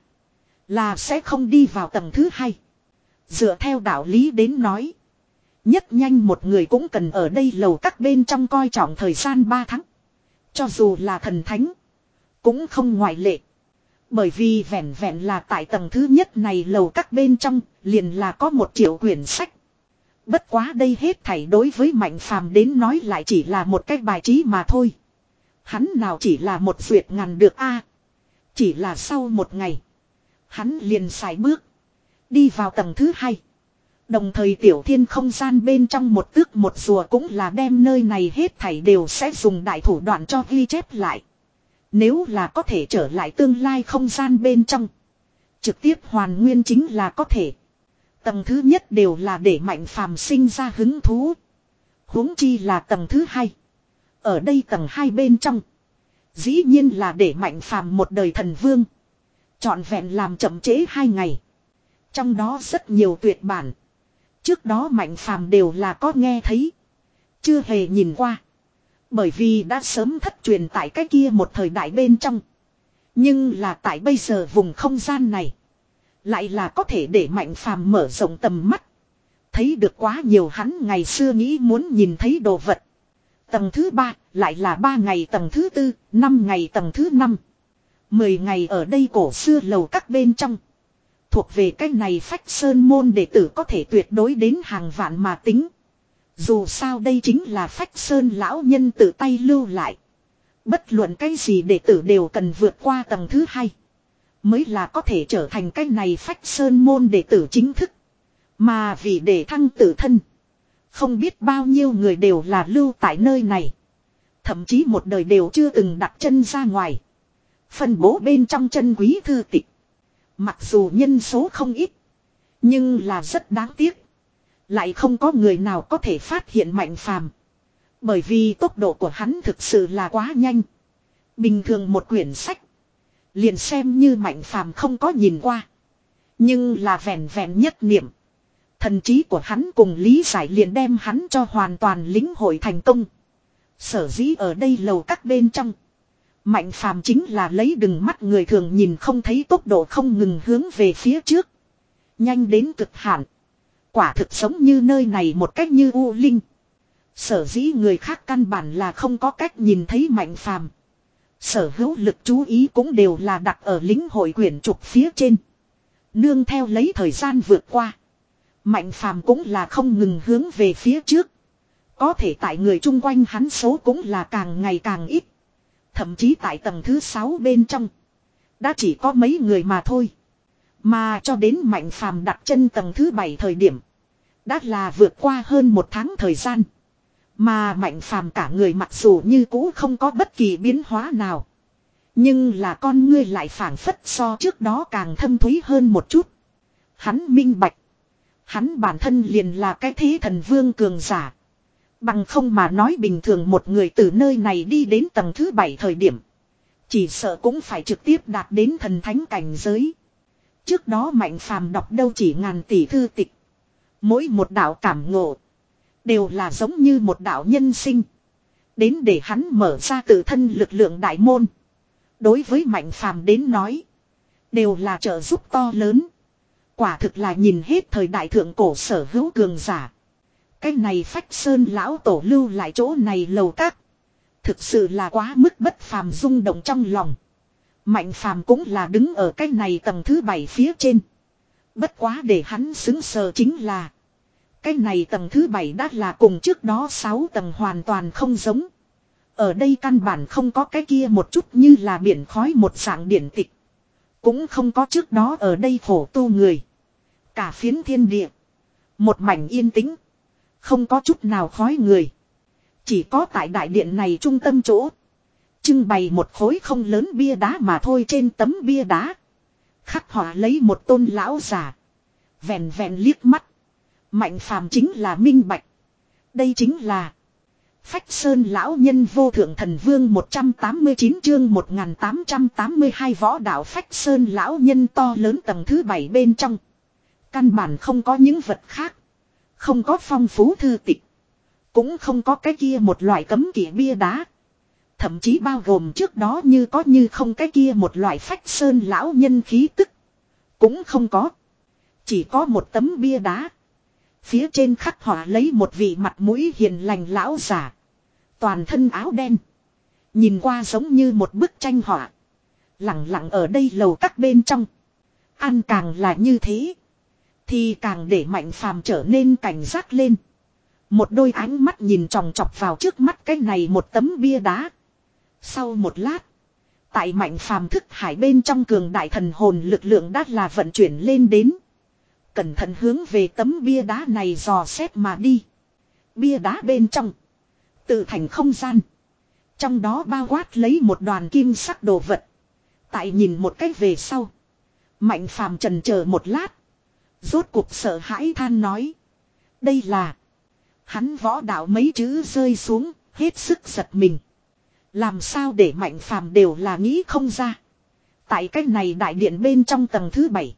Là sẽ không đi vào tầng thứ hai. Dựa theo đạo lý đến nói. Nhất nhanh một người cũng cần ở đây lầu các bên trong coi trọng thời gian ba tháng. Cho dù là thần thánh. Cũng không ngoại lệ. Bởi vì vẹn vẹn là tại tầng thứ nhất này lầu các bên trong liền là có một triệu quyển sách. Bất quá đây hết thảy đối với Mạnh Phàm đến nói lại chỉ là một cái bài trí mà thôi. Hắn nào chỉ là một duyệt ngàn được a. Chỉ là sau một ngày. Hắn liền sải bước. Đi vào tầng thứ hai. Đồng thời tiểu thiên không gian bên trong một tước một rùa cũng là đem nơi này hết thảy đều sẽ dùng đại thủ đoạn cho ghi chép lại. Nếu là có thể trở lại tương lai không gian bên trong. Trực tiếp hoàn nguyên chính là có thể. Tầng thứ nhất đều là để Mạnh Phàm sinh ra hứng thú. Huống chi là tầng thứ hai. Ở đây tầng hai bên trong. Dĩ nhiên là để Mạnh Phàm một đời thần vương. Trọn vẹn làm chậm trễ hai ngày. Trong đó rất nhiều tuyệt bản. Trước đó Mạnh Phàm đều là có nghe thấy. Chưa hề nhìn qua. Bởi vì đã sớm thất truyền tại cái kia một thời đại bên trong. Nhưng là tại bây giờ vùng không gian này. Lại là có thể để Mạnh Phàm mở rộng tầm mắt. Thấy được quá nhiều hắn ngày xưa nghĩ muốn nhìn thấy đồ vật. Tầng thứ ba lại là ba ngày tầng thứ tư, năm ngày tầng thứ năm. Mười ngày ở đây cổ xưa lầu các bên trong. Thuộc về cái này Phách Sơn môn đệ tử có thể tuyệt đối đến hàng vạn mà tính. Dù sao đây chính là Phách Sơn lão nhân tự tay lưu lại. Bất luận cái gì đệ tử đều cần vượt qua tầng thứ hai. Mới là có thể trở thành cái này Phách Sơn môn đệ tử chính thức. Mà vì để thăng tự thân. Không biết bao nhiêu người đều là lưu tại nơi này. Thậm chí một đời đều chưa từng đặt chân ra ngoài. Phân bố bên trong chân quý thư tịch. Mặc dù nhân số không ít. Nhưng là rất đáng tiếc. Lại không có người nào có thể phát hiện Mạnh Phàm. Bởi vì tốc độ của hắn thực sự là quá nhanh. Bình thường một quyển sách. Liền xem như Mạnh Phàm không có nhìn qua. Nhưng là vẹn vẹn nhất niệm. Thần trí của hắn cùng lý giải liền đem hắn cho hoàn toàn lĩnh hội thành công. Sở dĩ ở đây lầu các bên trong. Mạnh Phàm chính là lấy đừng mắt người thường nhìn không thấy tốc độ không ngừng hướng về phía trước. Nhanh đến cực hạn. Quả thực giống như nơi này một cách như u linh. Sở dĩ người khác căn bản là không có cách nhìn thấy Mạnh Phàm. Sở hữu lực chú ý cũng đều là đặt ở lĩnh hội quyển trục phía trên. Nương theo lấy thời gian vượt qua. Mạnh Phàm cũng là không ngừng hướng về phía trước. Có thể tại người chung quanh hắn số cũng là càng ngày càng ít. Thậm chí tại tầng thứ sáu bên trong. Đã chỉ có mấy người mà thôi. Mà cho đến Mạnh Phàm đặt chân tầng thứ bảy thời điểm. Đã là vượt qua hơn một tháng thời gian. Mà Mạnh Phàm cả người mặc dù như cũ không có bất kỳ biến hóa nào. Nhưng là con ngươi lại phảng phất so trước đó càng thâm thúy hơn một chút. Hắn minh bạch. Hắn bản thân liền là cái thế thần vương cường giả. Bằng không mà nói bình thường một người từ nơi này đi đến tầng thứ bảy thời điểm. Chỉ sợ cũng phải trực tiếp đạt đến thần thánh cảnh giới. Trước đó Mạnh Phàm đọc đâu chỉ ngàn tỷ thư tịch. Mỗi một đạo cảm ngộ. Đều là giống như một đạo nhân sinh. Đến để hắn mở ra tự thân lực lượng đại môn. Đối với Mạnh Phàm đến nói. Đều là trợ giúp to lớn. Quả thực là nhìn hết thời đại thượng cổ sở hữu cường giả. Cái này Phách Sơn lão tổ lưu lại chỗ này lầu các. Thực sự là quá mức bất phàm rung động trong lòng. Mạnh Phàm cũng là đứng ở cái này tầng thứ bảy phía trên. Bất quá để hắn xứng sờ chính là. Cái này tầng thứ bảy đã là cùng trước đó sáu tầng hoàn toàn không giống. Ở đây căn bản không có cái kia một chút như là biển khói một dạng điển tịch. Cũng không có trước đó ở đây khổ tu người. Cả phiến thiên địa. Một mảnh yên tĩnh. Không có chút nào khói người. Chỉ có tại đại điện này trung tâm chỗ. Trưng bày một khối không lớn bia đá mà thôi, trên tấm bia đá. Khắc họa lấy một tôn lão giả. Vẹn vẹn liếc mắt. Mạnh Phàm chính là minh bạch. Đây chính là Phách Sơn lão nhân vô thượng thần vương một trăm tám mươi chín chương một nghìn tám trăm tám mươi hai võ đạo Phách Sơn lão nhân to lớn tầng thứ bảy bên trong. Căn bản không có những vật khác. Không có phong phú thư tịch. Cũng không có cái kia một loại cấm kỵ bia đá. Thậm chí bao gồm trước đó như có như không cái kia một loại Phách Sơn lão nhân khí tức. Cũng không có. Chỉ có một tấm bia đá. Phía trên khắc họa lấy một vị mặt mũi hiền lành lão giả. Toàn thân áo đen. Nhìn qua giống như một bức tranh họa. Lặng lặng ở đây lầu các bên trong. Ăn càng là như thế. Thì càng để Mạnh Phàm trở nên cảnh giác lên. Một đôi ánh mắt nhìn chòng chọc vào trước mắt cái này một tấm bia đá. Sau một lát. Tại Mạnh Phàm thức hải bên trong cường đại thần hồn lực lượng đã là vận chuyển lên đến. Cẩn thận hướng về tấm bia đá này dò xét mà đi. Bia đá bên trong. Tự thành không gian. Trong đó bao quát lấy một đoàn kim sắc đồ vật. Tại nhìn một cách về sau. Mạnh Phàm chần chờ một lát. Rốt cuộc sợ hãi than nói. Đây là. Hắn võ đạo mấy chữ rơi xuống. Hết sức giật mình. Làm sao để Mạnh Phàm đều là nghĩ không ra. Tại cách này đại điện bên trong tầng thứ bảy.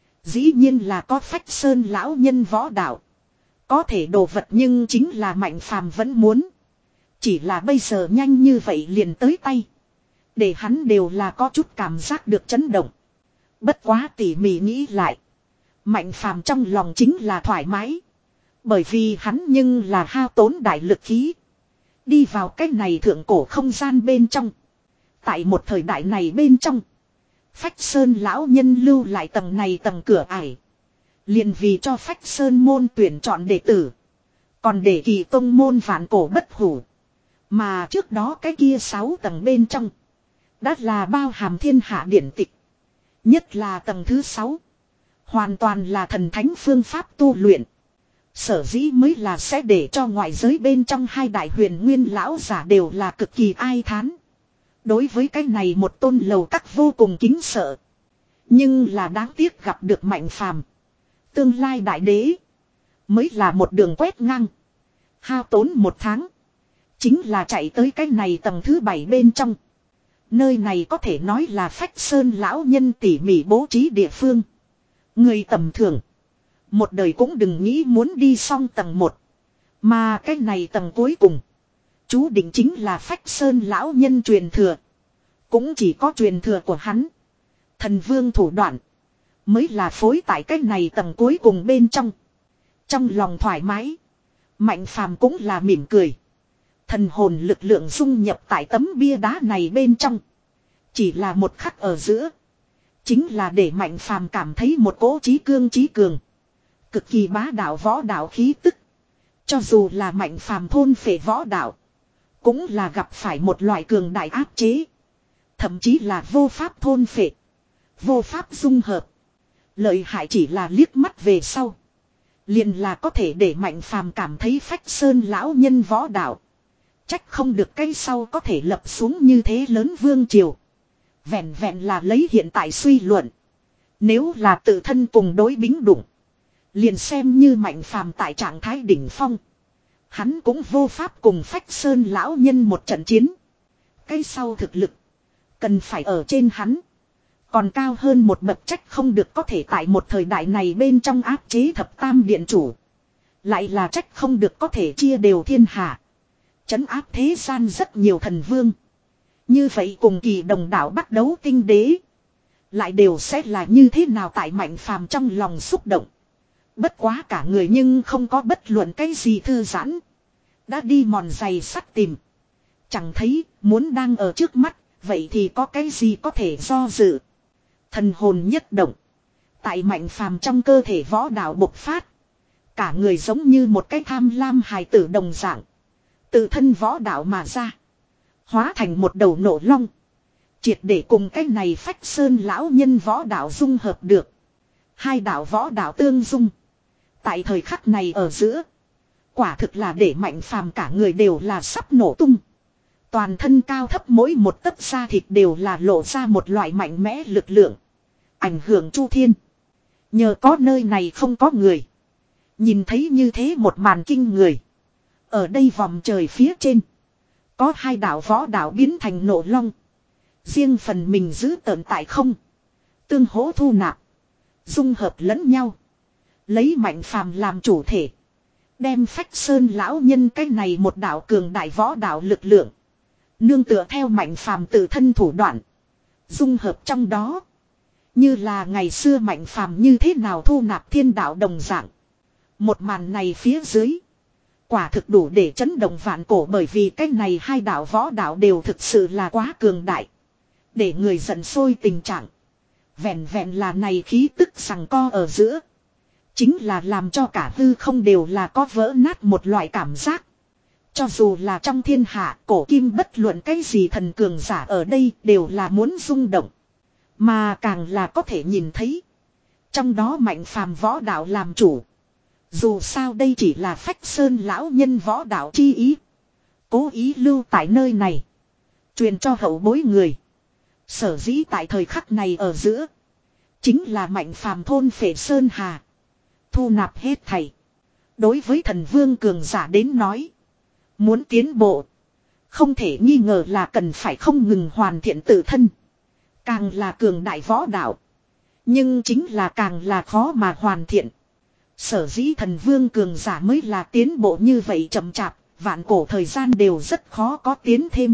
Dĩ nhiên là có Phách Sơn lão nhân võ đạo. Có thể đồ vật nhưng chính là Mạnh Phàm vẫn muốn. Chỉ là bây giờ nhanh như vậy liền tới tay. Để hắn đều là có chút cảm giác được chấn động. Bất quá tỉ mỉ nghĩ lại. Mạnh Phàm trong lòng chính là thoải mái. Bởi vì hắn nhưng là hao tốn đại lực khí. Đi vào cái này thượng cổ không gian bên trong. Tại một thời đại này bên trong. Phách Sơn lão nhân lưu lại tầng này tầng cửa ải. Liền vì cho Phách Sơn môn tuyển chọn đệ tử. Còn để Kỳ tông môn vạn cổ bất hủ. Mà trước đó cái kia sáu tầng bên trong. Đã là bao hàm thiên hạ điển tịch. Nhất là tầng thứ sáu. Hoàn toàn là thần thánh phương pháp tu luyện. Sở dĩ mới là sẽ để cho ngoại giới bên trong hai đại huyền nguyên lão giả đều là cực kỳ ai thán. Đối với cái này một tôn lầu các vô cùng kính sợ. Nhưng là đáng tiếc gặp được Mạnh Phàm. Tương lai đại đế. Mới là một đường quét ngang. Hao tốn một tháng. Chính là chạy tới cái này tầng thứ bảy bên trong. Nơi này có thể nói là Phách Sơn lão nhân tỉ mỉ bố trí địa phương. Người tầm thường. Một đời cũng đừng nghĩ muốn đi xong tầng một. Mà cái này tầng cuối cùng. Chú định chính là Phách Sơn lão nhân truyền thừa. Cũng chỉ có truyền thừa của hắn. Thần vương thủ đoạn. Mới là phối tại cái này tầng cuối cùng bên trong. Trong lòng thoải mái. Mạnh phàm cũng là mỉm cười. Thần hồn lực lượng dung nhập tại tấm bia đá này bên trong. Chỉ là một khắc ở giữa. Chính là để Mạnh phàm cảm thấy một cỗ chí cương chí cường. Cực kỳ bá đạo võ đạo khí tức. Cho dù là Mạnh phàm thôn phệ võ đạo. Cũng là gặp phải một loại cường đại áp chế. Thậm chí là vô pháp thôn phệ. Vô pháp dung hợp. Lợi hại chỉ là liếc mắt về sau. Liền là có thể để Mạnh phàm cảm thấy phách sơn lão nhân võ đạo. Trách không được cây sau có thể lập xuống như thế lớn vương triều. Vẹn vẹn là lấy hiện tại suy luận. Nếu là tự thân cùng đối bính đụng. Liền xem như Mạnh phàm tại trạng thái đỉnh phong. Hắn cũng vô pháp cùng phách sơn lão nhân một trận chiến. Cây sau thực lực. Cần phải ở trên hắn. Còn cao hơn một bậc, trách không được có thể tại một thời đại này bên trong áp chế thập tam điện chủ. Lại là trách không được có thể chia đều thiên hạ. Trấn áp thế gian rất nhiều thần vương. Như vậy cùng kỳ đồng đảo bắt đấu tinh đế. Lại đều sẽ là như thế nào tại Mạnh phàm trong lòng xúc động. Bất quá cả người nhưng không có bất luận cái gì thư giãn. Đã đi mòn giày sắt tìm. Chẳng thấy muốn đang ở trước mắt. Vậy thì có cái gì có thể do dự. Thần hồn nhất động. Tại Mạnh phàm trong cơ thể võ đạo bộc phát. Cả người giống như một cái tham lam hài tử đồng dạng. Tự thân võ đạo mà ra. Hóa thành một đầu nổ long. Triệt để cùng cái này phách sơn lão nhân võ đạo dung hợp được. Hai đạo võ đạo tương dung. Tại thời khắc này ở giữa. Quả thực là để Mạnh phàm cả người đều là sắp nổ tung. Toàn thân cao thấp mỗi một tấc da thịt đều là lộ ra một loại mạnh mẽ lực lượng. Ảnh hưởng chu thiên. Nhờ có nơi này không có người. Nhìn thấy như thế một màn kinh người. Ở đây vòng trời phía trên. Có hai đạo võ đạo biến thành nổ long. Riêng phần mình giữ tợn tại không. Tương hỗ thu nạp. Dung hợp lẫn nhau. Lấy Mạnh phàm làm chủ thể. Đem phách sơn lão nhân cái này một đạo cường đại võ đạo lực lượng. Nương tựa theo Mạnh phàm tự thân thủ đoạn. Dung hợp trong đó. Như là ngày xưa Mạnh phàm như thế nào thu nạp thiên đạo đồng dạng. Một màn này phía dưới. Quả thực đủ để chấn động vạn cổ, bởi vì cái này hai đạo võ đạo đều thực sự là quá cường đại. Để người giận sôi tình trạng. Vẹn vẹn là này khí tức sằng co ở giữa. Chính là làm cho cả hư không đều là có vỡ nát một loại cảm giác. Cho dù là trong thiên hạ cổ kim bất luận cái gì thần cường giả ở đây đều là muốn rung động. Mà càng là có thể nhìn thấy. Trong đó Mạnh phàm võ đạo làm chủ. Dù sao đây chỉ là phách sơn lão nhân võ đạo chi ý. Cố ý lưu tại nơi này. Truyền cho hậu bối người. Sở dĩ tại thời khắc này ở giữa. Chính là Mạnh phàm thôn phệ sơn hà. Thu nạp hết thảy. Đối với thần vương cường giả đến nói. Muốn tiến bộ. Không thể nghi ngờ là cần phải không ngừng hoàn thiện tự thân. Càng là cường đại võ đạo. Nhưng chính là càng là khó mà hoàn thiện. Sở dĩ thần vương cường giả mới là tiến bộ như vậy chậm chạp. Vạn cổ thời gian đều rất khó có tiến thêm.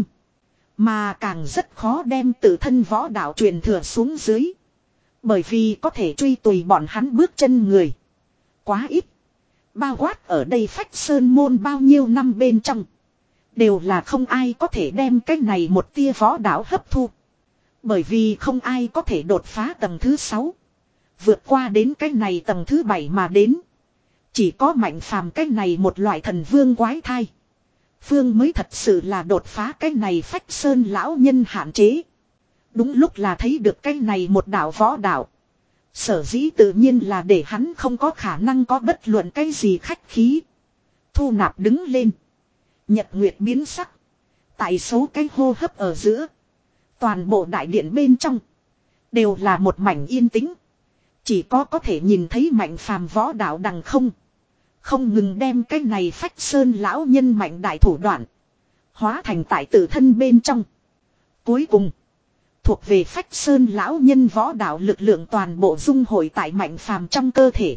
Mà càng rất khó đem tự thân võ đạo truyền thừa xuống dưới. Bởi vì có thể truy tùy bọn hắn bước chân người. Quá ít. Bao quát ở đây phách sơn môn bao nhiêu năm bên trong. Đều là không ai có thể đem cái này một tia võ đạo hấp thu. Bởi vì không ai có thể đột phá tầng thứ sáu. Vượt qua đến cái này tầng thứ bảy mà đến. Chỉ có Mạnh phàm cái này một loại thần vương quái thai. Phương mới thật sự là đột phá cái này phách sơn lão nhân hạn chế. Đúng lúc là thấy được cái này một đạo võ đạo. Sở dĩ tự nhiên là để hắn không có khả năng có bất luận cái gì khách khí. Thu nạp đứng lên. Nhật nguyệt biến sắc. Tại số cái hô hấp ở giữa. Toàn bộ đại điện bên trong. Đều là một mảnh yên tĩnh. Chỉ có có thể nhìn thấy Mạnh phàm võ đạo đằng không. Không ngừng đem cái này phách sơn lão nhân mạnh đại thủ đoạn. Hóa thành tại tự thân bên trong. Cuối cùng. Thuộc về phách sơn lão nhân võ đạo lực lượng toàn bộ dung hội tại Mạnh phàm trong cơ thể.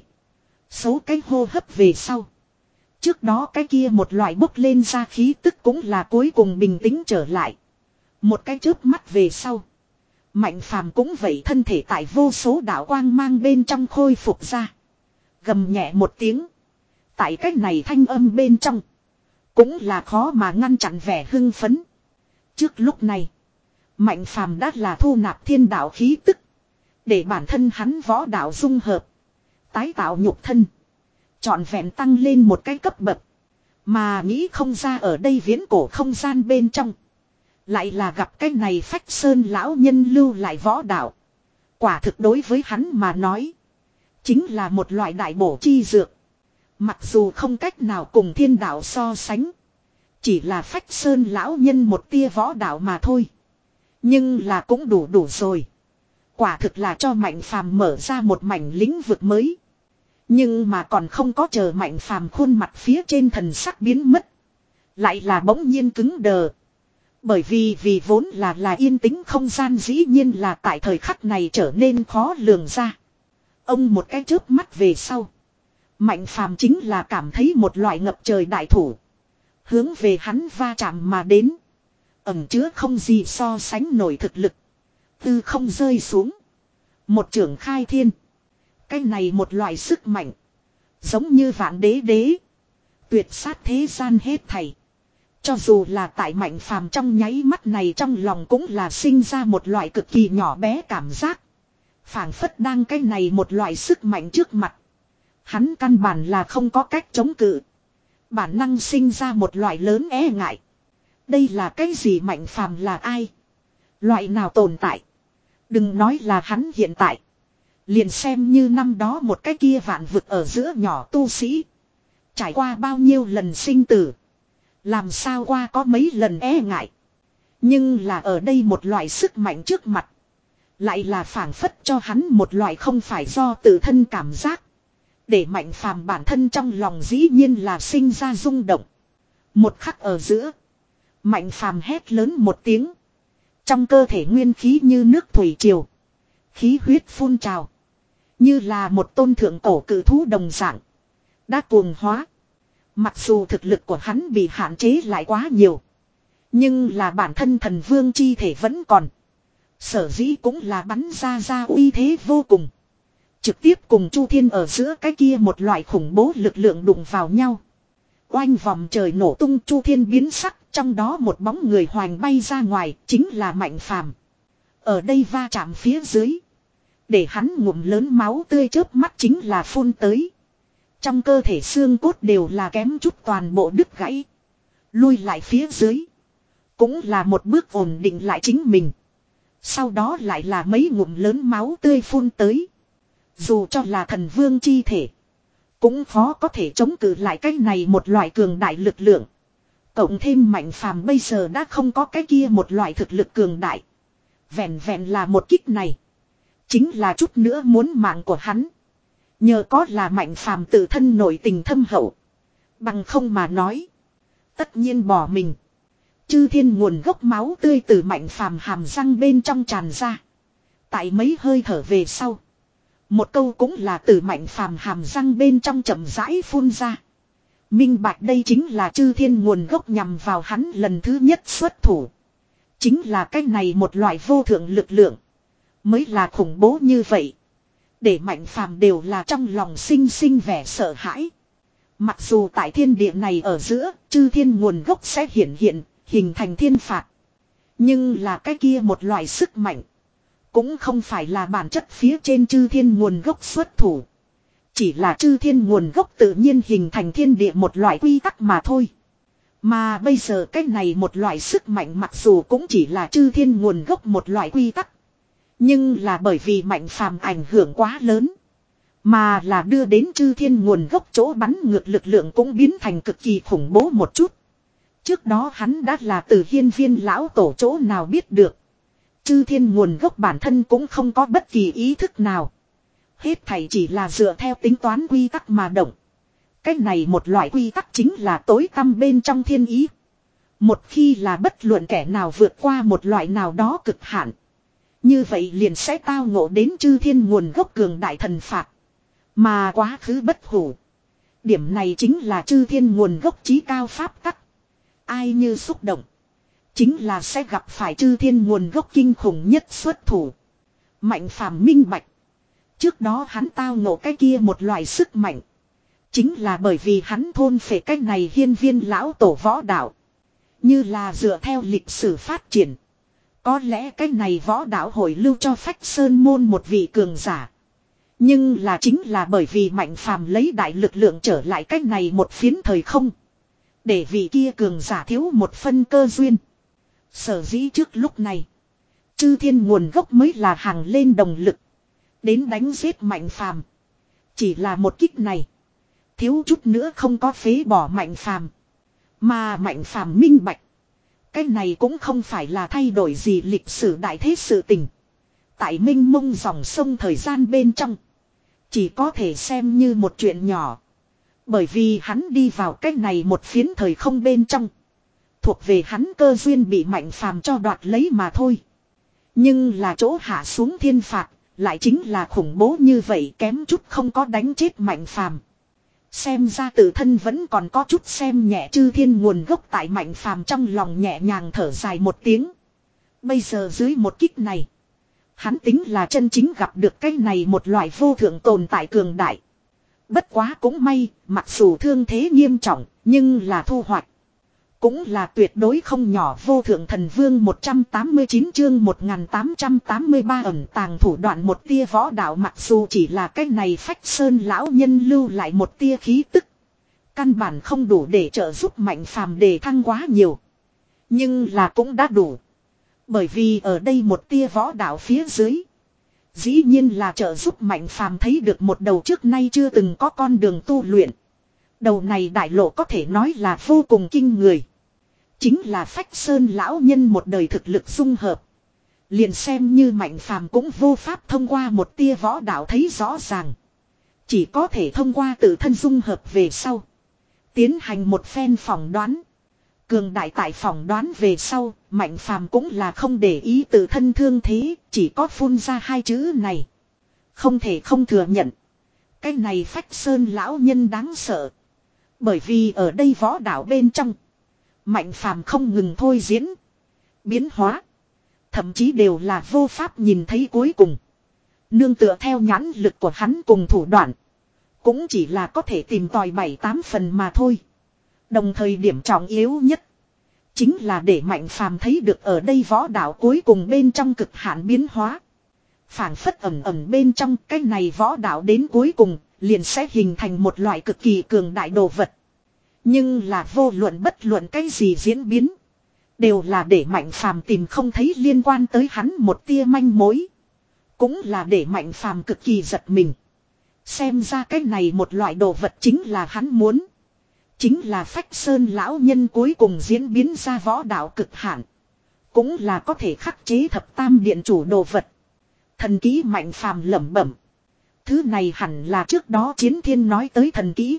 Số cái hô hấp về sau. Trước đó cái kia một loại bốc lên ra khí tức cũng là cuối cùng bình tĩnh trở lại. Một cái chớp mắt về sau. Mạnh phàm cũng vậy, thân thể tại vô số đạo quang mang bên trong khôi phục ra. Gầm nhẹ một tiếng. tại cách này thanh âm bên trong. Cũng là khó mà ngăn chặn vẻ hưng phấn. Trước lúc này. Mạnh phàm đã là thu nạp thiên đạo khí tức. Để bản thân hắn võ đạo dung hợp. Tái tạo nhục thân. Trọn vẹn tăng lên một cái cấp bậc. Mà nghĩ không ra ở đây viễn cổ không gian bên trong. Lại là gặp cái này phách sơn lão nhân lưu lại võ đạo. Quả thực đối với hắn mà nói. Chính là một loại đại bổ chi dược. Mặc dù không cách nào cùng thiên đạo so sánh. Chỉ là phách sơn lão nhân một tia võ đạo mà thôi. Nhưng là cũng đủ đủ rồi. Quả thực là cho Mạnh Phàm mở ra một mảnh lĩnh vực mới. Nhưng mà còn không có chờ Mạnh Phàm khuôn mặt phía trên thần sắc biến mất. Lại là bỗng nhiên cứng đờ. Bởi vì vì vốn là là yên tĩnh không gian dĩ nhiên là tại thời khắc này trở nên khó lường ra. Ông một cái chớp mắt về sau. Mạnh Phàm chính là cảm thấy một loại ngập trời đại thủ. Hướng về hắn va chạm mà đến. Ẩm chứa không gì so sánh nổi thực lực. Tư không rơi xuống. Một trưởng khai thiên. Cái này một loại sức mạnh. Giống như vạn đế đế. Tuyệt sát thế gian hết thảy. Cho dù là tại Mạnh Phàm trong nháy mắt này trong lòng cũng là sinh ra một loại cực kỳ nhỏ bé cảm giác. Phảng phất đang cái này một loại sức mạnh trước mặt. Hắn căn bản là không có cách chống cự. Bản năng sinh ra một loại lớn e ngại. Đây là cái gì? Mạnh Phàm là ai? Loại nào tồn tại? Đừng nói là hắn hiện tại. Liền xem như năm đó một cái kia vạn vực ở giữa nhỏ tu sĩ. Trải qua bao nhiêu lần sinh tử. Làm sao qua có mấy lần e ngại. Nhưng là ở đây một loại sức mạnh trước mặt. Lại là phảng phất cho hắn một loại không phải do tự thân cảm giác. Để Mạnh Phàm bản thân trong lòng dĩ nhiên là sinh ra rung động. Một khắc ở giữa. Mạnh Phàm hét lớn một tiếng. Trong cơ thể nguyên khí như nước thủy triều. Khí huyết phun trào. Như là một tôn thượng cổ cự thú đồng dạng. Đã cuồng hóa. Mặc dù thực lực của hắn bị hạn chế lại quá nhiều. Nhưng là bản thân thần vương chi thể vẫn còn. Sở dĩ cũng là bắn ra ra uy thế vô cùng. Trực tiếp cùng Chu Thiên ở giữa cái kia một loại khủng bố lực lượng đụng vào nhau. Oanh vòng trời nổ tung, Chu Thiên biến sắc, trong đó một bóng người hoành bay ra ngoài, chính là Mạnh Phàm. Ở đây va chạm phía dưới. Để hắn ngụm lớn máu tươi chớp mắt chính là phun tới. Trong cơ thể xương cốt đều là kém chút toàn bộ đứt gãy. Lui lại phía dưới. Cũng là một bước ổn định lại chính mình. Sau đó lại là mấy ngụm lớn máu tươi phun tới. Dù cho là thần vương chi thể. Cũng khó có thể chống cự lại cái này một loại cường đại lực lượng. Cộng thêm Mạnh Phàm bây giờ đã không có cái kia một loại thực lực cường đại. Vẹn vẹn là một kích này. Chính là chút nữa muốn mạng của hắn. Nhờ có là Mạnh Phàm tự thân nội tình thâm hậu. Bằng không mà nói. Tất nhiên bỏ mình. Chư thiên nguồn gốc máu tươi từ Mạnh Phàm hàm răng bên trong tràn ra. Tại mấy hơi thở về sau. Một câu cũng là từ Mạnh Phàm hàm răng bên trong chậm rãi phun ra. Minh bạch đây chính là chư thiên nguồn gốc nhằm vào hắn lần thứ nhất xuất thủ. Chính là cái này một loại vô thượng lực lượng. Mới là khủng bố như vậy. Để Mạnh Phàm đều là trong lòng sinh sinh vẻ sợ hãi. Mặc dù tại thiên địa này ở giữa, chư thiên nguồn gốc sẽ hiển hiện, hình thành thiên phạt. Nhưng là cái kia một loại sức mạnh. Cũng không phải là bản chất phía trên chư thiên nguồn gốc xuất thủ. Chỉ là chư thiên nguồn gốc tự nhiên hình thành thiên địa một loại quy tắc mà thôi. Mà bây giờ cái này một loại sức mạnh mặc dù cũng chỉ là chư thiên nguồn gốc một loại quy tắc. Nhưng là bởi vì Mạnh Phàm ảnh hưởng quá lớn. Mà là đưa đến chư thiên nguồn gốc chỗ bắn ngược lực lượng cũng biến thành cực kỳ khủng bố một chút. Trước đó hắn đã là từ hiên viên lão tổ chỗ nào biết được. Chư thiên nguồn gốc bản thân cũng không có bất kỳ ý thức nào. Hết thảy chỉ là dựa theo tính toán quy tắc mà động. Cái này một loại quy tắc chính là tối tăm bên trong thiên ý. Một khi là bất luận kẻ nào vượt qua một loại nào đó cực hạn. Như vậy liền sẽ tao ngộ đến chư thiên nguồn gốc cường đại thần phạt. Mà quá khứ bất hủ. Điểm này chính là chư thiên nguồn gốc chí cao pháp tắc. Ai như xúc động. Chính là sẽ gặp phải chư thiên nguồn gốc kinh khủng nhất xuất thủ. Mạnh Phàm minh bạch. Trước đó hắn tao ngộ cái kia một loại sức mạnh. Chính là bởi vì hắn thôn phệ cái này hiên viên lão tổ võ đạo. Như là dựa theo lịch sử phát triển. Có lẽ cái này võ đạo hội lưu cho Phách Sơn môn một vị cường giả. Nhưng là chính là bởi vì Mạnh Phàm lấy đại lực lượng trở lại cái này một phiến thời không. Để vị kia cường giả thiếu một phân cơ duyên. Sở dĩ trước lúc này. Chư thiên nguồn gốc mới là hàng lên đồng lực. Đến đánh giết Mạnh Phàm. Chỉ là một kích này. Thiếu chút nữa không có phế bỏ Mạnh Phàm. Mà Mạnh Phàm minh bạch. Cái này cũng không phải là thay đổi gì lịch sử đại thế sự tình. Tại minh mông dòng sông thời gian bên trong. Chỉ có thể xem như một chuyện nhỏ. Bởi vì hắn đi vào cái này một phiến thời không bên trong. Thuộc về hắn cơ duyên bị Mạnh Phàm cho đoạt lấy mà thôi. Nhưng là chỗ hạ xuống thiên phạt. Lại chính là khủng bố như vậy, kém chút không có đánh chết Mạnh Phàm. Xem ra tự thân vẫn còn có chút xem nhẹ chư thiên nguồn gốc tại Mạnh Phàm trong lòng nhẹ nhàng thở dài một tiếng. Bây giờ dưới một kích này. Hắn tính là chân chính gặp được cái này một loại vô thượng tồn tại cường đại. Bất quá cũng may, mặc dù thương thế nghiêm trọng, nhưng là thu hoạch. Cũng là tuyệt đối không nhỏ. Vô thượng thần vương một trăm tám mươi chín chương một nghìn tám trăm tám mươi ba ẩn tàng thủ đoạn một tia võ đạo, mặc dù chỉ là cái này Phách Sơn lão nhân lưu lại một tia khí tức. Căn bản không đủ để trợ giúp Mạnh Phàm đề thăng quá nhiều. Nhưng là cũng đã đủ. Bởi vì ở đây một tia võ đạo phía dưới. Dĩ nhiên là trợ giúp Mạnh Phàm thấy được một đầu trước nay chưa từng có con đường tu luyện. Đầu này đại lộ có thể nói là vô cùng kinh người. Chính là Phách Sơn lão nhân một đời thực lực dung hợp. Liền xem như Mạnh Phàm cũng vô pháp thông qua một tia võ đạo thấy rõ ràng. Chỉ có thể thông qua tự thân dung hợp về sau. Tiến hành một phen phỏng đoán. Cường đại tại phỏng đoán về sau, Mạnh Phàm cũng là không để ý tự thân thương thế, chỉ có phun ra hai chữ này. Không thể không thừa nhận. Cái này Phách Sơn lão nhân đáng sợ. Bởi vì ở đây võ đạo bên trong. Mạnh Phàm không ngừng thôi diễn. Biến hóa. Thậm chí đều là vô pháp nhìn thấy cuối cùng. Nương tựa theo nhãn lực của hắn cùng thủ đoạn. Cũng chỉ là có thể tìm tòi bảy tám phần mà thôi. Đồng thời điểm trọng yếu nhất. Chính là để Mạnh Phàm thấy được ở đây võ đạo cuối cùng bên trong cực hạn biến hóa. Phảng phất ẩn ẩn bên trong cái này võ đạo đến cuối cùng. Liền sẽ hình thành một loại cực kỳ cường đại đồ vật. Nhưng là vô luận bất luận cái gì diễn biến. Đều là để Mạnh Phàm tìm không thấy liên quan tới hắn một tia manh mối. Cũng là để Mạnh Phàm cực kỳ giật mình. Xem ra cái này một loại đồ vật chính là hắn muốn. Chính là Phách Sơn lão nhân cuối cùng diễn biến ra võ đạo cực hạn. Cũng là có thể khắc chế thập tam điện chủ đồ vật. Thần kỹ Mạnh Phàm lẩm bẩm. Thứ này hẳn là trước đó Chiến Thiên nói tới thần kỹ.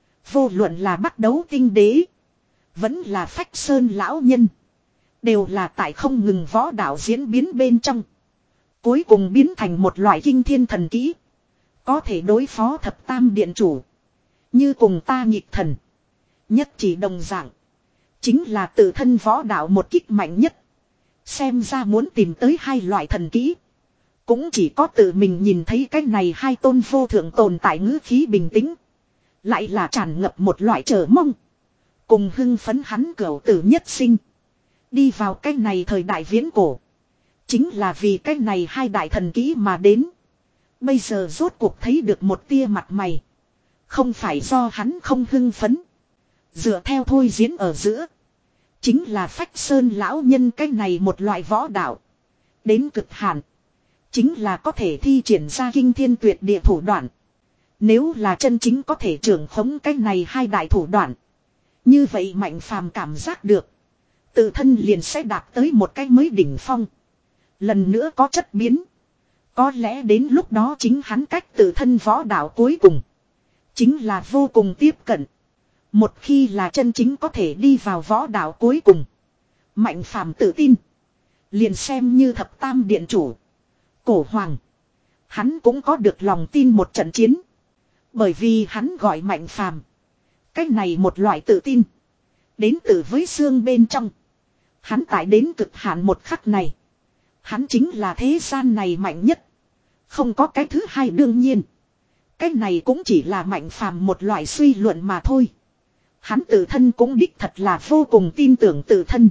Vô luận là bắt đấu tinh đế. Vẫn là Phách Sơn lão nhân. Đều là tại không ngừng võ đạo diễn biến bên trong. Cuối cùng biến thành một loại kinh thiên thần kỹ. Có thể đối phó thập tam điện chủ. Như cùng ta nghịch thần. Nhất chỉ đồng dạng. Chính là tự thân võ đạo một kích mạnh nhất. Xem ra muốn tìm tới hai loại thần kỹ. Cũng chỉ có tự mình nhìn thấy cái này hai tôn vô thượng tồn tại ngữ khí bình tĩnh. Lại là tràn ngập một loại chờ mong. Cùng hưng phấn hắn cửu tử nhất sinh. Đi vào cái này thời đại viễn cổ. Chính là vì cái này hai đại thần kỹ mà đến. Bây giờ rốt cuộc thấy được một tia mặt mày. Không phải do hắn không hưng phấn. Dựa theo thôi diễn ở giữa. Chính là Phách Sơn lão nhân cái này một loại võ đạo. Đến cực hạn. Chính là có thể thi triển ra kinh thiên tuyệt địa thủ đoạn. Nếu là chân chính có thể trưởng khống cái này hai đại thủ đoạn. Như vậy Mạnh Phàm cảm giác được. Tự thân liền sẽ đạt tới một cái mới đỉnh phong. Lần nữa có chất biến. Có lẽ đến lúc đó chính hắn cách tự thân võ đạo cuối cùng. Chính là vô cùng tiếp cận. Một khi là chân chính có thể đi vào võ đạo cuối cùng. Mạnh Phàm tự tin. Liền xem như thập tam điện chủ. Cổ hoàng. Hắn cũng có được lòng tin một trận chiến. Bởi vì hắn gọi Mạnh Phàm. Cái này một loại tự tin. Đến từ với xương bên trong. Hắn tại đến cực hạn một khắc này. Hắn chính là thế gian này mạnh nhất. Không có cái thứ hai đương nhiên. Cái này cũng chỉ là Mạnh Phàm một loại suy luận mà thôi. Hắn tự thân cũng đích thật là vô cùng tin tưởng tự thân.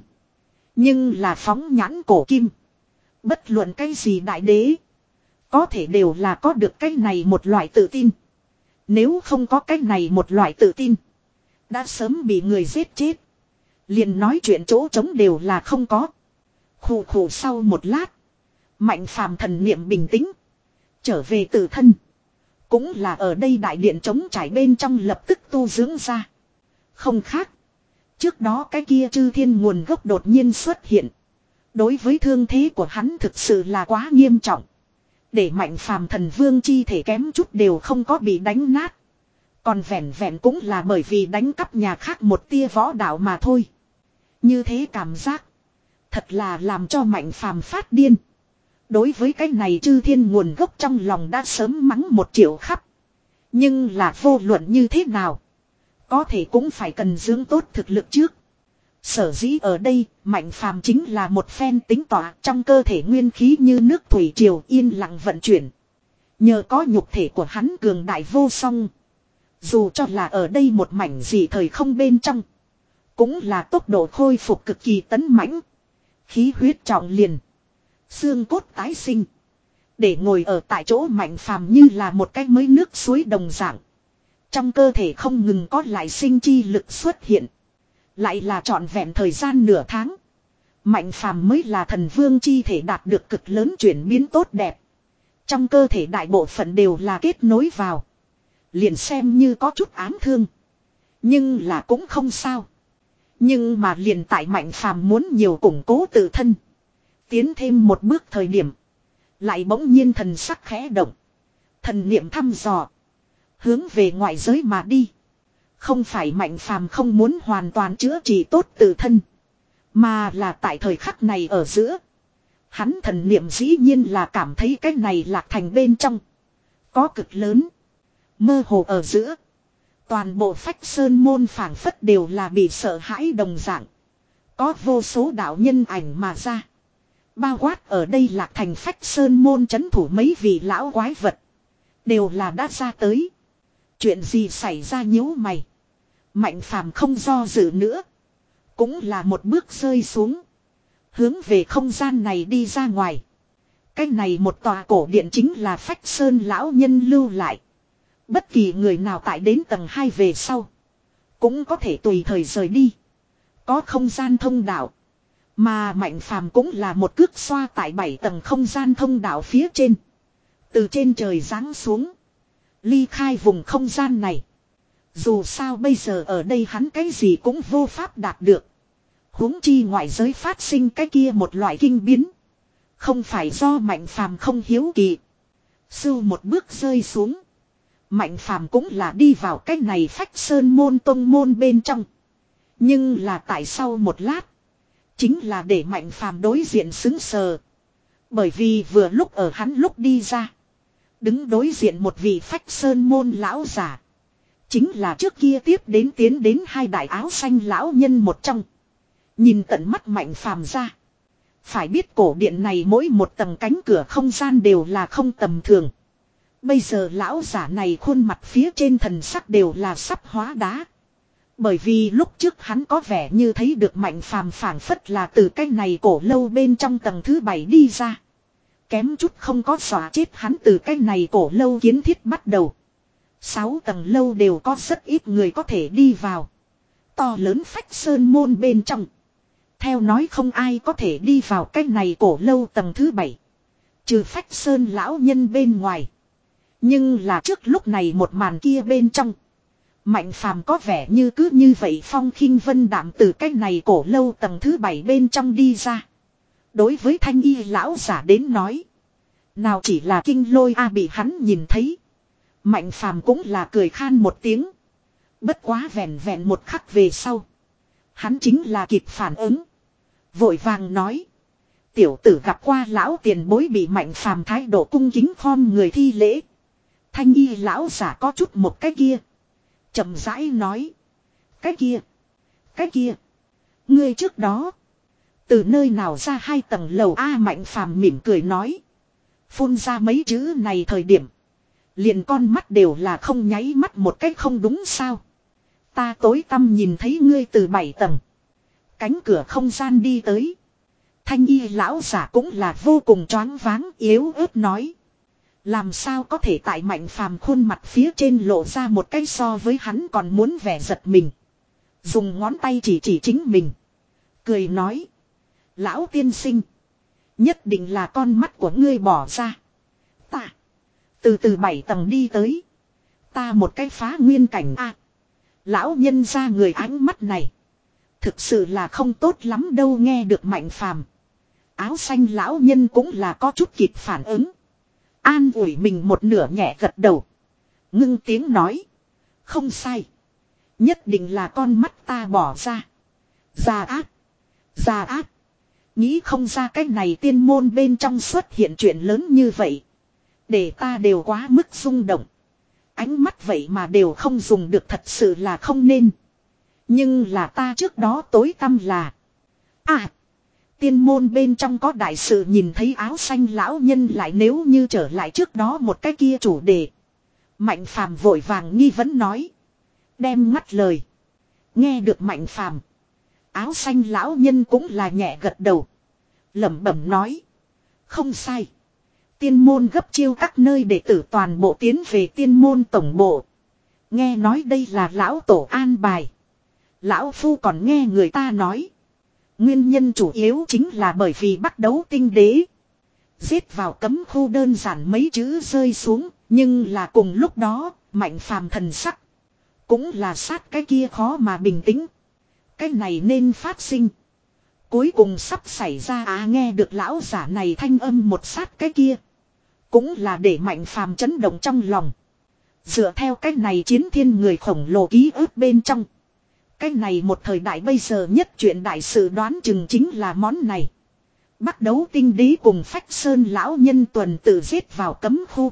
Nhưng là phóng nhãn cổ kim. Bất luận cái gì đại đế. Có thể đều là có được cái này một loại tự tin. Nếu không có cái này một loại tự tin. Đã sớm bị người giết chết. Liền nói chuyện chỗ trống đều là không có. Khủ khủ sau một lát. Mạnh Phàm thần niệm bình tĩnh. Trở về tự thân. Cũng là ở đây đại điện trống trải bên trong lập tức tu dưỡng ra. Không khác. Trước đó cái kia chư thiên nguồn gốc đột nhiên xuất hiện. Đối với thương thế của hắn thực sự là quá nghiêm trọng. Để Mạnh Phàm thần vương chi thể kém chút đều không có bị đánh nát. Còn vẹn vẹn cũng là bởi vì đánh cắp nhà khác một tia võ đạo mà thôi. Như thế cảm giác. Thật là làm cho Mạnh Phàm phát điên. Đối với cái này chư thiên nguồn gốc trong lòng đã sớm mắng một triệu khắp. Nhưng là vô luận như thế nào. Có thể cũng phải cần dưỡng tốt thực lực trước. Sở dĩ ở đây, Mạnh Phàm chính là một phen tính tỏa trong cơ thể nguyên khí như nước thủy triều yên lặng vận chuyển. Nhờ có nhục thể của hắn cường đại vô song. Dù cho là ở đây một mảnh gì thời không bên trong. Cũng là tốc độ khôi phục cực kỳ tấn mãnh. Khí huyết trọng liền. Xương cốt tái sinh. Để ngồi ở tại chỗ Mạnh Phàm như là một cái mới nước suối đồng dạng. Trong cơ thể không ngừng có lại sinh chi lực xuất hiện. Lại là trọn vẹn thời gian nửa tháng. Mạnh Phàm mới là thần vương chi thể đạt được cực lớn chuyển biến tốt đẹp. Trong cơ thể đại bộ phận đều là kết nối vào. Liền xem như có chút ám thương. Nhưng là cũng không sao. Nhưng mà liền tại Mạnh Phàm muốn nhiều củng cố tự thân. Tiến thêm một bước thời điểm. Lại bỗng nhiên thần sắc khẽ động. Thần niệm thăm dò. Hướng về ngoại giới mà đi. Không phải Mạnh Phàm không muốn hoàn toàn chữa trị tốt tự thân. Mà là tại thời khắc này ở giữa. Hắn thần niệm dĩ nhiên là cảm thấy cái này lạc thành bên trong. Có cực lớn. Mơ hồ ở giữa. Toàn bộ Phách Sơn môn phảng phất đều là bị sợ hãi đồng dạng. Có vô số đạo nhân ảnh mà ra. Bao quát ở đây lạc thành Phách Sơn môn chấn thủ mấy vị lão quái vật. Đều là đã ra tới. Chuyện gì xảy ra nhíu mày. Mạnh Phàm không do dự nữa. Cũng là một bước rơi xuống. Hướng về không gian này đi ra ngoài. Cái này một tòa cổ điện chính là Phách Sơn lão nhân lưu lại. Bất kỳ người nào tại đến tầng hai về sau. Cũng có thể tùy thời rời đi. Có không gian thông đạo. Mà Mạnh Phàm cũng là một cước xoa tại bảy tầng không gian thông đạo phía trên. Từ trên trời giáng xuống. Ly khai vùng không gian này. Dù sao bây giờ ở đây hắn cái gì cũng vô pháp đạt được. Huống chi ngoại giới phát sinh cái kia một loại kinh biến. Không phải do Mạnh Phàm không hiếu kỳ. Sưu một bước rơi xuống. Mạnh Phàm cũng là đi vào cái này Phách Sơn môn tông môn bên trong. Nhưng là tại sau một lát. Chính là để Mạnh Phàm đối diện xứng sờ. Bởi vì vừa lúc ở hắn lúc đi ra. Đứng đối diện một vị Phách Sơn môn lão giả. Chính là trước kia tiếp đến tiến đến hai đại áo xanh lão nhân một trong. Nhìn tận mắt Mạnh Phàm ra. Phải biết cổ điện này mỗi một tầng cánh cửa không gian đều là không tầm thường. Bây giờ lão giả này khuôn mặt phía trên thần sắc đều là sắp hóa đá. Bởi vì lúc trước hắn có vẻ như thấy được Mạnh Phàm phảng phất là từ cái này cổ lâu bên trong tầng thứ bảy đi ra. Kém chút không có xóa chết hắn từ cái này cổ lâu kiến thiết bắt đầu. Sáu tầng lâu đều có rất ít người có thể đi vào. To lớn Phách Sơn môn bên trong. Theo nói không ai có thể đi vào cái này cổ lâu tầng thứ bảy. Trừ Phách Sơn lão nhân bên ngoài. Nhưng là trước lúc này một màn kia bên trong. Mạnh Phàm có vẻ như cứ như vậy phong khinh vân đạm từ cái này cổ lâu tầng thứ bảy bên trong đi ra. Đối với thanh y lão giả đến nói. Nào chỉ là kinh lôi a bị hắn nhìn thấy. Mạnh Phàm cũng là cười khan một tiếng. Bất quá vẹn vẹn một khắc về sau. Hắn chính là kịp phản ứng. Vội vàng nói. Tiểu tử gặp qua lão tiền bối bị Mạnh Phàm thái độ cung kính khom người thi lễ. Thanh y lão giả có chút một cái kia. Chậm rãi nói. Cái kia. Cái kia. Ngươi trước đó. Từ nơi nào ra hai tầng lầu A Mạnh Phàm mỉm cười nói. Phun ra mấy chữ này thời điểm. Liền con mắt đều là không nháy mắt một cách không đúng sao. Ta tối tăm nhìn thấy ngươi từ bảy tầng. Cánh cửa không gian đi tới. Thanh y lão giả cũng là vô cùng choáng váng yếu ớt nói. Làm sao có thể tại Mạnh Phàm khuôn mặt phía trên lộ ra một cái so với hắn còn muốn vẻ giật mình. Dùng ngón tay chỉ chỉ chính mình. Cười nói. Lão tiên sinh. Nhất định là con mắt của ngươi bỏ ra. Ta. Từ từ bảy tầng đi tới. Ta một cái phá nguyên cảnh a. Lão nhân ra người ánh mắt này. Thực sự là không tốt lắm đâu nghe được Mạnh Phàm. Áo xanh lão nhân cũng là có chút kịp phản ứng. An ủi mình một nửa nhẹ gật đầu. Ngưng tiếng nói. Không sai. Nhất định là con mắt ta bỏ ra. Già ác. Già ác. Nghĩ không ra cái này tiên môn bên trong xuất hiện chuyện lớn như vậy. Để ta đều quá mức rung động. Ánh mắt vậy mà đều không dùng được thật sự là không nên. Nhưng là ta trước đó tối tăm là. À. Tiên môn bên trong có đại sự nhìn thấy áo xanh lão nhân lại nếu như trở lại trước đó một cái kia chủ đề. Mạnh Phàm vội vàng nghi vấn nói. Đem ngắt lời. Nghe được Mạnh Phàm. Áo xanh lão nhân cũng là nhẹ gật đầu. Lẩm bẩm nói. Không sai. Tiên môn gấp chiêu các nơi đệ tử toàn bộ tiến về tiên môn tổng bộ. Nghe nói đây là lão tổ an bài. Lão phu còn nghe người ta nói. Nguyên nhân chủ yếu chính là bởi vì bắt đấu tinh đế. Giết vào cấm khu đơn giản mấy chữ rơi xuống. Nhưng là cùng lúc đó, Mạnh Phàm thần sắc. Cũng là sát cái kia khó mà bình tĩnh. Cái này nên phát sinh. Cuối cùng sắp xảy ra à nghe được lão giả này thanh âm một sát cái kia. Cũng là để Mạnh Phàm chấn động trong lòng. Dựa theo cái này chiến thiên người khổng lồ ký ức bên trong. Cái này một thời đại bây giờ nhất chuyện đại sự đoán chừng chính là món này. Bắt đấu tinh đế cùng Phách Sơn lão nhân tuần tự giết vào cấm khu.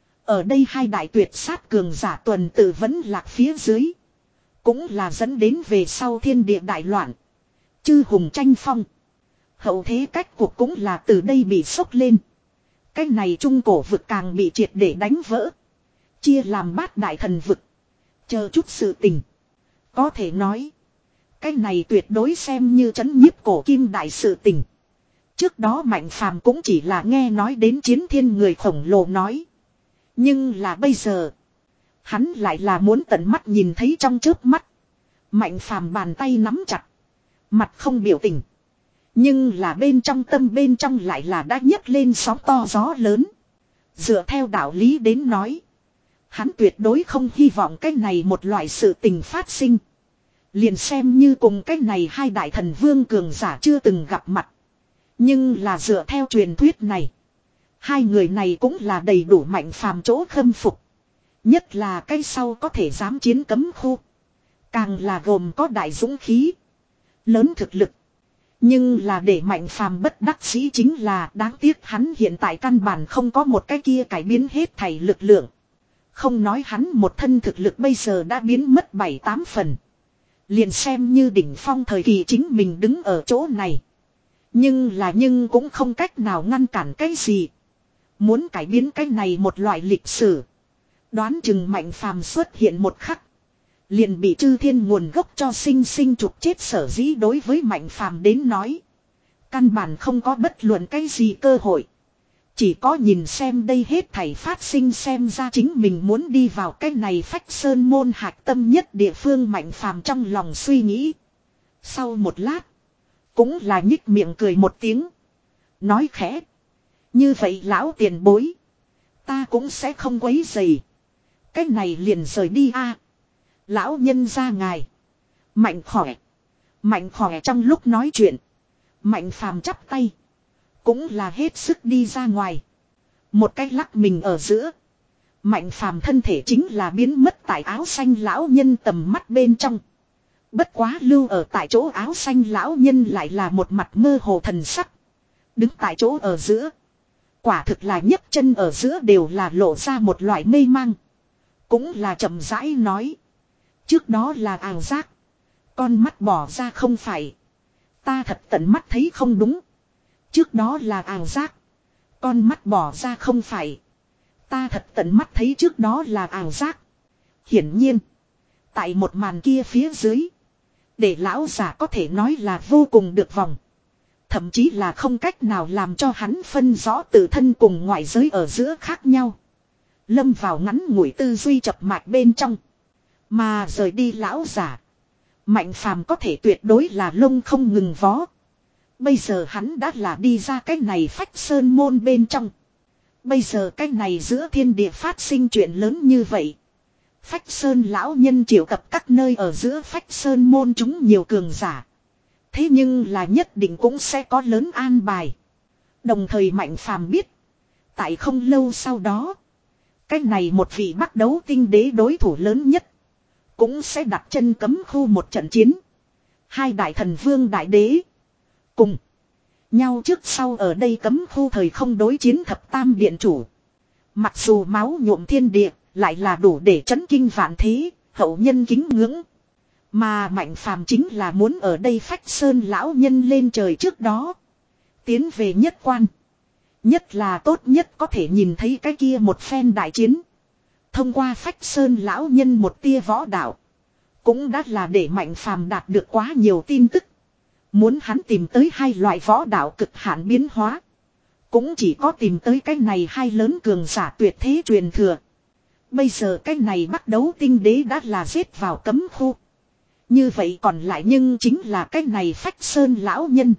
Ở đây hai đại tuyệt sát cường giả tuần tự vẫn lạc phía dưới. Cũng là dẫn đến về sau thiên địa đại loạn. Chư hùng tranh phong. Hậu thế cách cuộc cũng là từ đây bị sốc lên. Cái này trung cổ vực càng bị triệt để đánh vỡ. Chia làm bát đại thần vực. Chờ chút sự tình. Có thể nói. Cái này tuyệt đối xem như trấn nhiếp cổ kim đại sự tình. Trước đó Mạnh Phàm cũng chỉ là nghe nói đến chiến thiên người khổng lồ nói. Nhưng là bây giờ. Hắn lại là muốn tận mắt nhìn thấy trong chớp mắt. Mạnh Phàm bàn tay nắm chặt. Mặt không biểu tình. Nhưng là bên trong tâm bên trong lại là đã nhấc lên sóng to gió lớn. Dựa theo đạo lý đến nói. Hắn tuyệt đối không hy vọng cái này một loại sự tình phát sinh. Liền xem như cùng cái này hai đại thần vương cường giả chưa từng gặp mặt. Nhưng là dựa theo truyền thuyết này. Hai người này cũng là đầy đủ Mạnh Phàm chỗ khâm phục. Nhất là cái sau có thể dám chiến cấm khu. Càng là gồm có đại dũng khí. Lớn thực lực. Nhưng là để Mạnh Phàm bất đắc dĩ chính là đáng tiếc hắn hiện tại căn bản không có một cái kia cải biến hết thảy lực lượng. Không nói hắn một thân thực lực bây giờ đã biến mất bảy tám phần. Liền xem như đỉnh phong thời kỳ chính mình đứng ở chỗ này. Nhưng là nhưng cũng không cách nào ngăn cản cái gì. Muốn cải biến cái này một loại lịch sử. Đoán chừng Mạnh Phàm xuất hiện một khắc. Liền bị chư thiên nguồn gốc cho sinh sinh trục chết sở dĩ đối với Mạnh Phàm đến nói. Căn bản không có bất luận cái gì cơ hội. Chỉ có nhìn xem đây hết thảy phát sinh xem ra chính mình muốn đi vào cái này Phách Sơn môn hạch tâm nhất địa phương Mạnh Phàm trong lòng suy nghĩ. Sau một lát. Cũng là nhích miệng cười một tiếng. Nói khẽ. Như vậy lão tiền bối. Ta cũng sẽ không quấy rầy. Cái này liền rời đi a. Lão nhân ra ngài. Mạnh khỏe. Mạnh khỏe trong lúc nói chuyện. Mạnh Phàm chắp tay. Cũng là hết sức đi ra ngoài. Một cái lắc mình ở giữa. Mạnh Phàm thân thể chính là biến mất tại áo xanh lão nhân tầm mắt bên trong. Bất quá lưu ở tại chỗ áo xanh lão nhân lại là một mặt mơ hồ thần sắc. Đứng tại chỗ ở giữa. Quả thực là nhấc chân ở giữa đều là lộ ra một loại mê mang. Cũng là chậm rãi nói. Trước đó là ảo giác. Con mắt bỏ ra không phải. Ta thật tận mắt thấy không đúng. Trước đó là ảo giác. Con mắt bỏ ra không phải. Ta thật tận mắt thấy trước đó là ảo giác. Hiển nhiên. Tại một màn kia phía dưới. Để lão giả có thể nói là vô cùng được vòng. Thậm chí là không cách nào làm cho hắn phân rõ tự thân cùng ngoại giới ở giữa khác nhau. Lâm vào ngắn ngủi tư duy chập mạch bên trong. Mà rời đi lão giả. Mạnh phàm có thể tuyệt đối là lông không ngừng vó. Bây giờ hắn đã là đi ra cái này phách sơn môn bên trong. Bây giờ cái này giữa thiên địa phát sinh chuyện lớn như vậy. Phách sơn lão nhân triệu tập các nơi ở giữa phách sơn môn chúng nhiều cường giả. Thế nhưng là nhất định cũng sẽ có lớn an bài. Đồng thời mạnh phàm biết. Tại không lâu sau đó. Cái này một vị bắt đấu tinh đế đối thủ lớn nhất. Cũng sẽ đặt chân cấm khu một trận chiến. Hai đại thần vương đại đế. Cùng. Nhau trước sau ở đây cấm khu thời không đối chiến thập tam điện chủ. Mặc dù máu nhuộm thiên địa. Lại là đủ để chấn kinh vạn thế. Hậu nhân kính ngưỡng. Mà mạnh phàm chính là muốn ở đây phách sơn lão nhân lên trời trước đó. Tiến về nhất quan. Nhất là tốt nhất có thể nhìn thấy cái kia một phen đại chiến. Thông qua phách sơn lão nhân một tia võ đạo. Cũng đã là để mạnh phàm đạt được quá nhiều tin tức. Muốn hắn tìm tới hai loại võ đạo cực hạn biến hóa. Cũng chỉ có tìm tới cái này hai lớn cường giả tuyệt thế truyền thừa. Bây giờ cái này bắt đấu tinh đế đã là giết vào cấm khu. Như vậy còn lại nhưng chính là cái này phách sơn lão nhân.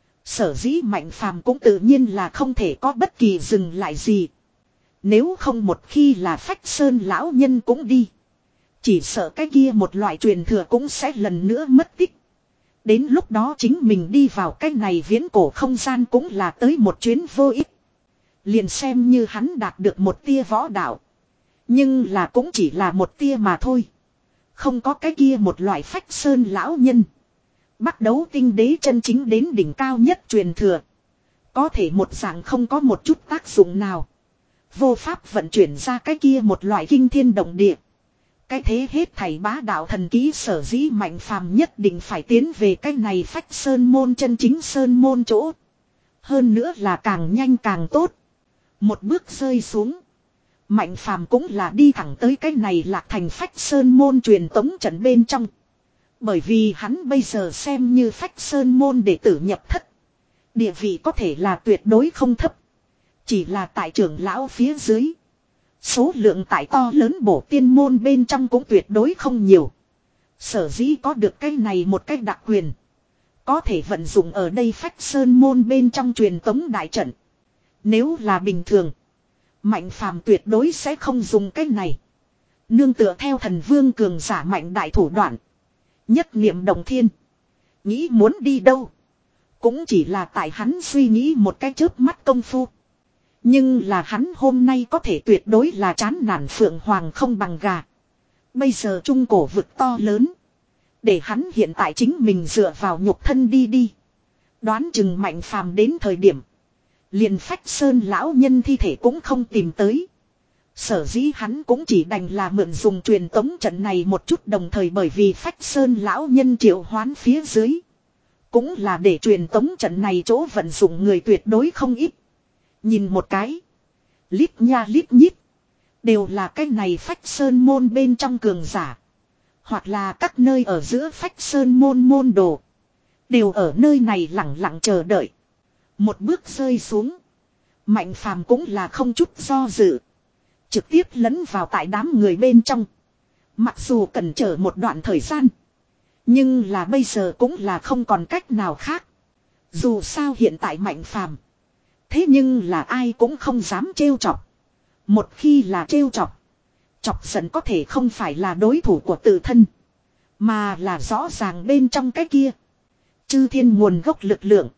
Sở dĩ mạnh phàm cũng tự nhiên là không thể có bất kỳ dừng lại gì. Nếu không một khi là phách sơn lão nhân cũng đi. Chỉ sợ cái kia một loại truyền thừa cũng sẽ lần nữa mất tích. Đến lúc đó chính mình đi vào cái này viễn cổ không gian cũng là tới một chuyến vô ích. Liền xem như hắn đạt được một tia võ đạo. Nhưng là cũng chỉ là một tia mà thôi. Không có cái kia một loại phách sơn lão nhân. Bắt đấu tinh đế chân chính đến đỉnh cao nhất truyền thừa. Có thể một dạng không có một chút tác dụng nào. Vô pháp vận chuyển ra cái kia một loại kinh thiên động địa. Cái thế hết thảy bá đạo thần ký sở dĩ mạnh phàm nhất định phải tiến về cái này phách sơn môn chân chính sơn môn chỗ. Hơn nữa là càng nhanh càng tốt. Một bước rơi xuống. Mạnh phàm cũng là đi thẳng tới cái này lạc thành phách sơn môn truyền tống trận bên trong. Bởi vì hắn bây giờ xem như phách sơn môn đệ tử nhập thất. Địa vị có thể là tuyệt đối không thấp. Chỉ là tại trưởng lão phía dưới. Số lượng tại to lớn bổ tiên môn bên trong cũng tuyệt đối không nhiều. Sở dĩ có được cái này một cách đặc quyền. Có thể vận dụng ở đây phách sơn môn bên trong truyền tống đại trận. Nếu là bình thường. Mạnh phàm tuyệt đối sẽ không dùng cái này. Nương tựa theo thần vương cường giả mạnh đại thủ đoạn. Nhất niệm đồng thiên. Nghĩ muốn đi đâu. Cũng chỉ là tại hắn suy nghĩ một cái chớp mắt công phu. Nhưng là hắn hôm nay có thể tuyệt đối là chán nản phượng hoàng không bằng gà. Bây giờ trung cổ vực to lớn. Để hắn hiện tại chính mình dựa vào nhục thân đi đi. Đoán chừng mạnh phàm đến thời điểm. Liền phách sơn lão nhân thi thể cũng không tìm tới. Sở dĩ hắn cũng chỉ đành là mượn dùng truyền tống trận này một chút, đồng thời bởi vì phách sơn lão nhân triệu hoán phía dưới. Cũng là để truyền tống trận này chỗ vận dụng người tuyệt đối không ít. Nhìn một cái. Lít nha lít nhít. Đều là cái này phách sơn môn bên trong cường giả. Hoặc là các nơi ở giữa phách sơn môn môn đồ. Đều ở nơi này lặng lặng chờ đợi. Một bước rơi xuống. Mạnh phàm cũng là không chút do dự. Trực tiếp lấn vào tại đám người bên trong. Mặc dù cần chờ một đoạn thời gian. Nhưng là bây giờ cũng là không còn cách nào khác. Dù sao hiện tại mạnh phàm. Thế nhưng là ai cũng không dám trêu chọc. Một khi là trêu chọc. Chọc giận có thể không phải là đối thủ của tự thân. Mà là rõ ràng bên trong cái kia. Chư thiên nguồn gốc lực lượng.